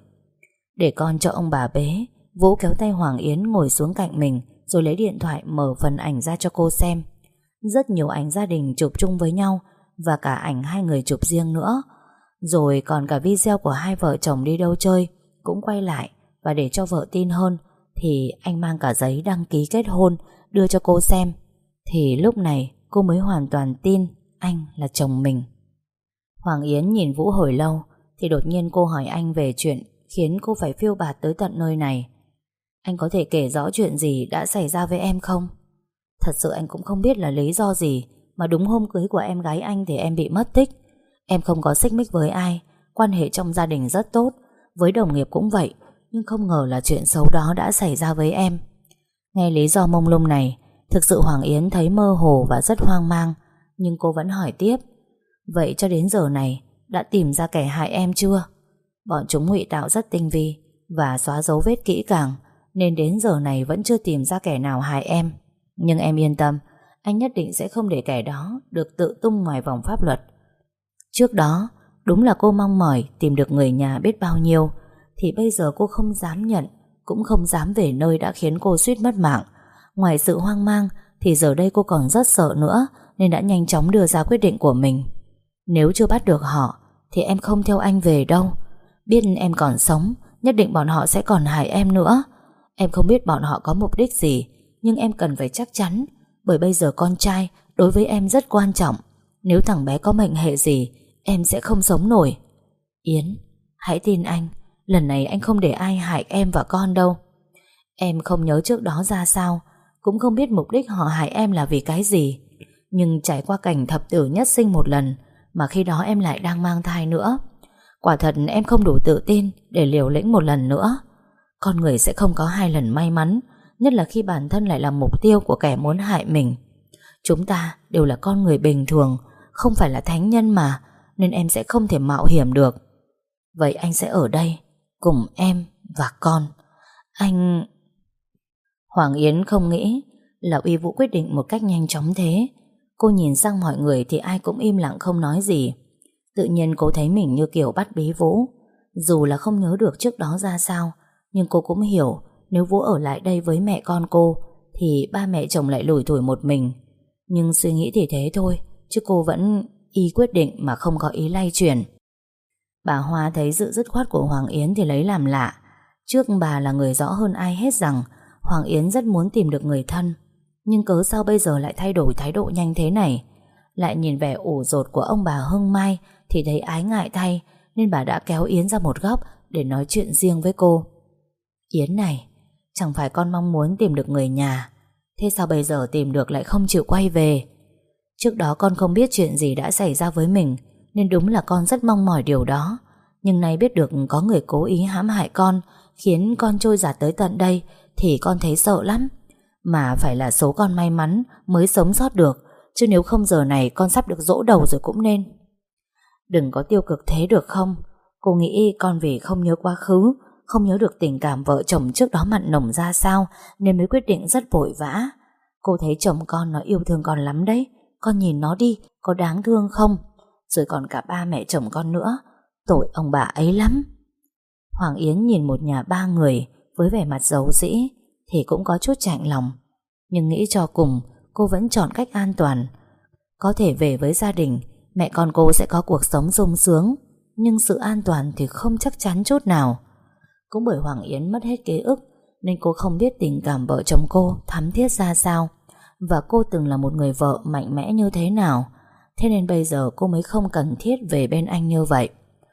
Để con cho ông bà bế, Vũ kéo tay Hoàng Yến ngồi xuống cạnh mình rồi lấy điện thoại mở phần ảnh ra cho cô xem. Rất nhiều ảnh gia đình chụp chung với nhau và cả ảnh hai người chụp riêng nữa. Rồi còn cả video của hai vợ chồng đi đâu chơi cũng quay lại, và để cho vợ tin hơn thì anh mang cả giấy đăng ký kết hôn đưa cho cô xem. Thì lúc này cô mới hoàn toàn tin anh là chồng mình. Hoàng Yến nhìn Vũ hồi lâu thì đột nhiên cô hỏi anh về chuyện khiến cô phải phiêu bạt tới tận nơi này. "Anh có thể kể rõ chuyện gì đã xảy ra với em không? Thật sự anh cũng không biết là lý do gì mà đúng hôm cưới của em gái anh thì em bị mất tích. Em không có xích mích với ai, quan hệ trong gia đình rất tốt, với đồng nghiệp cũng vậy, nhưng không ngờ là chuyện xấu đó đã xảy ra với em." Nghe lý do mông lung này, thực sự Hoàng Yến thấy mơ hồ và rất hoang mang, nhưng cô vẫn hỏi tiếp: "Vậy cho đến giờ này đã tìm ra kẻ hại em chưa?" "Bọn chúng ngụy tạo rất tinh vi và xóa dấu vết kỹ càng, nên đến giờ này vẫn chưa tìm ra kẻ nào hại em. Nhưng em yên tâm, anh nhất định sẽ không để kẻ đó được tự tung ngoài vòng pháp luật." Trước đó đúng là cô mong mỏi tìm được người nhà biết bao nhiêu, thì bây giờ cô không dám nhận, cũng không dám về nơi đã khiến cô suýt mất mạng. Ngoài sự hoang mang thì giờ đây cô còn rất sợ nữa, nên đã nhanh chóng đưa ra quyết định của mình. "Nếu chưa bắt được họ thì em không theo anh về đâu. Biết em còn sống, nhất định bọn họ sẽ còn hại em nữa. Em không biết bọn họ có mục đích gì, nhưng em cần phải chắc chắn, bởi bây giờ con trai đối với em rất quan trọng. Nếu thằng bé có mệnh hệ gì, em sẽ không sống nổi. Yến, hãy tin anh, lần này anh không để ai hại em và con đâu. Em không nhớ trước đó ra sao, cũng không biết mục đích họ hại em là vì cái gì, nhưng trải qua cảnh thập tử nhất sinh một lần, mà khi đó em lại đang mang thai nữa. Quả thật em không đủ tự tin để liều lĩnh một lần nữa. Con người sẽ không có hai lần may mắn, nhất là khi bản thân lại là mục tiêu của kẻ muốn hại mình. Chúng ta đều là con người bình thường, không phải là thánh nhân mà, nên em sẽ không thể mạo hiểm được. Vậy anh sẽ ở đây cùng em và con. Anh... Hoàng Yến không nghĩ là Uy Vũ quyết định một cách nhanh chóng thế. Cô nhìn sang mọi người thì ai cũng im lặng không nói gì. Tự nhiên cô thấy mình như kiểu bắt bí Vũ. Dù là không nhớ được trước đó ra sao, nhưng cô cũng hiểu nếu Vũ ở lại đây với mẹ con cô thì ba mẹ chồng lại lủi thủi một mình. Nhưng suy nghĩ thì thế thôi, chứ cô vẫn y quyết định mà không có ý lay chuyển. Bà Hoa thấy sự dứt khoát của Hoàng Yến thì lấy làm lạ. Trước bà là người rõ hơn ai hết rằng Hoàng Yến rất muốn tìm được người thân, nhưng cớ sao bây giờ lại thay đổi thái độ nhanh thế này. Lại nhìn vẻ ủ rột của ông bà Hưng Mai thì thấy ái ngại thay, nên bà đã kéo Yến ra một góc để nói chuyện riêng với cô. Yến này, chẳng phải con mong muốn tìm được người nhà, thế sao bây giờ tìm được lại không chịu quay về? Trước đó con không biết chuyện gì đã xảy ra với mình, nên đúng là con rất mong mỏi điều đó. Nhưng nay biết được có người cố ý hãm hại con, khiến con trôi dạt tới tận đây, thì con thấy sợ lắm. Mà phải là số con may mắn mới sống sót được, chứ nếu không giờ này con sắp được dỗ đầu rồi cũng nên. Đừng có tiêu cực thế được không? Cô nghĩ con vì không nhớ quá khứ, không nhớ được tình cảm vợ chồng trước đó mặn nồng ra sao, nên mới quyết định rất vội vã. Cô thấy chồng con nó yêu thương con lắm đấy. Con nhìn nó đi, có đáng thương không? Rồi còn cả ba mẹ chồng con nữa, tội ông bà ấy lắm. Hoàng Yến nhìn một nhà ba người với vẻ mặt dầu dĩ thì cũng có chút chạnh lòng. Nhưng nghĩ cho cùng, cô vẫn chọn cách an toàn. Có thể về với gia đình, mẹ con cô sẽ có cuộc sống sung sướng, nhưng sự an toàn thì không chắc chắn chút nào. Cũng bởi Hoàng Yến mất hết ký ức, nên cô không biết tình cảm vợ chồng cô thắm thiết ra sao, và cô từng là một người vợ mạnh mẽ như thế nào. Thế nên bây giờ cô mới không cần thiết về bên anh như vậy.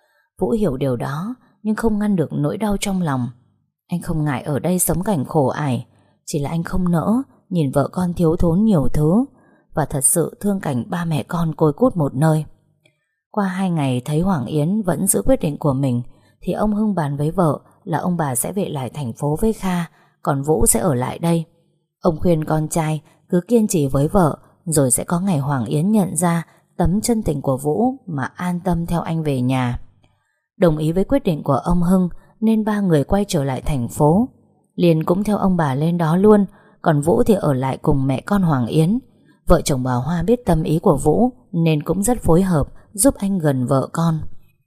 Vũ hiểu điều đó, nhưng không ngăn được nỗi đau trong lòng. Anh không ngại ở đây sống cảnh khổ ải, chỉ là anh không nỡ nhìn vợ con thiếu thốn nhiều thứ, và thật sự thương cảnh ba mẹ con côi cút một nơi. Qua 2 ngày thấy Hoàng Yến vẫn giữ quyết định của mình, thì ông Hưng bàn với vợ là ông bà sẽ về lại thành phố với Kha, còn Vũ sẽ ở lại đây. Ông khuyên con trai cứ kiên trì với vợ, rồi sẽ có ngày Hoàng Yến nhận ra tấm chân tình của Vũ mà an tâm theo anh về nhà. Đồng ý với quyết định của ông Hưng, nên ba người quay trở lại thành phố. Liên cũng theo ông bà lên đó luôn, còn Vũ thì ở lại cùng mẹ con Hoàng Yến. Vợ chồng bà Hoa biết tâm ý của Vũ nên cũng rất phối hợp giúp anh gần vợ con.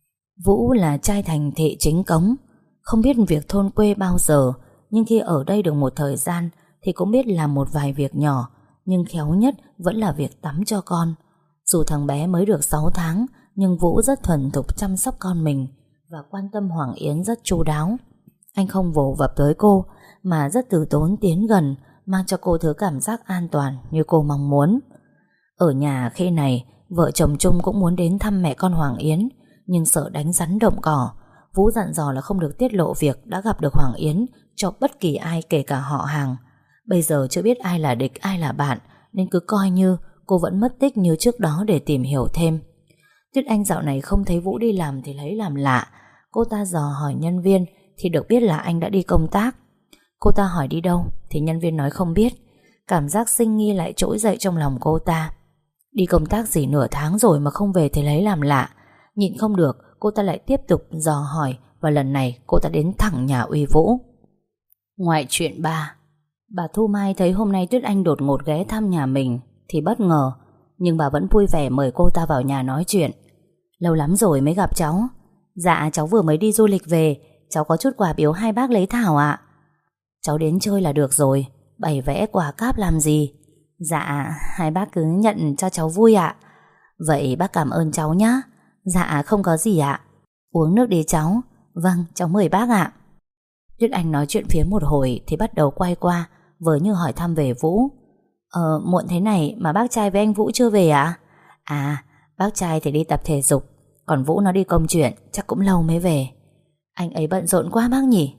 Vũ là trai thành thị chính cống, không biết việc thôn quê bao giờ, nhưng khi ở đây được một thời gian thì cũng biết làm một vài việc nhỏ, nhưng khéo nhất vẫn là việc tắm cho con. Dù thằng bé mới được 6 tháng, nhưng Vũ rất thuần thục chăm sóc con mình và quan tâm Hoàng Yến rất chu đáo. Anh không vồ vập tới cô, mà rất từ tốn tiến gần, mang cho cô thứ cảm giác an toàn như cô mong muốn. Ở nhà khi này, vợ chồng Trung cũng muốn đến thăm mẹ con Hoàng Yến, nhưng sợ đánh rắn động cỏ. Vũ dặn dò là không được tiết lộ việc đã gặp được Hoàng Yến cho bất kỳ ai, kể cả họ hàng. Bây giờ chưa biết ai là địch, ai là bạn, nên cứ coi như cô vẫn mất tích như trước đó để tìm hiểu thêm. Tuyết Anh dạo này không thấy Vũ đi làm thì lấy làm lạ. Cô ta dò hỏi nhân viên thì được biết là anh đã đi công tác. Cô ta hỏi đi đâu thì nhân viên nói không biết. Cảm giác sinh nghi lại trỗi dậy trong lòng cô ta. Đi công tác gì nửa tháng rồi mà không về thì lấy làm lạ. Nhịn không được, cô ta lại tiếp tục dò hỏi, và lần này cô ta đến thẳng nhà Uy Vũ. Ngoại truyện 3. Bà Thu Mai thấy hôm nay Tuyết Anh đột ngột ghé thăm nhà mình thì bất ngờ, nhưng bà vẫn vui vẻ mời cô ta vào nhà nói chuyện. Lâu lắm rồi mới gặp cháu. Dạ cháu vừa mới đi du lịch về, cháu có chút quà biếu hai bác lấy thảo ạ. Cháu đến chơi là được rồi, bày vẽ quà cáp làm gì? Dạ hai bác cứ nhận cho cháu vui ạ. Vậy bác cảm ơn cháu nhé. Dạ không có gì ạ. Uống nước đi cháu. Vâng cháu mời bác ạ. Tuyết Anh nói chuyện phía một hồi thì bắt đầu quay qua, vờ như hỏi thăm về Vũ. Muộn thế này mà bác trai với anh Vũ chưa về ạ? À bác trai thì đi tập thể dục, còn Vũ nó đi công chuyện, chắc cũng lâu mới về. Anh ấy bận rộn quá bác nhỉ?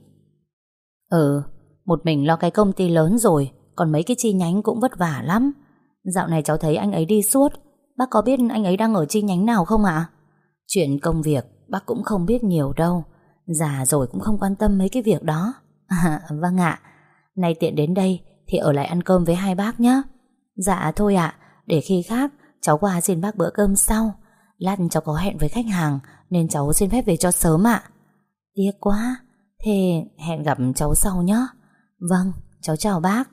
Một mình lo cái công ty lớn rồi, còn mấy cái chi nhánh cũng vất vả lắm. Dạo này cháu thấy anh ấy đi suốt. Bác có biết anh ấy đang ở chi nhánh nào không ạ? Chuyện công việc bác cũng không biết nhiều đâu. Già rồi cũng không quan tâm mấy cái việc đó. Vâng ạ. Nay tiện đến đây thì ở lại ăn cơm với hai bác nhé. Dạ thôi ạ. Để khi khác cháu qua xin bác bữa cơm sau. Lát cháu có hẹn với khách hàng nên cháu xin phép về cho sớm ạ. Tiếc quá. Thế hẹn gặp cháu sau nhé. Vâng, cháu chào bác.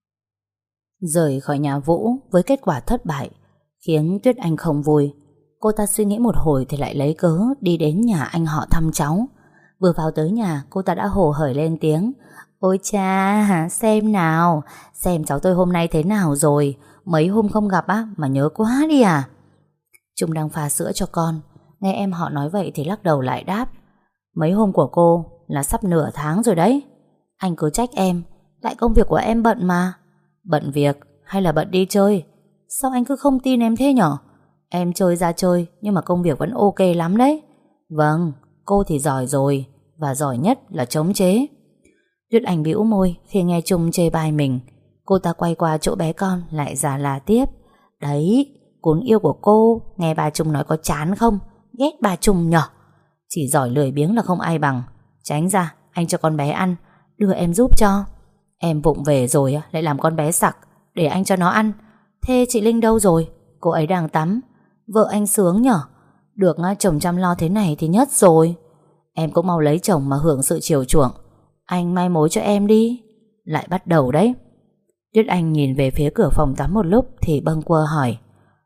Rời khỏi nhà Vũ với kết quả thất bại khiến Tuyết Anh không vui. Cô ta suy nghĩ một hồi thì lại lấy cớ đi đến nhà anh họ thăm cháu. Vừa vào tới nhà, cô ta đã hồ hởi lên tiếng: Ôi cha, xem nào, xem cháu tôi hôm nay thế nào rồi. Mấy hôm không gặp á mà nhớ quá đi à. Trung đang pha sữa cho con, nghe em họ nói vậy thì lắc đầu lại đáp: Mấy hôm của cô là sắp nửa tháng rồi đấy. Anh cứ trách em, tại công việc của em bận mà. Bận việc hay là bận đi chơi? Sao anh cứ không tin em thế nhở? Em chơi ra chơi nhưng mà công việc vẫn ok lắm đấy. Vâng, cô thì giỏi rồi, và giỏi nhất là chống chế. Tuyết Anh bĩu môi khi nghe Trung chê bai mình. Cô ta quay qua chỗ bé con lại già là tiếp: Đấy, cún yêu của cô, nghe bà Trung nói có chán không? Ghét bà Trung nhở? Chỉ giỏi lười biếng là không ai bằng. Tránh ra, anh cho con bé ăn. Đưa em giúp cho. Em vụng về rồi lại làm con bé sặc. Để anh cho nó ăn. Thế chị Linh đâu rồi? Cô ấy đang tắm. Vợ anh sướng nhở? Được chồng chăm lo thế này thì nhất rồi. Em cũng mau lấy chồng mà hưởng sự chiều chuộng. Anh mai mối cho em đi. Lại bắt đầu đấy. Tuyết Anh nhìn về phía cửa phòng tắm một lúc thì bâng quơ hỏi: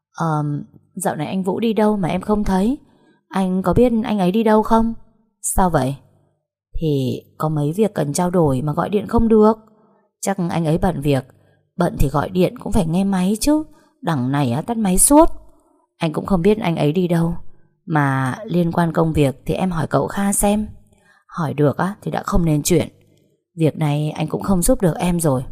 Dạo này anh Vũ đi đâu mà em không thấy? Anh có biết anh ấy đi đâu không? Sao vậy? Thì có mấy việc cần trao đổi mà gọi điện không được. Chắc anh ấy bận việc. Bận thì gọi điện cũng phải nghe máy chứ. Đằng này tắt máy suốt. Anh cũng không biết anh ấy đi đâu. Mà liên quan công việc thì em hỏi cậu Kha xem. Hỏi được thì đã không nên chuyện. Việc này anh cũng không giúp được em rồi.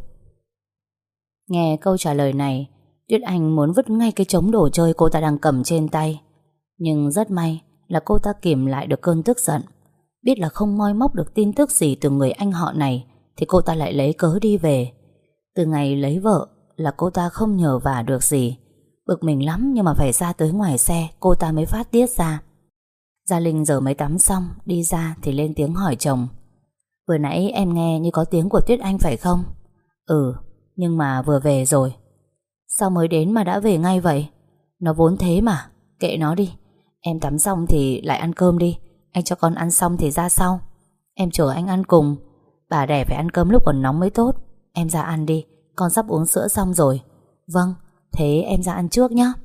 Nghe câu trả lời này, Tuyết Anh muốn vứt ngay cái trống đồ chơi cô ta đang cầm trên tay. Nhưng rất may là cô ta kìm lại được cơn tức giận. Biết là không moi móc được tin tức gì từ người anh họ này thì cô ta lại lấy cớ đi về. Từ ngày lấy vợ là cô ta không nhờ vả được gì. Bực mình lắm nhưng mà phải ra tới ngoài xe cô ta mới phát tiết ra. Gia Linh giờ mới tắm xong đi ra thì lên tiếng hỏi chồng: Vừa nãy em nghe như có tiếng của Tuyết Anh phải không? Ừ, nhưng mà vừa về rồi. Sao mới đến mà đã về ngay vậy? Nó vốn thế mà, kệ nó đi. Em tắm xong thì lại ăn cơm đi. Anh cho con ăn xong thì ra sau. Em chờ anh ăn cùng. Bà đẻ phải ăn cơm lúc còn nóng mới tốt. Em ra ăn đi, con sắp uống sữa xong rồi. Vâng, thế em ra ăn trước nhé.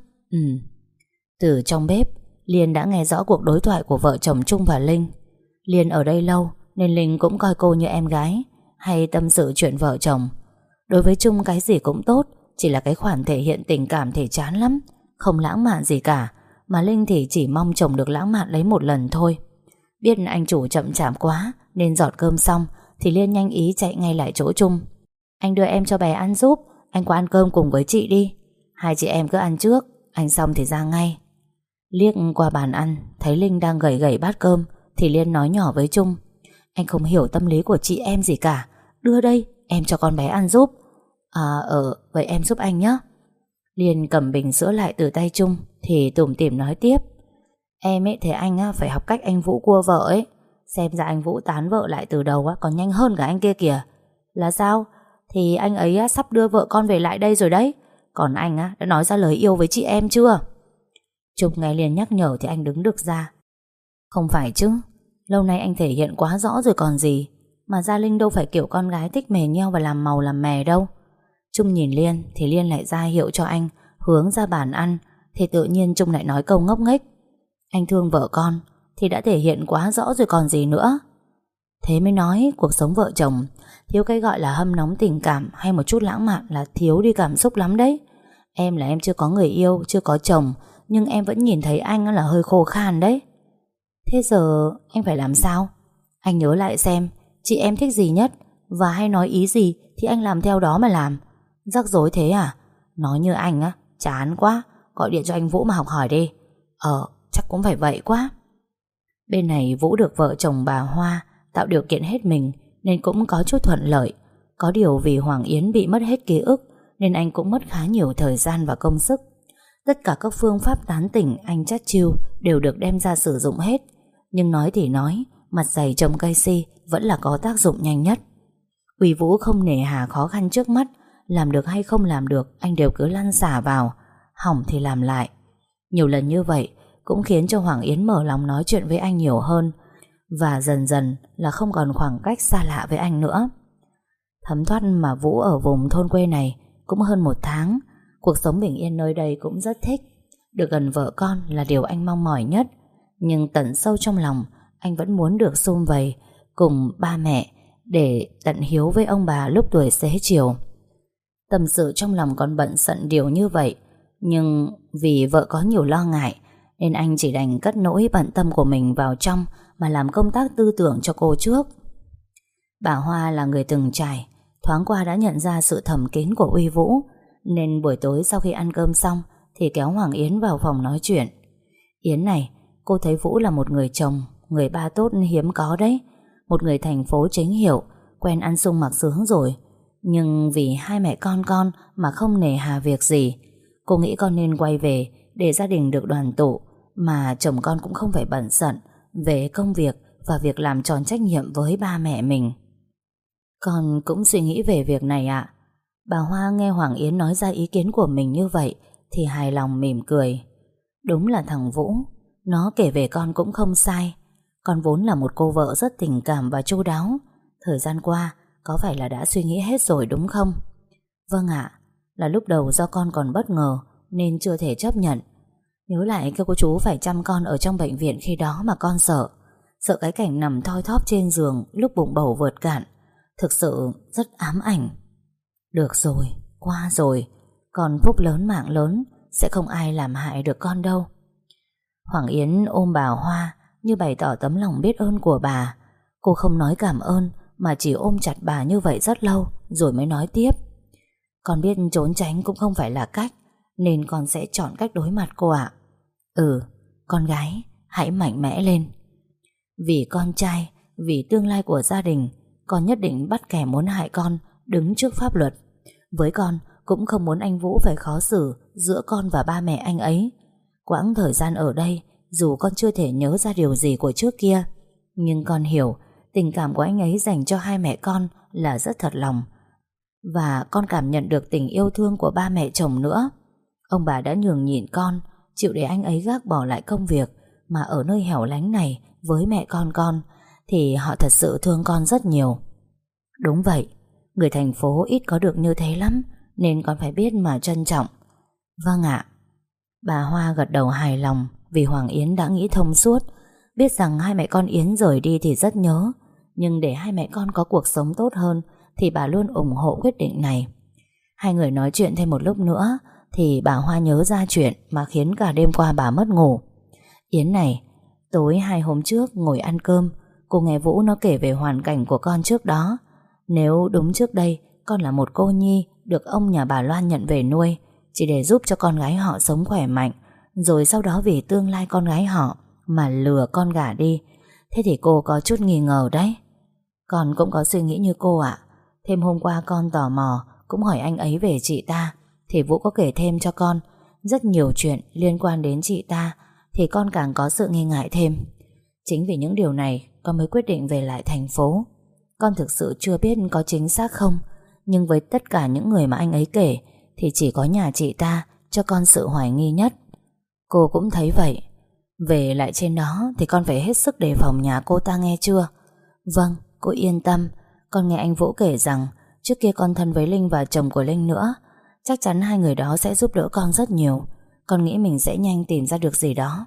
Từ trong bếp, Liên đã nghe rõ cuộc đối thoại của vợ chồng Trung và Linh. Liên ở đây lâu nên Linh cũng coi cô như em gái, hay tâm sự chuyện vợ chồng. Đối với Trung cái gì cũng tốt, chỉ là cái khoản thể hiện tình cảm thì chán lắm. Không lãng mạn gì cả. Mà Linh thì chỉ mong chồng được lãng mạn lấy một lần thôi. Biết anh chủ chậm chạp quá nên dọn cơm xong thì Liên nhanh ý chạy ngay lại chỗ Trung. Anh đưa em cho bé ăn giúp. Anh qua ăn cơm cùng với chị đi. Hai chị em cứ ăn trước, anh xong thì ra ngay. Liếc qua bàn ăn thấy Linh đang gẩy gẩy bát cơm thì Liên nói nhỏ với Trung: Anh không hiểu tâm lý của chị em gì cả. Đưa đây, em cho con bé ăn giúp. Vậy em giúp anh nhé. Liên cầm bình sữa lại từ tay Trung thì tủm tỉm nói tiếp: Em thấy anh phải học cách anh Vũ cua vợ ấy. Xem ra anh Vũ tán vợ lại từ đầu còn nhanh hơn cả anh kia kìa. Là sao? Thì anh ấy sắp đưa vợ con về lại đây rồi đấy. Còn anh đã nói ra lời yêu với chị em chưa? Trung nghe Liên nhắc nhở thì anh đứng được ra. Không phải chứ, lâu nay anh thể hiện quá rõ rồi còn gì. Mà Gia Linh đâu phải kiểu con gái thích mè nheo và làm màu làm mè đâu. Trung nhìn Liên thì Liên lại ra hiệu cho anh hướng ra bàn ăn. Thì tự nhiên Trung lại nói câu ngốc nghếch: Anh thương vợ con thì đã thể hiện quá rõ rồi còn gì nữa. Thế mới nói cuộc sống vợ chồng thiếu cái gọi là hâm nóng tình cảm hay một chút lãng mạn là thiếu đi cảm xúc lắm đấy. Em là em chưa có người yêu, chưa có chồng, nhưng em vẫn nhìn thấy anh là hơi khô khan đấy. Thế giờ anh phải làm sao? Anh nhớ lại xem chị em thích gì nhất và hay nói ý gì thì anh làm theo đó mà làm. Rắc rối thế à? Nói như anh chán quá. Gọi điện cho anh Vũ mà học hỏi đi. Chắc cũng phải vậy quá. Bên này Vũ được vợ chồng bà Hoa tạo điều kiện hết mình nên cũng có chút thuận lợi. Có điều vì Hoàng Yến bị mất hết ký ức nên anh cũng mất khá nhiều thời gian và công sức. Tất cả các phương pháp tán tỉnh anh chát chiu đều được đem ra sử dụng hết. Nhưng nói thì nói, mặt dày trồng cây si vẫn là có tác dụng nhanh nhất. Uy Vũ không nề hà khó khăn trước mắt, làm được hay không làm được anh đều cứ lăn xả vào, hỏng thì làm lại. Nhiều lần như vậy cũng khiến cho Hoàng Yến mở lòng nói chuyện với anh nhiều hơn, và dần dần là không còn khoảng cách xa lạ với anh nữa. Thấm thoát mà Vũ ở vùng thôn quê này cũng hơn 1 tháng. Cuộc sống bình yên nơi đây cũng rất thích. Được gần vợ con là điều anh mong mỏi nhất. Nhưng tận sâu trong lòng anh vẫn muốn được sum vầy cùng ba mẹ để tận hiếu với ông bà lúc tuổi xế chiều. Tâm sự trong lòng còn bận xận điều như vậy, nhưng vì vợ có nhiều lo ngại nên anh chỉ đành cất nỗi bận tâm của mình vào trong mà làm công tác tư tưởng cho cô trước. Bà Hoa là người từng trải, thoáng qua đã nhận ra sự thầm kín của Uy Vũ, nên buổi tối sau khi ăn cơm xong thì kéo Hoàng Yến vào phòng nói chuyện. Yến này, cô thấy Vũ là một người chồng, người ba tốt hiếm có đấy. Một người thành phố chính hiệu, quen ăn sung mặc sướng rồi. Nhưng vì hai mẹ con mà không nề hà việc gì. Cô nghĩ con nên quay về để gia đình được đoàn tụ, mà chồng con cũng không phải bận rộn về công việc và việc làm tròn trách nhiệm với ba mẹ mình. Con cũng suy nghĩ về việc này ạ. Bà Hoa nghe Hoàng Yến nói ra ý kiến của mình như vậy thì hài lòng mỉm cười. Đúng là thằng Vũ, nó kể về con cũng không sai. Con vốn là một cô vợ rất tình cảm và chu đáo. Thời gian qua có phải là đã suy nghĩ hết rồi đúng không? Vâng ạ, là lúc đầu do con còn bất ngờ nên chưa thể chấp nhận. Nhớ lại cái cô chú phải chăm con ở trong bệnh viện khi đó mà con sợ. Sợ cái cảnh nằm thoi thóp trên giường lúc bụng bầu vượt cạn. Thực sự rất ám ảnh. Được rồi, qua rồi. Con phúc lớn mạng lớn, sẽ không ai làm hại được con đâu. Hoàng Yến ôm bà Hoa như bày tỏ tấm lòng biết ơn của bà. Cô không nói cảm ơn mà chỉ ôm chặt bà như vậy rất lâu rồi mới nói tiếp. Con biết trốn tránh cũng không phải là cách, nên con sẽ chọn cách đối mặt cô ạ. Con gái, hãy mạnh mẽ lên. Vì con trai, vì tương lai của gia đình, con nhất định bắt kẻ muốn hại con đứng trước pháp luật. Với con cũng không muốn anh Vũ phải khó xử giữa con và ba mẹ anh ấy. Quãng thời gian ở đây, dù con chưa thể nhớ ra điều gì của trước kia, nhưng con hiểu tình cảm của anh ấy dành cho hai mẹ con là rất thật lòng. Và con cảm nhận được tình yêu thương của ba mẹ chồng nữa. Ông bà đã nhường nhịn con, chịu để anh ấy gác bỏ lại công việc mà ở nơi hẻo lánh này với mẹ con, thì họ thật sự thương con rất nhiều. Đúng vậy, người thành phố ít có được như thế lắm, nên con phải biết mà trân trọng. Vâng ạ. Bà Hoa gật đầu hài lòng vì Hoàng Yến đã nghĩ thông suốt. Biết rằng hai mẹ con Yến rời đi thì rất nhớ, nhưng để hai mẹ con có cuộc sống tốt hơn thì bà luôn ủng hộ quyết định này. Hai người nói chuyện thêm một lúc nữa thì bà Hoa nhớ ra chuyện mà khiến cả đêm qua bà mất ngủ. Yến này, tối 2 hôm trước ngồi ăn cơm, cô nghe Vũ nó kể về hoàn cảnh của con trước đó. Nếu đúng trước đây con là một cô nhi được ông nhà bà Loan nhận về nuôi chỉ để giúp cho con gái họ sống khỏe mạnh, rồi sau đó vì tương lai con gái họ mà lừa con gả đi, thế thì cô có chút nghi ngờ đấy. Con cũng có suy nghĩ như cô ạ. Thêm hôm qua con tò mò cũng hỏi anh ấy về chị ta, thì Vũ có kể thêm cho con rất nhiều chuyện liên quan đến chị ta, thì con càng có sự nghi ngại thêm. Chính vì những điều này con mới quyết định về lại thành phố. Con thực sự chưa biết có chính xác không, nhưng với tất cả những người mà anh ấy kể thì chỉ có nhà chị ta cho con sự hoài nghi nhất. Cô cũng thấy vậy. Về lại trên đó thì con phải hết sức đề phòng nhà cô ta, nghe chưa? Vâng, cô yên tâm. Con nghe anh Vũ kể rằng trước kia con thân với Linh và chồng của Linh nữa. Chắc chắn hai người đó sẽ giúp đỡ con rất nhiều. Con nghĩ mình sẽ nhanh tìm ra được gì đó.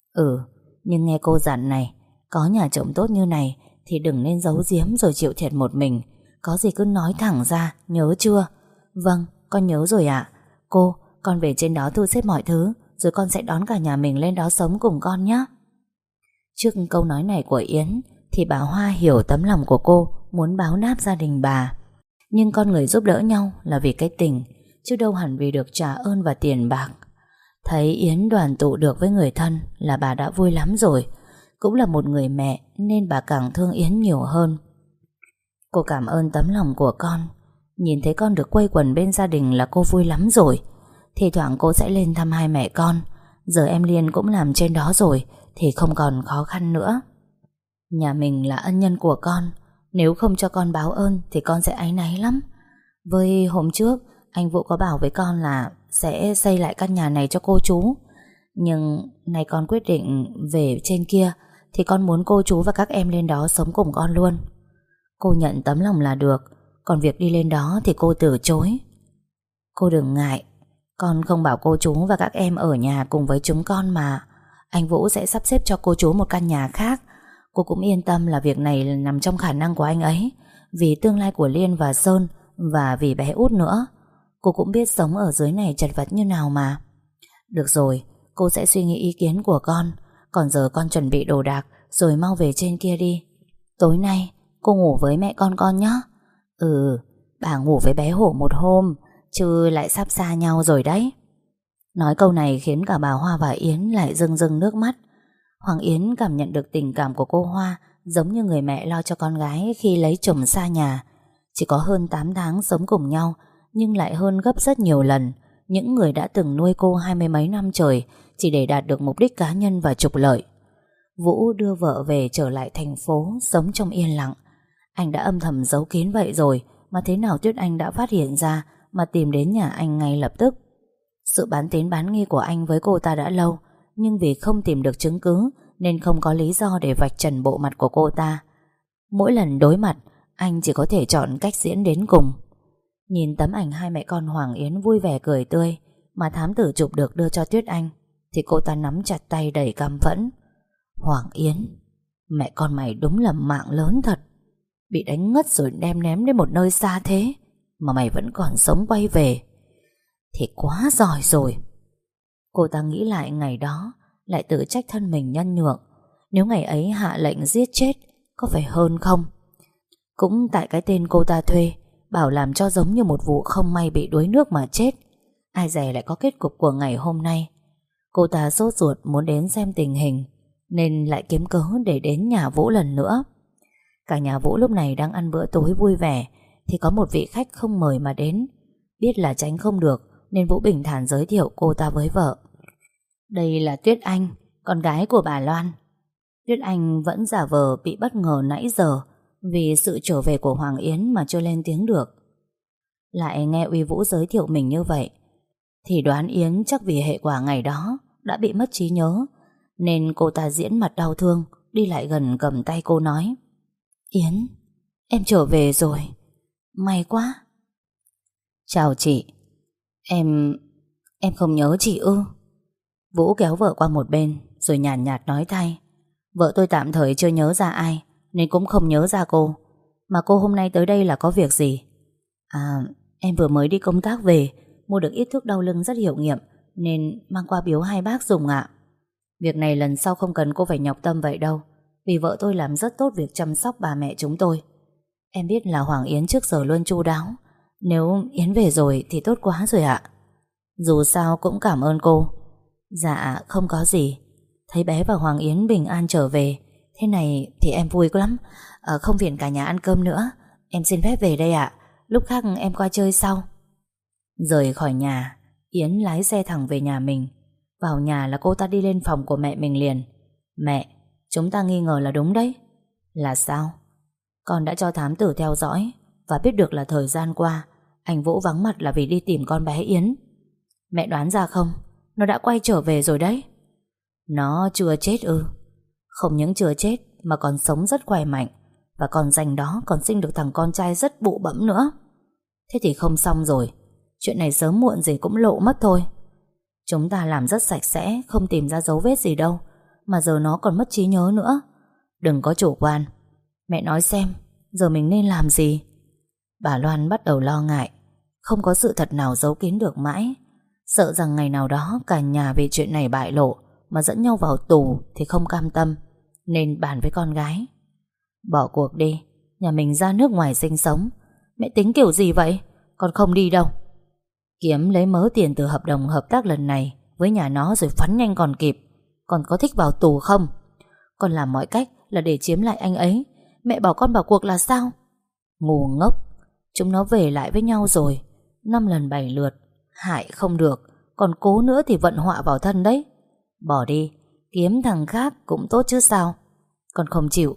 Nhưng nghe cô dặn này, có nhà chồng tốt như này thì đừng nên giấu giếm rồi chịu thiệt một mình. Có gì cứ nói thẳng ra, nhớ chưa? Vâng, con nhớ rồi ạ. Cô, con về trên đó thu xếp mọi thứ, rồi con sẽ đón cả nhà mình lên đó sống cùng con nhé. Trước câu nói này của Yến thì bà Hoa hiểu tấm lòng của cô muốn báo đáp gia đình bà. Nhưng con người giúp đỡ nhau là vì cái tình, chứ đâu hẳn vì được trả ơn và tiền bạc. Thấy Yến đoàn tụ được với người thân là bà đã vui lắm rồi. Cũng là một người mẹ nên bà càng thương Yến nhiều hơn. Cô cảm ơn tấm lòng của con. Nhìn thấy con được quây quần bên gia đình là cô vui lắm rồi. Thì thoảng cô sẽ lên thăm hai mẹ con. Giờ em Liên cũng làm trên đó rồi thì không còn khó khăn nữa. Nhà mình là ân nhân của con, nếu không cho con báo ơn thì con sẽ áy náy lắm. Với hôm trước anh Vũ có bảo với con là sẽ xây lại căn nhà này cho cô chú, nhưng nay con quyết định về trên kia thì con muốn cô chú và các em lên đó sống cùng con luôn. Cô nhận tấm lòng là được, còn việc đi lên đó thì cô từ chối. Cô đừng ngại, con không bảo cô chú và các em ở nhà cùng với chúng con mà. Anh Vũ sẽ sắp xếp cho cô chú một căn nhà khác. Cô cũng yên tâm là việc này nằm trong khả năng của anh ấy, vì tương lai của Liên và Sơn, và vì bé út nữa. Cô cũng biết sống ở dưới này chật vật như nào mà. Được rồi, cô sẽ suy nghĩ ý kiến của con. Còn giờ con chuẩn bị đồ đạc rồi mau về trên kia đi. Tối nay cô ngủ với mẹ con nhé. Ừ, bà ngủ với bé Hổ một hôm, chứ lại sắp xa nhau rồi đấy. Nói câu này khiến cả bà Hoa và Yến lại rưng rưng nước mắt. Hoàng Yến cảm nhận được tình cảm của cô Hoa, giống như người mẹ lo cho con gái khi lấy chồng xa nhà. Chỉ có hơn 8 tháng sống cùng nhau, nhưng lại hơn gấp rất nhiều lần những người đã từng nuôi cô 20 mấy năm trời, chỉ để đạt được mục đích cá nhân và trục lợi. Vũ đưa vợ về trở lại thành phố, sống trong yên lặng. Anh đã âm thầm giấu kín vậy rồi, mà thế nào Tuyết Anh đã phát hiện ra, mà tìm đến nhà anh ngay lập tức. Sự bán tín bán nghi của anh với cô ta đã lâu, nhưng vì không tìm được chứng cứ nên không có lý do để vạch trần bộ mặt của cô ta. Mỗi lần đối mặt, anh chỉ có thể chọn cách diễn đến cùng. Nhìn tấm ảnh hai mẹ con Hoàng Yến vui vẻ cười tươi mà thám tử chụp được đưa cho Tuyết Anh, thì cô ta nắm chặt tay đầy căm phẫn. Hoàng Yến, mẹ con mày đúng là mạng lớn thật. Bị đánh ngất rồi đem ném đến một nơi xa thế mà mày vẫn còn sống quay về thì quá giỏi rồi. Cô ta nghĩ lại ngày đó, lại tự trách thân mình nhân nhượng. Nếu ngày ấy hạ lệnh giết chết có phải hơn không? Cũng tại cái tên cô ta thuê, bảo làm cho giống như một vụ không may bị đuối nước mà chết. Ai dè lại có kết cục của ngày hôm nay. Cô ta sốt ruột muốn đến xem tình hình, nên lại kiếm cớ để đến nhà Vũ lần nữa. Cả nhà Vũ lúc này đang ăn bữa tối vui vẻ, thì có một vị khách không mời mà đến. Biết là tránh không được nên Vũ bình thản giới thiệu cô ta với vợ. Đây là Tuyết Anh, con gái của bà Loan. Tuyết Anh vẫn giả vờ bị bất ngờ nãy giờ vì sự trở về của Hoàng Yến mà chưa lên tiếng được. Lại nghe Uy Vũ giới thiệu mình như vậy thì đoán Yến chắc vì hệ quả ngày đó đã bị mất trí nhớ, nên cô ta diễn mặt đau thương, đi lại gần cầm tay cô nói: Yến, em trở về rồi, may quá. Chào chị. Em không nhớ chị ư? Vũ kéo vợ qua một bên rồi nhàn nhạt nói thay: Vợ tôi tạm thời chưa nhớ ra ai, nên cũng không nhớ ra cô. Mà cô hôm nay tới đây là có việc gì? À, em vừa mới đi công tác về, mua được ít thuốc đau lưng rất hiệu nghiệm, nên mang qua biếu hai bác dùng ạ. Việc này lần sau không cần cô phải nhọc tâm vậy đâu, vì vợ tôi làm rất tốt việc chăm sóc bà mẹ chúng tôi. Em biết là Hoàng Yến trước giờ luôn chu đáo, nếu Yến về rồi thì tốt quá rồi ạ. Dù sao cũng cảm ơn cô. Dạ không có gì. Thấy bé và Hoàng Yến bình an trở về thế này thì em vui lắm. Không phiền cả nhà ăn cơm nữa, em xin phép về đây ạ. Lúc khác em qua chơi sau. Rời khỏi nhà, Yến lái xe thẳng về nhà mình. Vào nhà là cô ta đi lên phòng của mẹ mình liền. Mẹ, chúng ta nghi ngờ là đúng đấy. Là sao? Con đã cho thám tử theo dõi và biết được là thời gian qua anh Vũ vắng mặt là vì đi tìm con bé Yến. Mẹ đoán ra không? Nó đã quay trở về rồi đấy. Nó chưa chết ư? Không những chưa chết mà còn sống rất khỏe mạnh, và con rành đó còn sinh được thằng con trai rất bụ bẫm nữa. Thế thì không xong rồi. Chuyện này sớm muộn gì cũng lộ mất thôi. Chúng ta làm rất sạch sẽ, không tìm ra dấu vết gì đâu, mà giờ nó còn mất trí nhớ nữa. Đừng có chủ quan. Mẹ nói xem, giờ mình nên làm gì? Bà Loan bắt đầu lo ngại. Không có sự thật nào giấu kín được mãi, sợ rằng ngày nào đó cả nhà vì chuyện này bại lộ mà dẫn nhau vào tù thì không cam tâm, nên bàn với con gái: Bỏ cuộc đi, nhà mình ra nước ngoài sinh sống. Mẹ tính kiểu gì vậy? Con không đi đâu. Kiếm lấy mớ tiền từ hợp đồng hợp tác lần này với nhà nó rồi phắn nhanh còn kịp. Còn có thích vào tù không? Con làm mọi cách là để chiếm lại anh ấy. Mẹ bảo con bỏ cuộc là sao? Ngu ngốc. Chúng nó về lại với nhau rồi, 5 lần 7 lượt. Hại không được, còn cố nữa thì vận họa vào thân đấy. Bỏ đi, kiếm thằng khác cũng tốt chứ sao. Con không chịu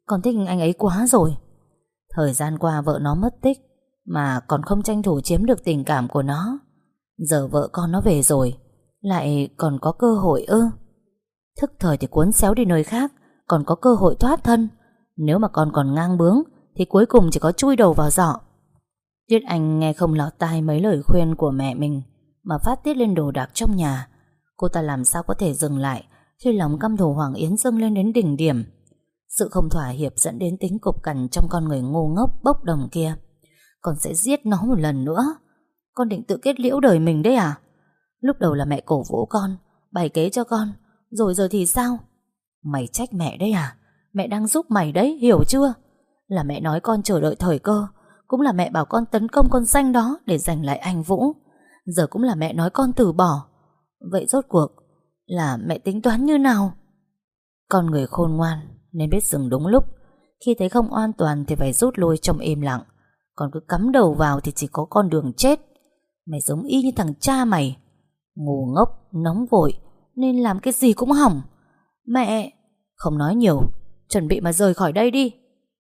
Con thích anh ấy quá rồi. Thời gian qua vợ nó mất tích mà còn không tranh thủ chiếm được tình cảm của nó. Giờ vợ con nó về rồi, lại còn có cơ hội ư? Thức thời thì cuốn xéo đi nơi khác, còn có cơ hội thoát thân. Nếu mà con còn ngang bướng thì cuối cùng chỉ có chui đầu vào giỏ. Tuyết Anh nghe không lọt tai mấy lời khuyên của mẹ mình mà phát tiết lên đồ đạc trong nhà. Cô ta làm sao có thể dừng lại khi lòng căm thù Hoàng Yến dâng lên đến đỉnh điểm. Sự không thỏa hiệp dẫn đến tính cục cằn trong con người ngu ngốc bốc đồng kia. Con sẽ giết nó một lần nữa. Con định tự kết liễu đời mình đấy à? Lúc đầu là mẹ cổ vũ con, bày kế cho con, rồi giờ thì sao? Mày trách mẹ đấy à? Mẹ đang giúp mày đấy, hiểu chưa? Là mẹ nói con chờ đợi thời cơ, cũng là mẹ bảo con tấn công con danh đó để giành lại anh Vũ. Giờ cũng là mẹ nói con từ bỏ. Vậy rốt cuộc là mẹ tính toán như nào? Con người khôn ngoan nên biết dừng đúng lúc. Khi thấy không an toàn thì phải rút lui trong im lặng. Còn cứ cắm đầu vào thì chỉ có con đường chết. Mày giống y như thằng cha mày, ngu ngốc, nóng vội nên làm cái gì cũng hỏng. Mẹ! Không nói nhiều, chuẩn bị mà rời khỏi đây đi.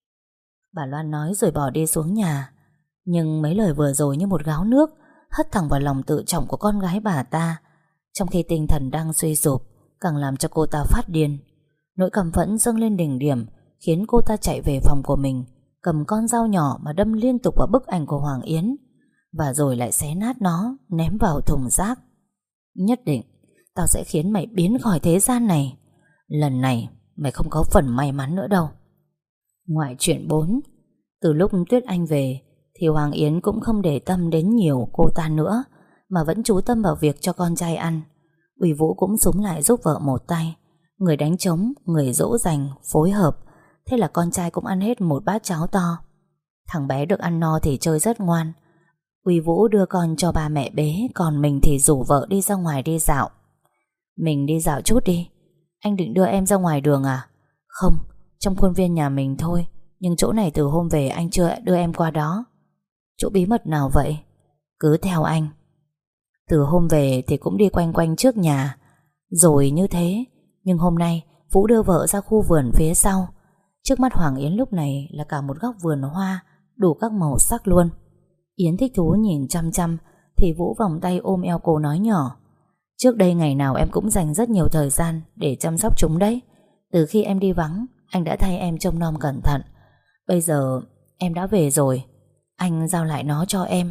Bà Loan nói rồi bỏ đi xuống nhà. Nhưng mấy lời vừa rồi như một gáo nước hất thẳng vào lòng tự trọng của con gái bà ta. Trong khi tinh thần đang suy sụp, càng làm cho cô ta phát điên. Nỗi căm phẫn dâng lên đỉnh điểm, khiến cô ta chạy về phòng của mình, cầm con dao nhỏ mà đâm liên tục vào bức ảnh của Hoàng Yến, và rồi lại xé nát nó, ném vào thùng rác. Nhất định tao sẽ khiến mày biến khỏi thế gian này. Lần này mày không có phần may mắn nữa đâu. Ngoại truyện 4. Từ lúc Tuyết Anh về thì Hoàng Yến cũng không để tâm đến nhiều cô ta nữa, mà vẫn chú tâm vào việc cho con trai ăn. Uy Vũ cũng xúm lại giúp vợ một tay, người đánh trống, người dỗ dành, phối hợp. Thế là con trai cũng ăn hết một bát cháo to. Thằng bé được ăn no thì chơi rất ngoan. Uy Vũ đưa con cho ba mẹ bế, còn mình thì rủ vợ đi ra ngoài đi dạo. Mình đi dạo chút đi. Anh định đưa em ra ngoài đường à? Không, trong khuôn viên nhà mình thôi. Nhưng chỗ này từ hôm về anh chưa đưa em qua đó. Chỗ bí mật nào vậy? Cứ theo anh. Từ hôm về thì cũng đi quanh quanh trước nhà rồi như thế. Nhưng hôm nay Vũ đưa vợ ra khu vườn phía sau. Trước mắt Hoàng Yến lúc này là cả một góc vườn hoa đủ các màu sắc luôn. Yến thích thú nhìn chăm chăm thì Vũ vòng tay ôm eo cô nói nhỏ: trước đây ngày nào em cũng dành rất nhiều thời gian để chăm sóc chúng đấy. Từ khi em đi vắng, anh đã thay em trông nom cẩn thận. Bây giờ em đã về rồi, anh giao lại nó cho em.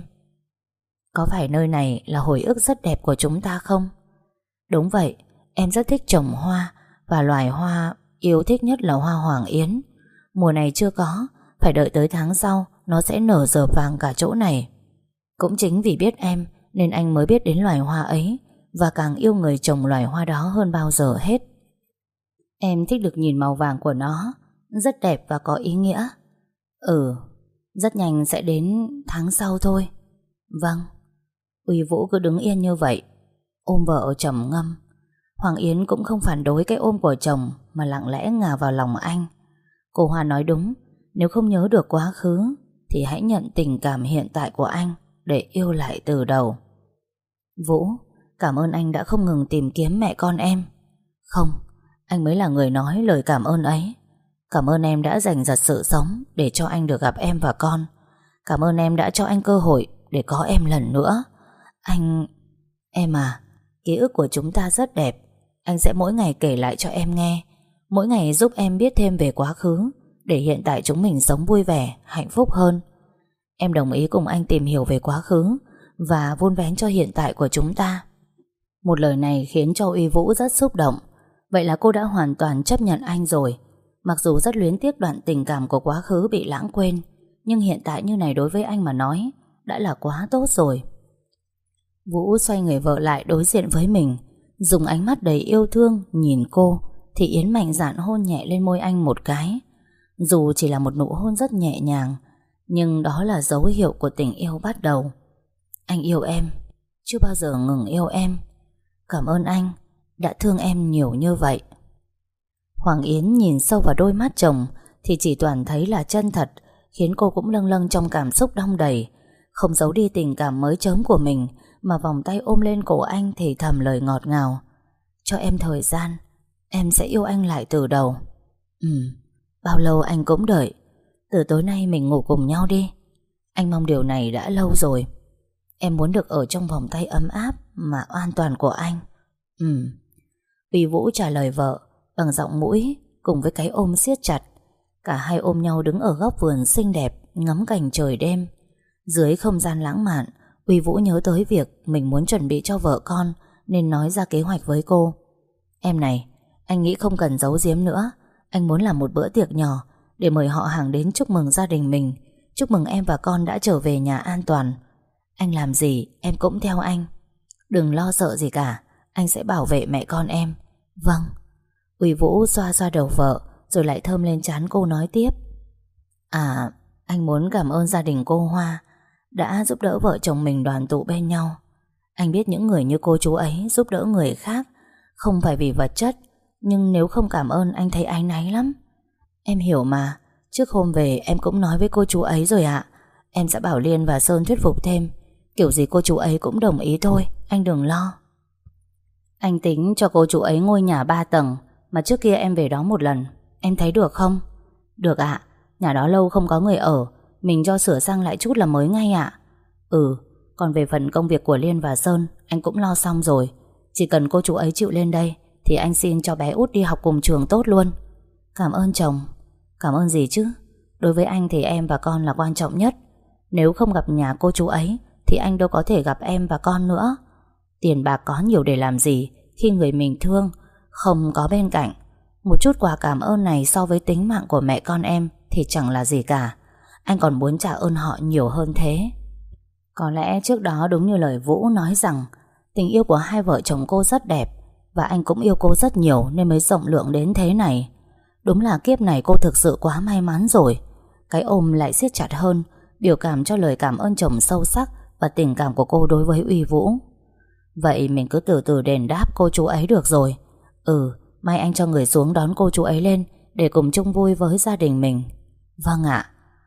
Có phải nơi này là hồi ức rất đẹp của chúng ta không? Đúng vậy, em rất thích trồng hoa, và loài hoa yêu thích nhất là hoa Hoàng Yến. Mùa này chưa có, phải đợi tới tháng sau nó sẽ nở rợp vàng cả chỗ này. Cũng chính vì biết em nên anh mới biết đến loài hoa ấy, và càng yêu người trồng loài hoa đó hơn bao giờ hết. Em thích được nhìn màu vàng của nó, rất đẹp và có ý nghĩa. Rất nhanh sẽ đến tháng sau thôi. Vâng. Uy Vũ cứ đứng yên như vậy, ôm vợ trầm ngâm. Hoàng Yến cũng không phản đối cái ôm của chồng, mà lặng lẽ ngả vào lòng anh. Cô Hoa nói đúng, nếu không nhớ được quá khứ thì hãy nhận tình cảm hiện tại của anh để yêu lại từ đầu. Vũ, cảm ơn anh đã không ngừng tìm kiếm mẹ con em. Không, anh mới là người nói lời cảm ơn ấy. Cảm ơn em đã dành dật sự sống để cho anh được gặp em và con. Cảm ơn em đã cho anh cơ hội để có em lần nữa. Em à, ký ức của chúng ta rất đẹp. Anh sẽ mỗi ngày kể lại cho em nghe, mỗi ngày giúp em biết thêm về quá khứ, để hiện tại chúng mình sống vui vẻ, hạnh phúc hơn. Em đồng ý cùng anh tìm hiểu về quá khứ và vun vén cho hiện tại của chúng ta. Một lời này khiến cho Uy Vũ rất xúc động. Vậy là cô đã hoàn toàn chấp nhận anh rồi. Mặc dù rất luyến tiếc đoạn tình cảm của quá khứ bị lãng quên, nhưng hiện tại như này đối với anh mà nói đã là quá tốt rồi. Vũ xoay người vợ lại đối diện với mình, dùng ánh mắt đầy yêu thương nhìn cô, thì Yến mạnh dạn hôn nhẹ lên môi anh một cái. Dù chỉ là một nụ hôn rất nhẹ nhàng, nhưng đó là dấu hiệu của tình yêu bắt đầu. Anh yêu em, chưa bao giờ ngừng yêu em. Cảm ơn anh đã thương em nhiều như vậy. Hoàng Yến nhìn sâu vào đôi mắt chồng thì chỉ toàn thấy là chân thật, khiến cô cũng lâng lâng trong cảm xúc đong đầy. Không giấu đi tình cảm mới chớm của mình, mà vòng tay ôm lên cổ anh thì thầm lời ngọt ngào: cho em thời gian, em sẽ yêu anh lại từ đầu. Bao lâu anh cũng đợi. Từ tối nay mình ngủ cùng nhau đi. Anh mong điều này đã lâu rồi. Em muốn được ở trong vòng tay ấm áp mà an toàn của anh. Uy Vũ trả lời vợ bằng giọng mũi cùng với cái ôm siết chặt. Cả hai ôm nhau đứng ở góc vườn xinh đẹp, ngắm cảnh trời đêm. Dưới không gian lãng mạn, Uy Vũ nhớ tới việc mình muốn chuẩn bị cho vợ con, nên nói ra kế hoạch với cô. Em này, anh nghĩ không cần giấu giếm nữa. Anh muốn làm một bữa tiệc nhỏ để mời họ hàng đến chúc mừng gia đình mình, chúc mừng em và con đã trở về nhà an toàn. Anh làm gì em cũng theo anh. Đừng lo sợ gì cả, anh sẽ bảo vệ mẹ con em. Vâng. Uy Vũ xoa xoa đầu vợ, rồi lại thơm lên trán cô nói tiếp. Anh muốn cảm ơn gia đình cô Hoa đã giúp đỡ vợ chồng mình đoàn tụ bên nhau. Anh biết những người như cô chú ấy giúp đỡ người khác không phải vì vật chất, nhưng nếu không cảm ơn anh thấy áy náy lắm. Em hiểu mà. Trước hôm về em cũng nói với cô chú ấy rồi ạ. Em sẽ bảo Liên và Sơn thuyết phục thêm. Kiểu gì cô chú ấy cũng đồng ý thôi, anh đừng lo. Anh tính cho cô chú ấy ngôi nhà 3 tầng mà trước kia em về đó một lần. Em thấy được không? Được ạ. Nhà đó lâu không có người ở, mình cho sửa sang lại chút là mới ngay ạ. Còn về phần công việc của Liên và Sơn, anh cũng lo xong rồi. Chỉ cần cô chú ấy chịu lên đây thì anh xin cho bé út đi học cùng trường tốt luôn. Cảm ơn chồng. Cảm ơn gì chứ? Đối với anh thì em và con là quan trọng nhất. Nếu không gặp nhà cô chú ấy thì anh đâu có thể gặp em và con nữa. Tiền bạc có nhiều để làm gì khi người mình thương không có bên cạnh. Một chút quà cảm ơn này so với tính mạng của mẹ con em thì chẳng là gì cả. Anh còn muốn trả ơn họ nhiều hơn thế. Có lẽ trước đó đúng như lời Vũ nói rằng tình yêu của hai vợ chồng cô rất đẹp, và anh cũng yêu cô rất nhiều nên mới rộng lượng đến thế này. Đúng là kiếp này cô thực sự quá may mắn rồi. Cái ôm lại siết chặt hơn, biểu cảm cho lời cảm ơn chồng sâu sắc và tình cảm của cô đối với Uy Vũ. Vậy mình cứ từ từ đền đáp cô chú ấy được rồi. Mai anh cho người xuống đón cô chú ấy lên để cùng chung vui với gia đình mình. Vâng ạ.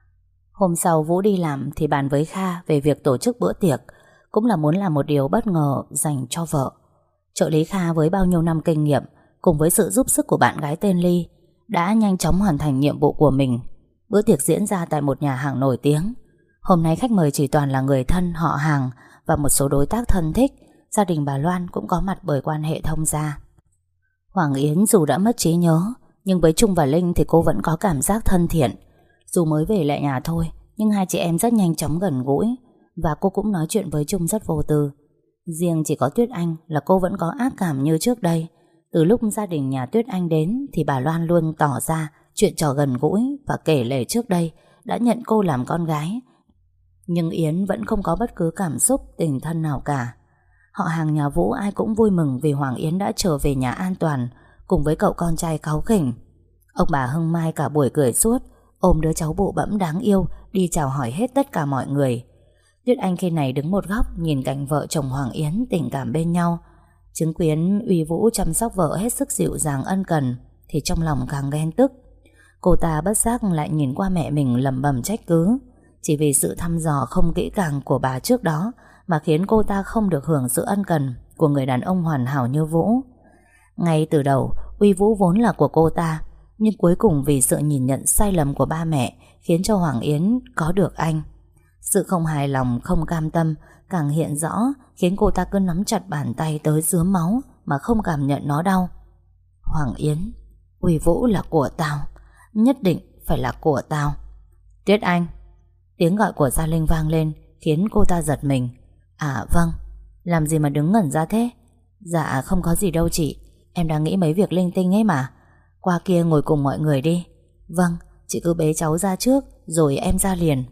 Hôm sau Vũ đi làm thì bàn với Kha về việc tổ chức bữa tiệc, cũng là muốn làm một điều bất ngờ dành cho vợ. Trợ lý Kha với bao nhiêu năm kinh nghiệm cùng với sự giúp sức của bạn gái tên Ly đã nhanh chóng hoàn thành nhiệm vụ của mình. Bữa tiệc diễn ra tại một nhà hàng nổi tiếng. Hôm nay khách mời chỉ toàn là người thân, họ hàng và một số đối tác thân thích. Gia đình bà Loan cũng có mặt bởi quan hệ thông gia. Hoàng Yến dù đã mất trí nhớ, nhưng với Trung và Linh thì cô vẫn có cảm giác thân thiện. Dù mới về lại nhà thôi, nhưng hai chị em rất nhanh chóng gần gũi, và cô cũng nói chuyện với Trung rất vô tư. Riêng chỉ có Tuyết Anh là cô vẫn có ác cảm như trước đây. Từ lúc gia đình nhà Tuyết Anh đến thì bà Loan luôn tỏ ra chuyện trò gần gũi và kể lể trước đây đã nhận cô làm con gái. Nhưng Yến vẫn không có bất cứ cảm xúc tình thân nào cả. Họ hàng nhà Vũ ai cũng vui mừng vì Hoàng Yến đã trở về nhà an toàn cùng với cậu con trai cáu kỉnh. Ông bà Hưng Mai cả buổi cười suốt, ôm đứa cháu bụ bẫm đáng yêu đi chào hỏi hết tất cả mọi người. Tuyết Anh khi này đứng một góc nhìn cảnh vợ chồng Hoàng Yến tình cảm bên nhau, chứng kiến Uy Vũ chăm sóc vợ hết sức dịu dàng ân cần, thì trong lòng càng ghen tức. Cô ta bất giác lại nhìn qua mẹ mình lẩm bẩm trách cứ. Chỉ vì sự thăm dò không kỹ càng của bà trước đó mà khiến cô ta không được hưởng sự ân cần của người đàn ông hoàn hảo như Vũ. Ngay từ đầu, Uy Vũ vốn là của cô ta, nhưng cuối cùng vì sự nhìn nhận sai lầm của ba mẹ khiến cho Hoàng Yến có được anh. Sự không hài lòng, không cam tâm càng hiện rõ, khiến cô ta cứ nắm chặt bàn tay tới rướm máu mà không cảm nhận nó đau. Hoàng Yến, Uy Vũ là của tao, nhất định phải là của tao. Tuyết Anh. Tiếng gọi của Gia Linh vang lên khiến cô ta giật mình. Vâng. Làm gì mà đứng ngẩn ra thế? Dạ không có gì đâu chị, em đang nghĩ mấy việc linh tinh ấy mà. Qua kia ngồi cùng mọi người đi. Vâng, chị cứ bế cháu ra trước rồi em ra liền.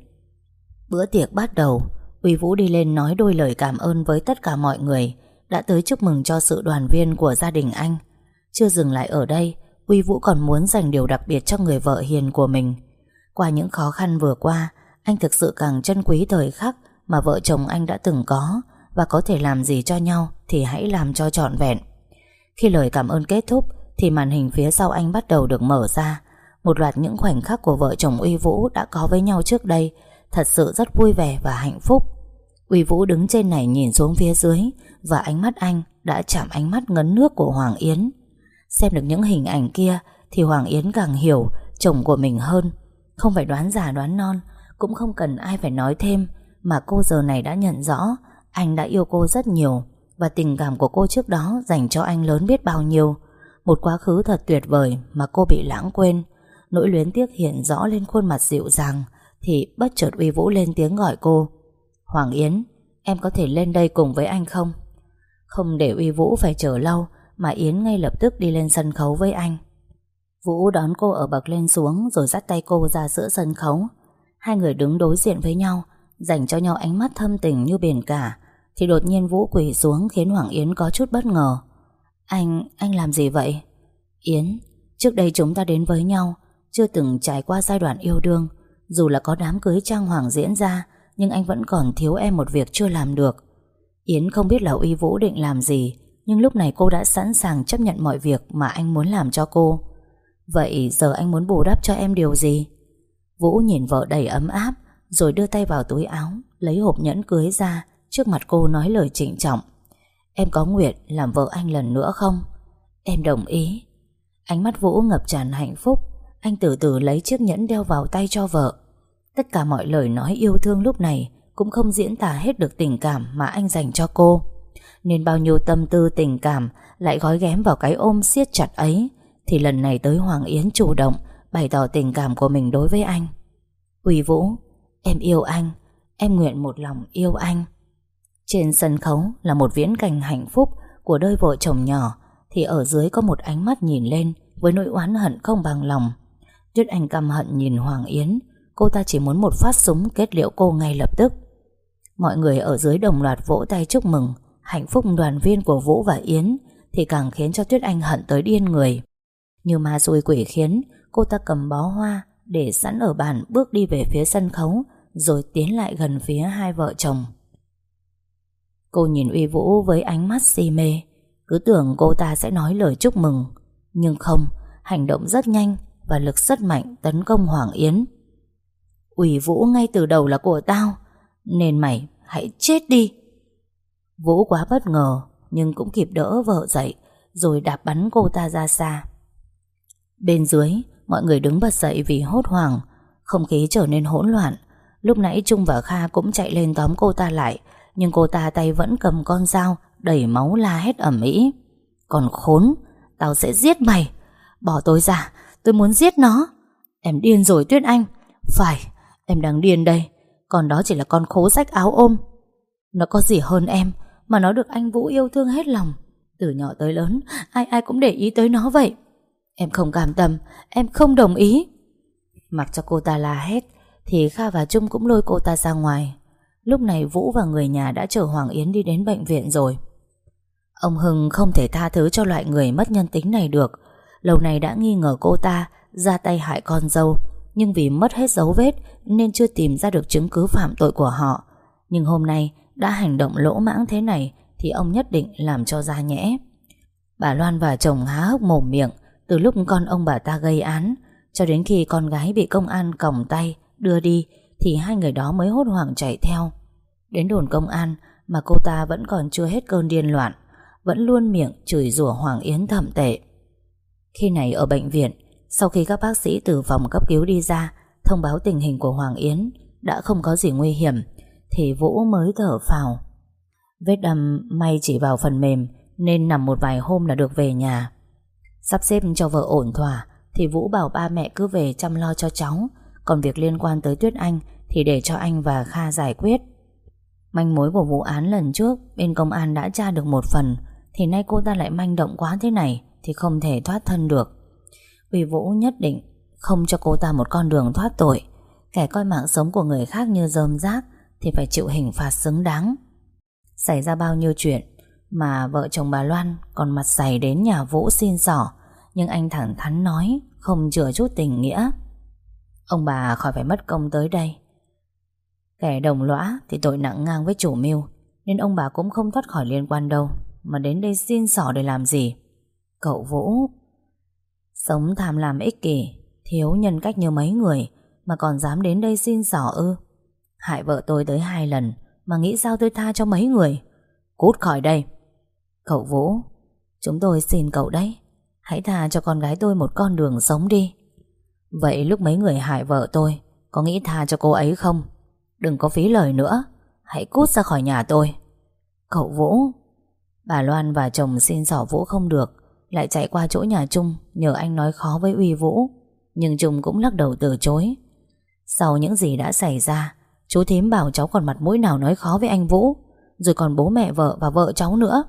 Bữa tiệc bắt đầu. Uy Vũ đi lên nói đôi lời cảm ơn với tất cả mọi người đã tới chúc mừng cho sự đoàn viên của gia đình anh. Chưa dừng lại ở đây, Uy Vũ còn muốn dành điều đặc biệt cho người vợ hiền của mình. Qua những khó khăn vừa qua, anh thực sự càng trân quý thời khắc mà vợ chồng anh đã từng có, và có thể làm gì cho nhau thì hãy làm cho trọn vẹn. Khi lời cảm ơn kết thúc thì màn hình phía sau anh bắt đầu được mở ra. Một loạt những khoảnh khắc của vợ chồng Uy Vũ đã có với nhau trước đây thật sự rất vui vẻ và hạnh phúc. Uy Vũ đứng trên này nhìn xuống phía dưới, và ánh mắt anh đã chạm ánh mắt ngấn nước của Hoàng Yến. Xem được những hình ảnh kia thì Hoàng Yến càng hiểu chồng của mình hơn. Không phải đoán già đoán non, cũng không cần ai phải nói thêm, mà cô giờ này đã nhận rõ anh đã yêu cô rất nhiều, và tình cảm của cô trước đó dành cho anh lớn biết bao nhiêu. Một quá khứ thật tuyệt vời mà cô bị lãng quên. Nỗi luyến tiếc hiện rõ lên khuôn mặt dịu dàng, thì bất chợt Uy Vũ lên tiếng gọi cô. Hoàng Yến, em có thể lên đây cùng với anh không? Không để Uy Vũ phải chờ lâu, mà Yến ngay lập tức đi lên sân khấu với anh. Vũ đón cô ở bậc lên xuống, rồi dắt tay cô ra giữa sân khấu. Hai người đứng đối diện với nhau, dành cho nhau ánh mắt thâm tình như biển cả. Thì đột nhiên Vũ quỳ xuống, khiến Hoàng Yến có chút bất ngờ. Anh làm gì vậy? Yến, trước đây chúng ta đến với nhau, chưa từng trải qua giai đoạn yêu đương. Dù là có đám cưới trang hoàng diễn ra, nhưng anh vẫn còn thiếu em một việc chưa làm được. Yến không biết là Uy Vũ định làm gì, nhưng lúc này cô đã sẵn sàng chấp nhận mọi việc mà anh muốn làm cho cô. Vậy giờ anh muốn bù đắp cho em điều gì? Vũ nhìn vợ đầy ấm áp, rồi đưa tay vào túi áo, lấy hộp nhẫn cưới ra, trước mặt cô nói lời trịnh trọng. Em có nguyện làm vợ anh lần nữa không? Em đồng ý. Ánh mắt Vũ ngập tràn hạnh phúc. Anh từ từ lấy chiếc nhẫn đeo vào tay cho vợ. Tất cả mọi lời nói yêu thương lúc này cũng không diễn tả hết được tình cảm mà anh dành cho cô, nên bao nhiêu tâm tư tình cảm lại gói ghém vào cái ôm siết chặt ấy. Thì lần này tới Hoàng Yến chủ động bày tỏ tình cảm của mình đối với anh. Uy Vũ, em yêu anh, em nguyện một lòng yêu anh. Trên sân khấu là một viễn cảnh hạnh phúc của đôi vợ chồng nhỏ, thì ở dưới có một ánh mắt nhìn lên với nỗi oán hận không bằng lòng. Tuyết Anh căm hận nhìn Hoàng Yến. Cô ta chỉ muốn một phát súng kết liễu cô ngay lập tức. Mọi người ở dưới đồng loạt vỗ tay chúc mừng hạnh phúc đoàn viên của Vũ và Yến, thì càng khiến cho Tuyết Anh hận tới điên người. Như ma xui quỷ khiến, cô ta cầm bó hoa để sẵn ở bàn, bước đi về phía sân khấu, rồi tiến lại gần phía hai vợ chồng. Cô nhìn Uy Vũ với ánh mắt si mê, cứ tưởng cô ta sẽ nói lời chúc mừng. Nhưng không, hành động rất nhanh và lực rất mạnh tấn công Hoàng Yến. Uy Vũ, ngay từ đầu là của tao, nên mày hãy chết đi. Vũ quá bất ngờ, nhưng cũng kịp đỡ vợ dậy, rồi đạp bắn cô ta ra xa. Bên dưới, mọi người đứng bật dậy vì hốt hoảng. Không khí trở nên hỗn loạn. Lúc nãy Trung và Kha cũng chạy lên tóm cô ta lại, nhưng cô ta tay vẫn cầm con dao, đẩy máu la hét ầm ĩ. Còn khốn, tao sẽ giết mày. Bỏ tôi ra, tôi muốn giết nó. Em điên rồi Tuyết Anh. Phải, em đang điên đây. Còn đó chỉ là con khố rách áo ôm. Nó có gì hơn em, mà nó được anh Vũ yêu thương hết lòng. Từ nhỏ tới lớn, ai cũng để ý tới nó vậy. Em không cam tâm, em không đồng ý. Mặc cho cô ta la hét, thì Kha và Trung cũng lôi cô ta ra ngoài. Lúc này Vũ và người nhà đã chở Hoàng Yến đi đến bệnh viện rồi. Ông Hưng không thể tha thứ cho loại người mất nhân tính này được. Lâu nay đã nghi ngờ cô ta ra tay hại con dâu, nhưng vì mất hết dấu vết nên chưa tìm ra được chứng cứ phạm tội của họ. Nhưng hôm nay đã hành động lỗ mãng thế này thì ông nhất định làm cho ra nhẽ. Bà Loan và chồng há hốc mồm miệng từ lúc con ông bà ta gây án cho đến khi con gái bị công an còng tay đưa đi, thì hai người đó mới hốt hoảng chạy theo. Đến đồn công an mà cô ta vẫn còn chưa hết cơn điên loạn, vẫn luôn miệng chửi rủa Hoàng Yến thậm tệ. Khi này ở bệnh viện, sau khi các bác sĩ từ phòng cấp cứu đi ra thông báo tình hình của Hoàng Yến đã không có gì nguy hiểm, thì Vũ mới thở phào. Vết đâm may chỉ vào phần mềm nên nằm một vài hôm là được về nhà. Sắp xếp cho vợ ổn thỏa thì Vũ bảo ba mẹ cứ về chăm lo cho cháu, còn việc liên quan tới Tuyết Anh thì để cho anh và Kha giải quyết. Manh mối của vụ án lần trước bên công an đã tra được một phần, thì nay cô ta lại manh động quá thế này thì không thể thoát thân được. Vì Vũ nhất định không cho cô ta một con đường thoát tội. Kẻ coi mạng sống của người khác như rơm rác thì phải chịu hình phạt xứng đáng. Xảy ra bao nhiêu chuyện mà vợ chồng bà Loan còn mặt dày đến nhà Vũ xin xỏ, nhưng anh thẳng thắn nói không chừa chút tình nghĩa. Ông bà khỏi phải mất công tới đây. Kẻ đồng lõa thì tội nặng ngang với chủ mưu, nên ông bà cũng không thoát khỏi liên quan đâu, mà đến đây xin xỏ để làm gì? Cậu Vũ sống tham lam ích kỷ, thiếu nhân cách như mấy người mà còn dám đến đây xin xỏ ư? Hại vợ tôi tới 2 lần mà nghĩ sao tôi tha cho mấy người? Cút khỏi đây. Cậu Vũ, chúng tôi xin cậu đấy, hãy tha cho con gái tôi một con đường sống đi. Vậy lúc mấy người hại vợ tôi có nghĩ tha cho cô ấy không? Đừng có phí lời nữa. Hãy cút ra khỏi nhà tôi. Cậu Vũ. Bà Loan và chồng xin xỏ Vũ không được, lại chạy qua chỗ nhà Trung nhờ anh nói khó với Uy Vũ. Nhưng Trung cũng lắc đầu từ chối. Sau những gì đã xảy ra, chú thím bảo cháu còn mặt mũi nào nói khó với anh Vũ, rồi còn bố mẹ vợ và vợ cháu nữa.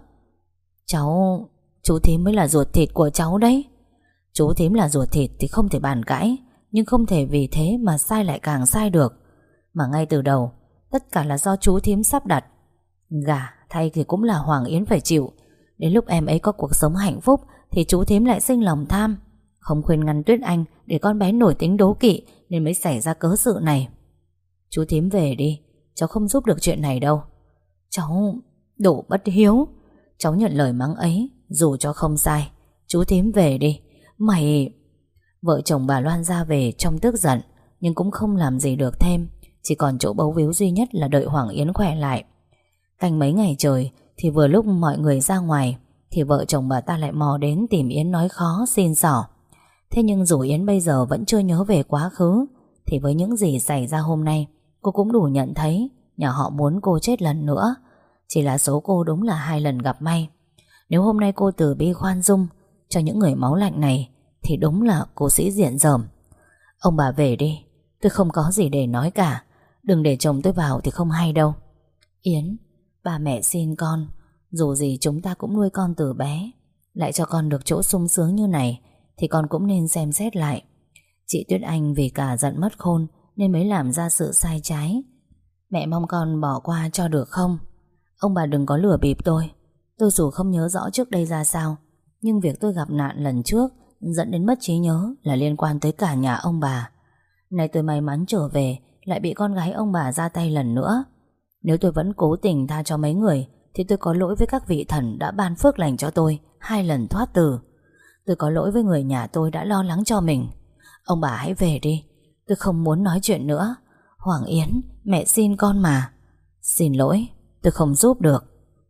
Chú thím mới là ruột thịt của cháu đấy. Chú thím là ruột thịt thì không thể bàn cãi, nhưng không thể vì thế mà sai lại càng sai được. Mà ngay từ đầu tất cả là do chú thím sắp đặt. Gả thay thì cũng là Hoàng Yến phải chịu. Đến lúc em ấy có cuộc sống hạnh phúc thì chú thím lại sinh lòng tham, không khuyên ngăn Tuyết Anh để con bé nổi tính đố kỵ, nên mới xảy ra cớ sự này. Chú thím về đi, cháu không giúp được chuyện này đâu. Cháu đủ bất hiếu. Cháu nhận lời mắng ấy, dù cho không sai. Chú thím về đi. Mày... Vợ chồng bà Loan ra về trong tức giận, nhưng cũng không làm gì được thêm. Chỉ còn chỗ bấu víu duy nhất là đợi Hoàng Yến khỏe lại. Canh mấy ngày trời thì vừa lúc mọi người ra ngoài thì vợ chồng bà ta lại mò đến tìm Yến nói khó xin xỏ. Thế nhưng dù Yến bây giờ vẫn chưa nhớ về quá khứ, thì với những gì xảy ra hôm nay, cô cũng đủ nhận thấy nhà họ muốn cô chết lần nữa. Chỉ là số cô đúng là 2 lần gặp may. Nếu hôm nay cô từ bi khoan dung cho những người máu lạnh này thì đúng là cô sĩ diện dởm. Ông bà về đi, tôi không có gì để nói cả. Đừng để chồng tôi vào thì không hay đâu. Yến, ba mẹ xin con, dù gì chúng ta cũng nuôi con từ bé, lại cho con được chỗ sung sướng như này thì con cũng nên xem xét lại. Chị Tuyết Anh vì cả giận mất khôn nên mới làm ra sự sai trái. Mẹ mong con bỏ qua cho được không? Ông bà đừng có lừa bịp tôi. Tôi dù không nhớ rõ trước đây ra sao, nhưng việc tôi gặp nạn lần trước dẫn đến mất trí nhớ là liên quan tới cả nhà ông bà. Nay tôi may mắn trở về lại bị con gái ông bà ra tay lần nữa. Nếu tôi vẫn cố tình tha cho mấy người thì tôi có lỗi với các vị thần đã ban phước lành cho tôi 2 lần thoát tử. Tôi có lỗi với người nhà tôi đã lo lắng cho mình. Ông bà hãy về đi, tôi không muốn nói chuyện nữa. Hoàng Yến, mẹ xin con mà. Xin lỗi, tôi không giúp được.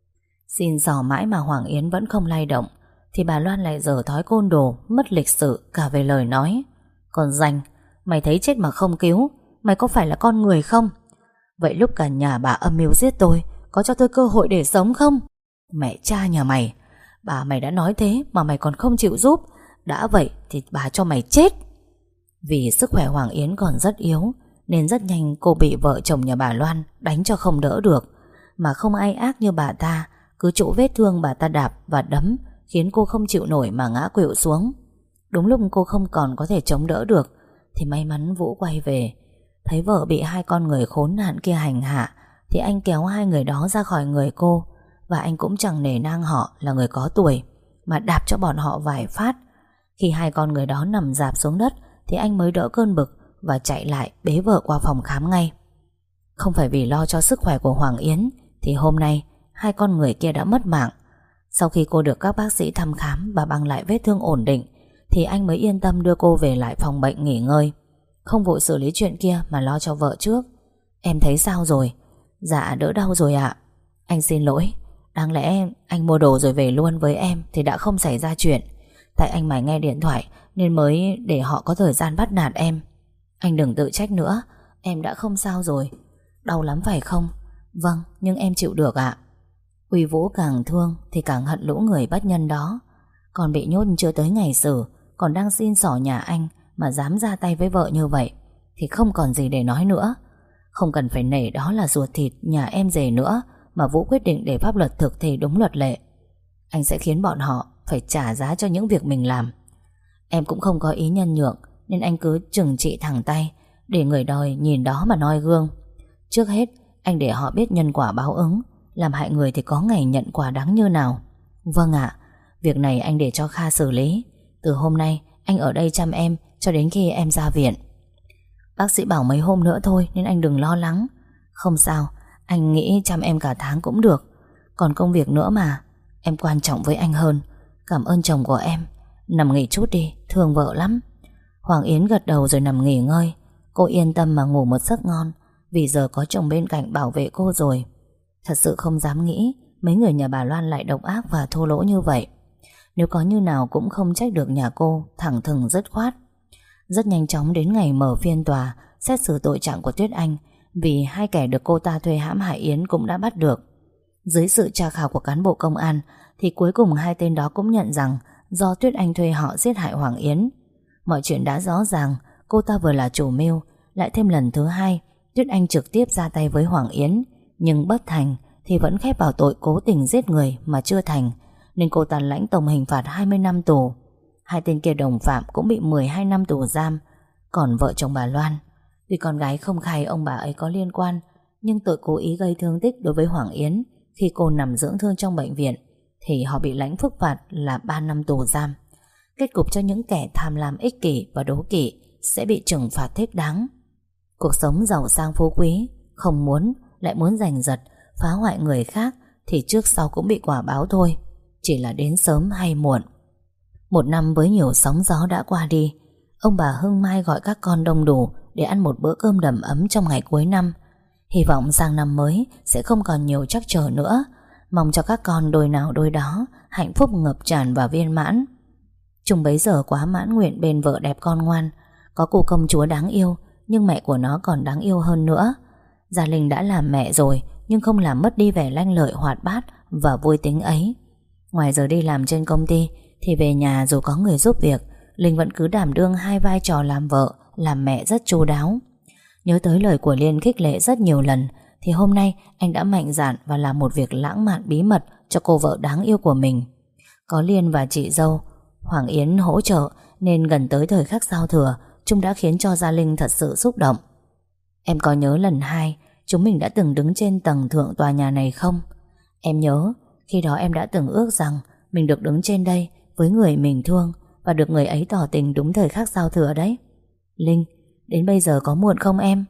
Xin dò mãi mà Hoàng Yến vẫn không lay động, thì bà Loan lại dở thói côn đồ, mất lịch sự cả về lời nói. Còn danh, mày thấy chết mà không cứu, mày có phải là con người không? Vậy lúc cả nhà bà âm mưu giết tôi, có cho tôi cơ hội để sống không? Mẹ cha nhà mày, bà mày đã nói thế mà mày còn không chịu giúp. Đã vậy thì bà cho mày chết. Vì sức khỏe Hoàng Yến còn rất yếu, nên rất nhanh cô bị vợ chồng nhà bà Loan đánh cho không đỡ được. Mà không ai ác như bà ta, cứ chỗ vết thương bà ta đạp và đấm, khiến cô không chịu nổi mà ngã quỵu xuống. Đúng lúc cô không còn có thể chống đỡ được thì may mắn Vũ quay về. Thấy vợ bị 2 con người khốn nạn kia hành hạ thì anh kéo 2 người đó ra khỏi người cô, và anh cũng chẳng nể nang họ là người có tuổi mà đạp cho bọn họ vài phát. Khi 2 con người đó nằm rạp xuống đất thì anh mới đỡ cơn bực và chạy lại bế vợ qua phòng khám ngay. Không phải vì lo cho sức khỏe của Hoàng Yến thì hôm nay 2 con người kia đã mất mạng. Sau khi cô được các bác sĩ thăm khám và băng lại vết thương ổn định thì anh mới yên tâm đưa cô về lại phòng bệnh nghỉ ngơi, không vội xử lý chuyện kia mà lo cho vợ trước. Em thấy sao rồi? Dạ đỡ đau rồi ạ. Anh xin lỗi, đáng lẽ anh mua đồ rồi về luôn với em thì đã không xảy ra chuyện. Tại anh mải nghe điện thoại nên mới để họ có thời gian bắt nạt em. Anh đừng tự trách nữa, em đã không sao rồi. Đau lắm phải không? Vâng, nhưng em chịu được ạ. Uy Vũ càng thương thì càng hận lũ người bất nhân đó. Còn bị nhốt chưa tới ngày xử, còn đang xin xỏ nhà anh mà dám ra tay với vợ như vậy thì không còn gì để nói nữa. Không cần phải nể đó là ruột thịt nhà em rể nữa mà Vũ quyết định để pháp luật thực thi đúng luật lệ. Anh sẽ khiến bọn họ phải trả giá cho những việc mình làm. Em cũng không có ý nhân nhượng, nên anh cứ trừng trị thẳng tay, để người đòi nhìn đó mà noi gương. Trước hết anh để họ biết nhân quả báo ứng, làm hại người thì có ngày nhận quả đắng như nào. Vâng ạ, việc này anh để cho Kha xử lý. Từ hôm nay anh ở đây chăm em cho đến khi em ra viện. Bác sĩ bảo mấy hôm nữa thôi nên anh đừng lo lắng. Không sao, anh nghĩ chăm em cả tháng cũng được. Còn công việc nữa mà, em quan trọng với anh hơn. Cảm ơn chồng của em. Nằm nghỉ chút đi, thương vợ lắm. Hoàng Yến gật đầu rồi nằm nghỉ ngơi. Cô yên tâm mà ngủ một giấc ngon, vì giờ có chồng bên cạnh bảo vệ cô rồi. Thật sự không dám nghĩ mấy người nhà bà Loan lại độc ác và thô lỗ như vậy. Nếu có như nào cũng không trách được nhà cô thẳng thừng dứt khoát. Rất nhanh chóng đến ngày mở phiên tòa xét xử tội trạng của Tuyết Anh, vì hai kẻ được cô ta thuê hãm hại Yến cũng đã bắt được. Dưới sự tra khảo của cán bộ công an thì cuối cùng hai tên đó cũng nhận rằng do Tuyết Anh thuê họ giết hại Hoàng Yến. Mọi chuyện đã rõ ràng, cô ta vừa là chủ mưu, lại thêm lần thứ hai Tuyết Anh trực tiếp ra tay với Hoàng Yến, nhưng bất thành thì vẫn khép vào tội cố tình giết người mà chưa thành, nên cô ta lãnh tổng hình phạt 20 năm tù. Hai tên kia đồng phạm cũng bị 12 năm tù giam. Còn vợ chồng bà Loan, tuy con gái không khai ông bà ấy có liên quan, nhưng tội cố ý gây thương tích đối với Hoàng Yến khi cô nằm dưỡng thương trong bệnh viện thì họ bị lãnh phức phạt là 3 năm tù giam. Kết cục cho những kẻ tham lam ích kỷ và đố kỵ sẽ bị trừng phạt thích đáng. Cuộc sống giàu sang phú quý, không muốn lại muốn giành giật, phá hoại người khác thì trước sau cũng bị quả báo thôi, chỉ là đến sớm hay muộn. Một năm với nhiều sóng gió đã qua đi. Ông bà Hưng mai gọi các con đông đủ để ăn một bữa cơm đầm ấm trong ngày cuối năm. Hy vọng sang năm mới sẽ không còn nhiều trắc trở nữa. Mong cho các con đôi nào đôi đó hạnh phúc ngập tràn và viên mãn. Chúng bấy giờ quá mãn nguyện bên vợ đẹp con ngoan. Có cô công chúa đáng yêu, nhưng mẹ của nó còn đáng yêu hơn nữa. Gia Linh đã làm mẹ rồi, nhưng không làm mất đi vẻ lanh lợi hoạt bát và vui tính ấy. Ngoài giờ đi làm trên công ty thì về nhà dù có người giúp việc, Linh vẫn cứ đảm đương hai vai trò làm vợ, làm mẹ rất chu đáo. Nhớ tới lời của Liên khích lệ rất nhiều lần, thì hôm nay anh đã mạnh dạn và làm một việc lãng mạn bí mật cho cô vợ đáng yêu của mình. Có Liên và chị dâu Hoàng Yến hỗ trợ, nên gần tới thời khắc giao thừa, chúng đã khiến cho Gia Linh thật sự xúc động. Em có nhớ lần 2 chúng mình đã từng đứng trên tầng thượng tòa nhà này không? Em nhớ khi đó em đã từng ước rằng mình được đứng trên đây với người mình thương, và được người ấy tỏ tình đúng thời khắc giao thừa đấy. Linh, đến bây giờ có muộn không em?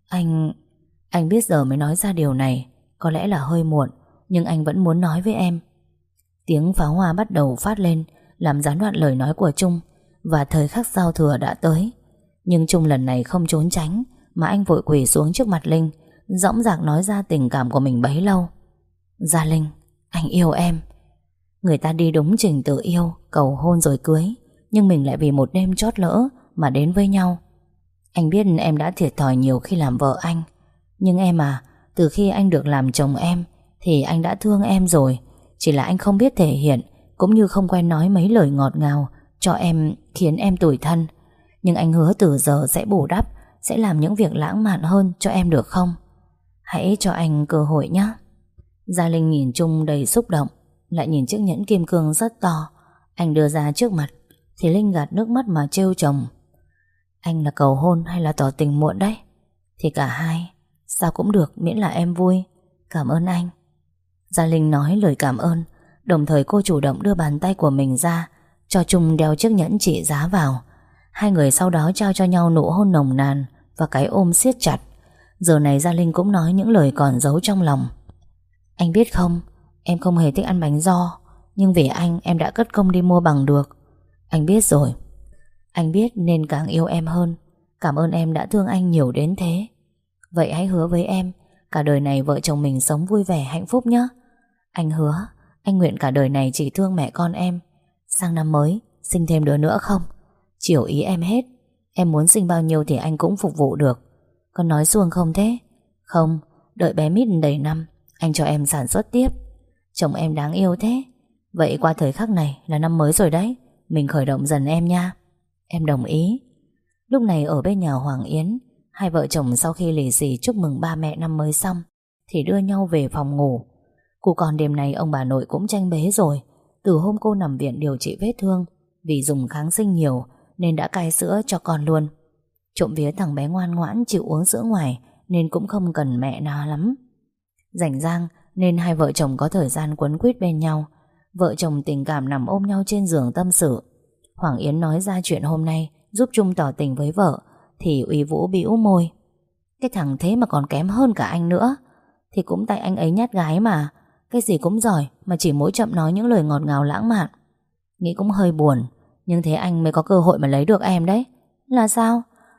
Anh biết giờ mới nói ra điều này có lẽ là hơi muộn, nhưng anh vẫn muốn nói với em. Tiếng pháo hoa bắt đầu phát lên, làm gián đoạn lời nói của Trung, và thời khắc giao thừa đã tới. Nhưng Trung lần này không trốn tránh, mà anh vội quỳ xuống trước mặt Linh, dõng dạc nói ra tình cảm của mình bấy lâu. Gia Linh, anh yêu em. Người ta đi đúng trình tự yêu, cầu hôn rồi cưới, nhưng mình lại vì một đêm chót lỡ mà đến với nhau. Anh biết em đã thiệt thòi nhiều khi làm vợ anh, nhưng em à, từ khi anh được làm chồng em thì anh đã thương em rồi. Chỉ là anh không biết thể hiện, cũng như không quen nói mấy lời ngọt ngào cho em, khiến em tủi thân. Nhưng anh hứa từ giờ sẽ bù đắp, sẽ làm những việc lãng mạn hơn cho em được không? Hãy cho anh cơ hội nhé. Gia Linh nhìn Trung đầy xúc động, lại nhìn chiếc nhẫn kim cương rất to anh đưa ra trước mặt, thì Linh gạt nước mắt mà trêu chồng. Anh là cầu hôn hay là tỏ tình muộn đấy? Thì cả hai, sao cũng được miễn là em vui. Cảm ơn anh. Gia Linh nói lời cảm ơn, đồng thời cô chủ động đưa bàn tay của mình ra cho Trung đeo chiếc nhẫn trị giá vào. Hai người sau đó trao cho nhau nụ hôn nồng nàn và cái ôm siết chặt. Giờ này Gia Linh cũng nói những lời còn giấu trong lòng. Anh biết không, em không hề thích ăn bánh giò, nhưng vì anh em đã cất công đi mua bằng được. Anh biết rồi. Anh biết nên càng yêu em hơn. Cảm ơn em đã thương anh nhiều đến thế. Vậy hãy hứa với em, cả đời này vợ chồng mình sống vui vẻ hạnh phúc nhé. Anh hứa, anh nguyện cả đời này chỉ thương mẹ con em. Sang năm mới sinh thêm đứa nữa không? Chiều ý em hết. Em muốn sinh bao nhiêu thì anh cũng phục vụ được. Con nói suông không thế? Không, đợi bé Mít đầy năm anh cho em sản xuất tiếp. Chồng em đáng yêu thế. Vậy qua thời khắc này là năm mới rồi đấy, mình khởi động dần em nha. Em đồng ý. Lúc này ở bên nhà Hoàng Yến, hai vợ chồng sau khi lì xì chúc mừng ba mẹ năm mới xong thì đưa nhau về phòng ngủ. Cụ còn đêm này ông bà nội cũng tranh bế rồi. Từ hôm cô nằm viện điều trị vết thương, vì dùng kháng sinh nhiều nên đã cai sữa cho con luôn. Trộm vía thằng bé ngoan ngoãn chịu uống sữa ngoài, nên cũng không cần mẹ nào lắm. Rảnh rang nên hai vợ chồng có thời gian quấn quýt bên nhau. Vợ chồng tình cảm nằm ôm nhau trên giường tâm sự. Hoàng Yến nói ra chuyện hôm nay giúp Trung tỏ tình với vợ, thì Uy Vũ bĩu môi. Cái thằng thế mà còn kém hơn cả anh nữa. Thì cũng tại anh ấy nhát gái mà. Cái gì cũng giỏi, mà chỉ mỗi chậm nói những lời ngọt ngào lãng mạn. Nghĩ cũng hơi buồn, nhưng thế anh mới có cơ hội mà lấy được em đấy. Là sao?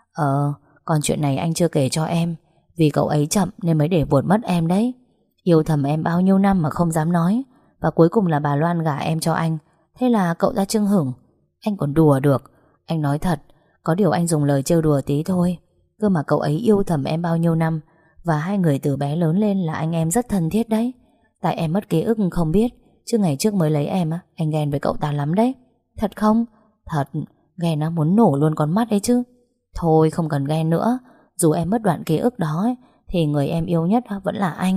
Còn chuyện này anh chưa kể cho em, vì cậu ấy chậm nên mới để vuột mất em đấy. Yêu thầm em bao nhiêu năm mà không dám nói, và cuối cùng là bà Loan gả em cho anh. Thế là cậu ta chưng hửng. Anh còn đùa được. Anh nói thật, Có điều anh dùng lời trêu đùa tí thôi. Cơ mà cậu ấy yêu thầm em bao nhiêu năm, và hai người từ bé lớn lên là anh em rất thân thiết đấy. Tại em mất ký ức không biết, chứ ngày trước mới lấy em anh ghen với cậu ta lắm đấy. Thật không? Thật, ghen nó muốn nổ luôn con mắt đấy chứ. Thôi không cần ghen nữa. Dù em mất đoạn ký ức đó thì người em yêu nhất vẫn là anh.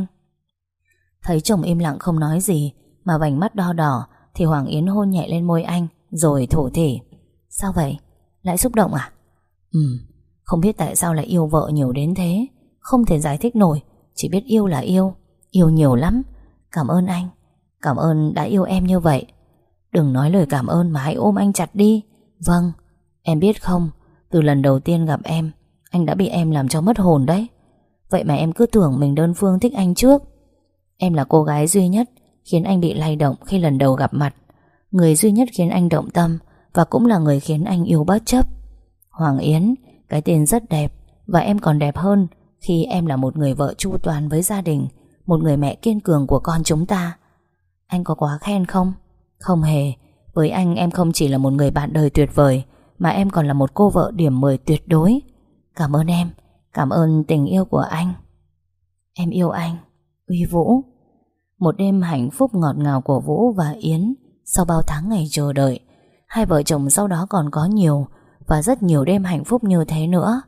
Thấy chồng im lặng không nói gì mà vành mắt đo đỏ, thì Hoàng Yến hôn nhẹ lên môi anh rồi thổ thỉ. Sao vậy? Lại xúc động à? Không biết tại sao lại yêu vợ nhiều đến thế. Không thể giải thích nổi. Chỉ biết yêu là yêu. Yêu nhiều lắm. Cảm ơn anh. Cảm ơn đã yêu em như vậy. Đừng nói lời cảm ơn mà hãy ôm anh chặt đi. Vâng. Em biết không, từ lần đầu tiên gặp em, anh đã bị em làm cho mất hồn đấy. Vậy mà em cứ tưởng mình đơn phương thích anh trước. Em là cô gái duy nhất khiến anh bị lay động khi lần đầu gặp mặt, người duy nhất khiến anh động tâm, và cũng là người khiến anh yêu bất chấp. Hoàng Yến, cái tên rất đẹp, và em còn đẹp hơn khi em là một người vợ chu toàn với gia đình, một người mẹ kiên cường của con chúng ta. Anh có quá khen không? Không hề. Với anh em không chỉ là một người bạn đời tuyệt vời, mà em còn là một cô vợ điểm 10 tuyệt đối. Cảm ơn em. Cảm ơn tình yêu của anh. Em yêu anh. Uy Vũ. Một đêm hạnh phúc ngọt ngào của Vũ và Yến. Sau bao tháng ngày chờ đợi, hai vợ chồng sau đó còn có nhiều và rất nhiều đêm hạnh phúc như thế nữa.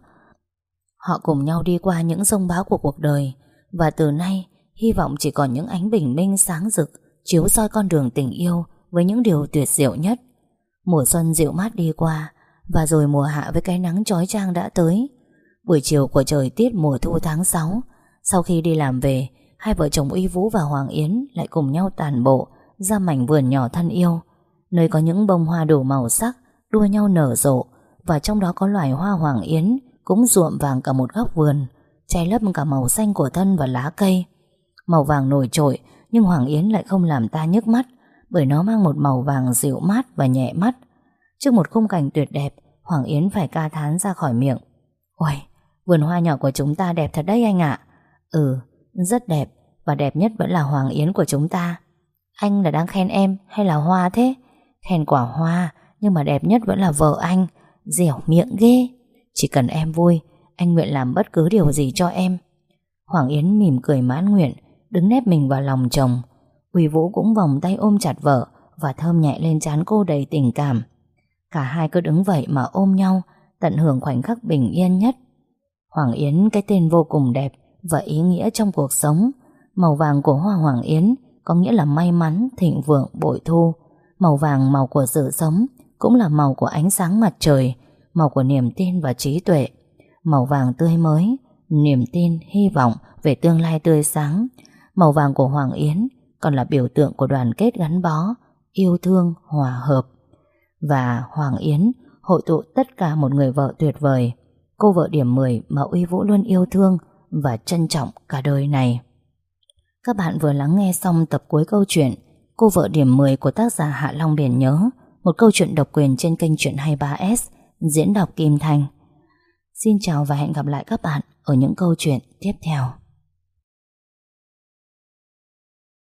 Họ cùng nhau đi qua những giông bão của cuộc đời, và từ nay hy vọng chỉ còn những ánh bình minh sáng rực chiếu soi con đường tình yêu với những điều tuyệt diệu nhất. Mùa xuân dịu mát đi qua, và rồi mùa hạ với cái nắng chói chang đã tới. Buổi chiều của trời tiết mùa thu tháng 6, sau khi đi làm về, hai vợ chồng Uy Vũ và Hoàng Yến lại cùng nhau tản bộ ra mảnh vườn nhỏ thân yêu, nơi có những bông hoa đủ màu sắc đua nhau nở rộ, và trong đó có loài hoa Hoàng Yến cũng nhuộm vàng cả một góc vườn, che lấp cả màu xanh của thân và lá cây. Màu vàng nổi trội, nhưng Hoàng Yến lại không làm ta nhức mắt, bởi nó mang một màu vàng dịu mát và nhẹ mắt. Trước một khung cảnh tuyệt đẹp, Hoàng Yến phải ca thán ra khỏi miệng. Ôi, vườn hoa nhỏ của chúng ta đẹp thật đấy anh ạ. Rất đẹp, và đẹp nhất vẫn là Hoàng Yến của chúng ta. Anh là đang khen em hay là hoa thế? Khen quả hoa, nhưng mà đẹp nhất vẫn là vợ anh. Dẻo miệng ghê. Chỉ cần em vui, anh nguyện làm bất cứ điều gì cho em. Hoàng Yến mỉm cười mãn nguyện, đứng nép mình vào lòng chồng. Uy Vũ cũng vòng tay ôm chặt vợ và thơm nhẹ lên trán cô đầy tình cảm. Cả hai cứ đứng vậy mà ôm nhau, tận hưởng khoảnh khắc bình yên nhất. Hoàng Yến, cái tên vô cùng đẹp và ý nghĩa trong cuộc sống. Màu vàng của hoa Hoàng Yến có nghĩa là may mắn, thịnh vượng, bội thu. Màu vàng, màu của sự sống, cũng là màu của ánh sáng mặt trời, màu của niềm tin và trí tuệ. Màu vàng tươi mới, niềm tin, hy vọng về tương lai tươi sáng. Màu vàng của Hoàng Yến còn là biểu tượng của đoàn kết gắn bó, yêu thương, hòa hợp. Và Hoàng Yến hội tụ tất cả một người vợ tuyệt vời, cô vợ điểm 10 mà Uy Vũ luôn yêu thương và trân trọng cả đời này. Các bạn vừa lắng nghe xong tập cuối câu chuyện Cô vợ điểm 10 của tác giả Hạ Long Biển Nhớ, một câu chuyện độc quyền trên kênh Chuyện 23S, diễn đọc Kim Thanh. Xin chào và hẹn gặp lại các bạn ở những câu chuyện tiếp theo.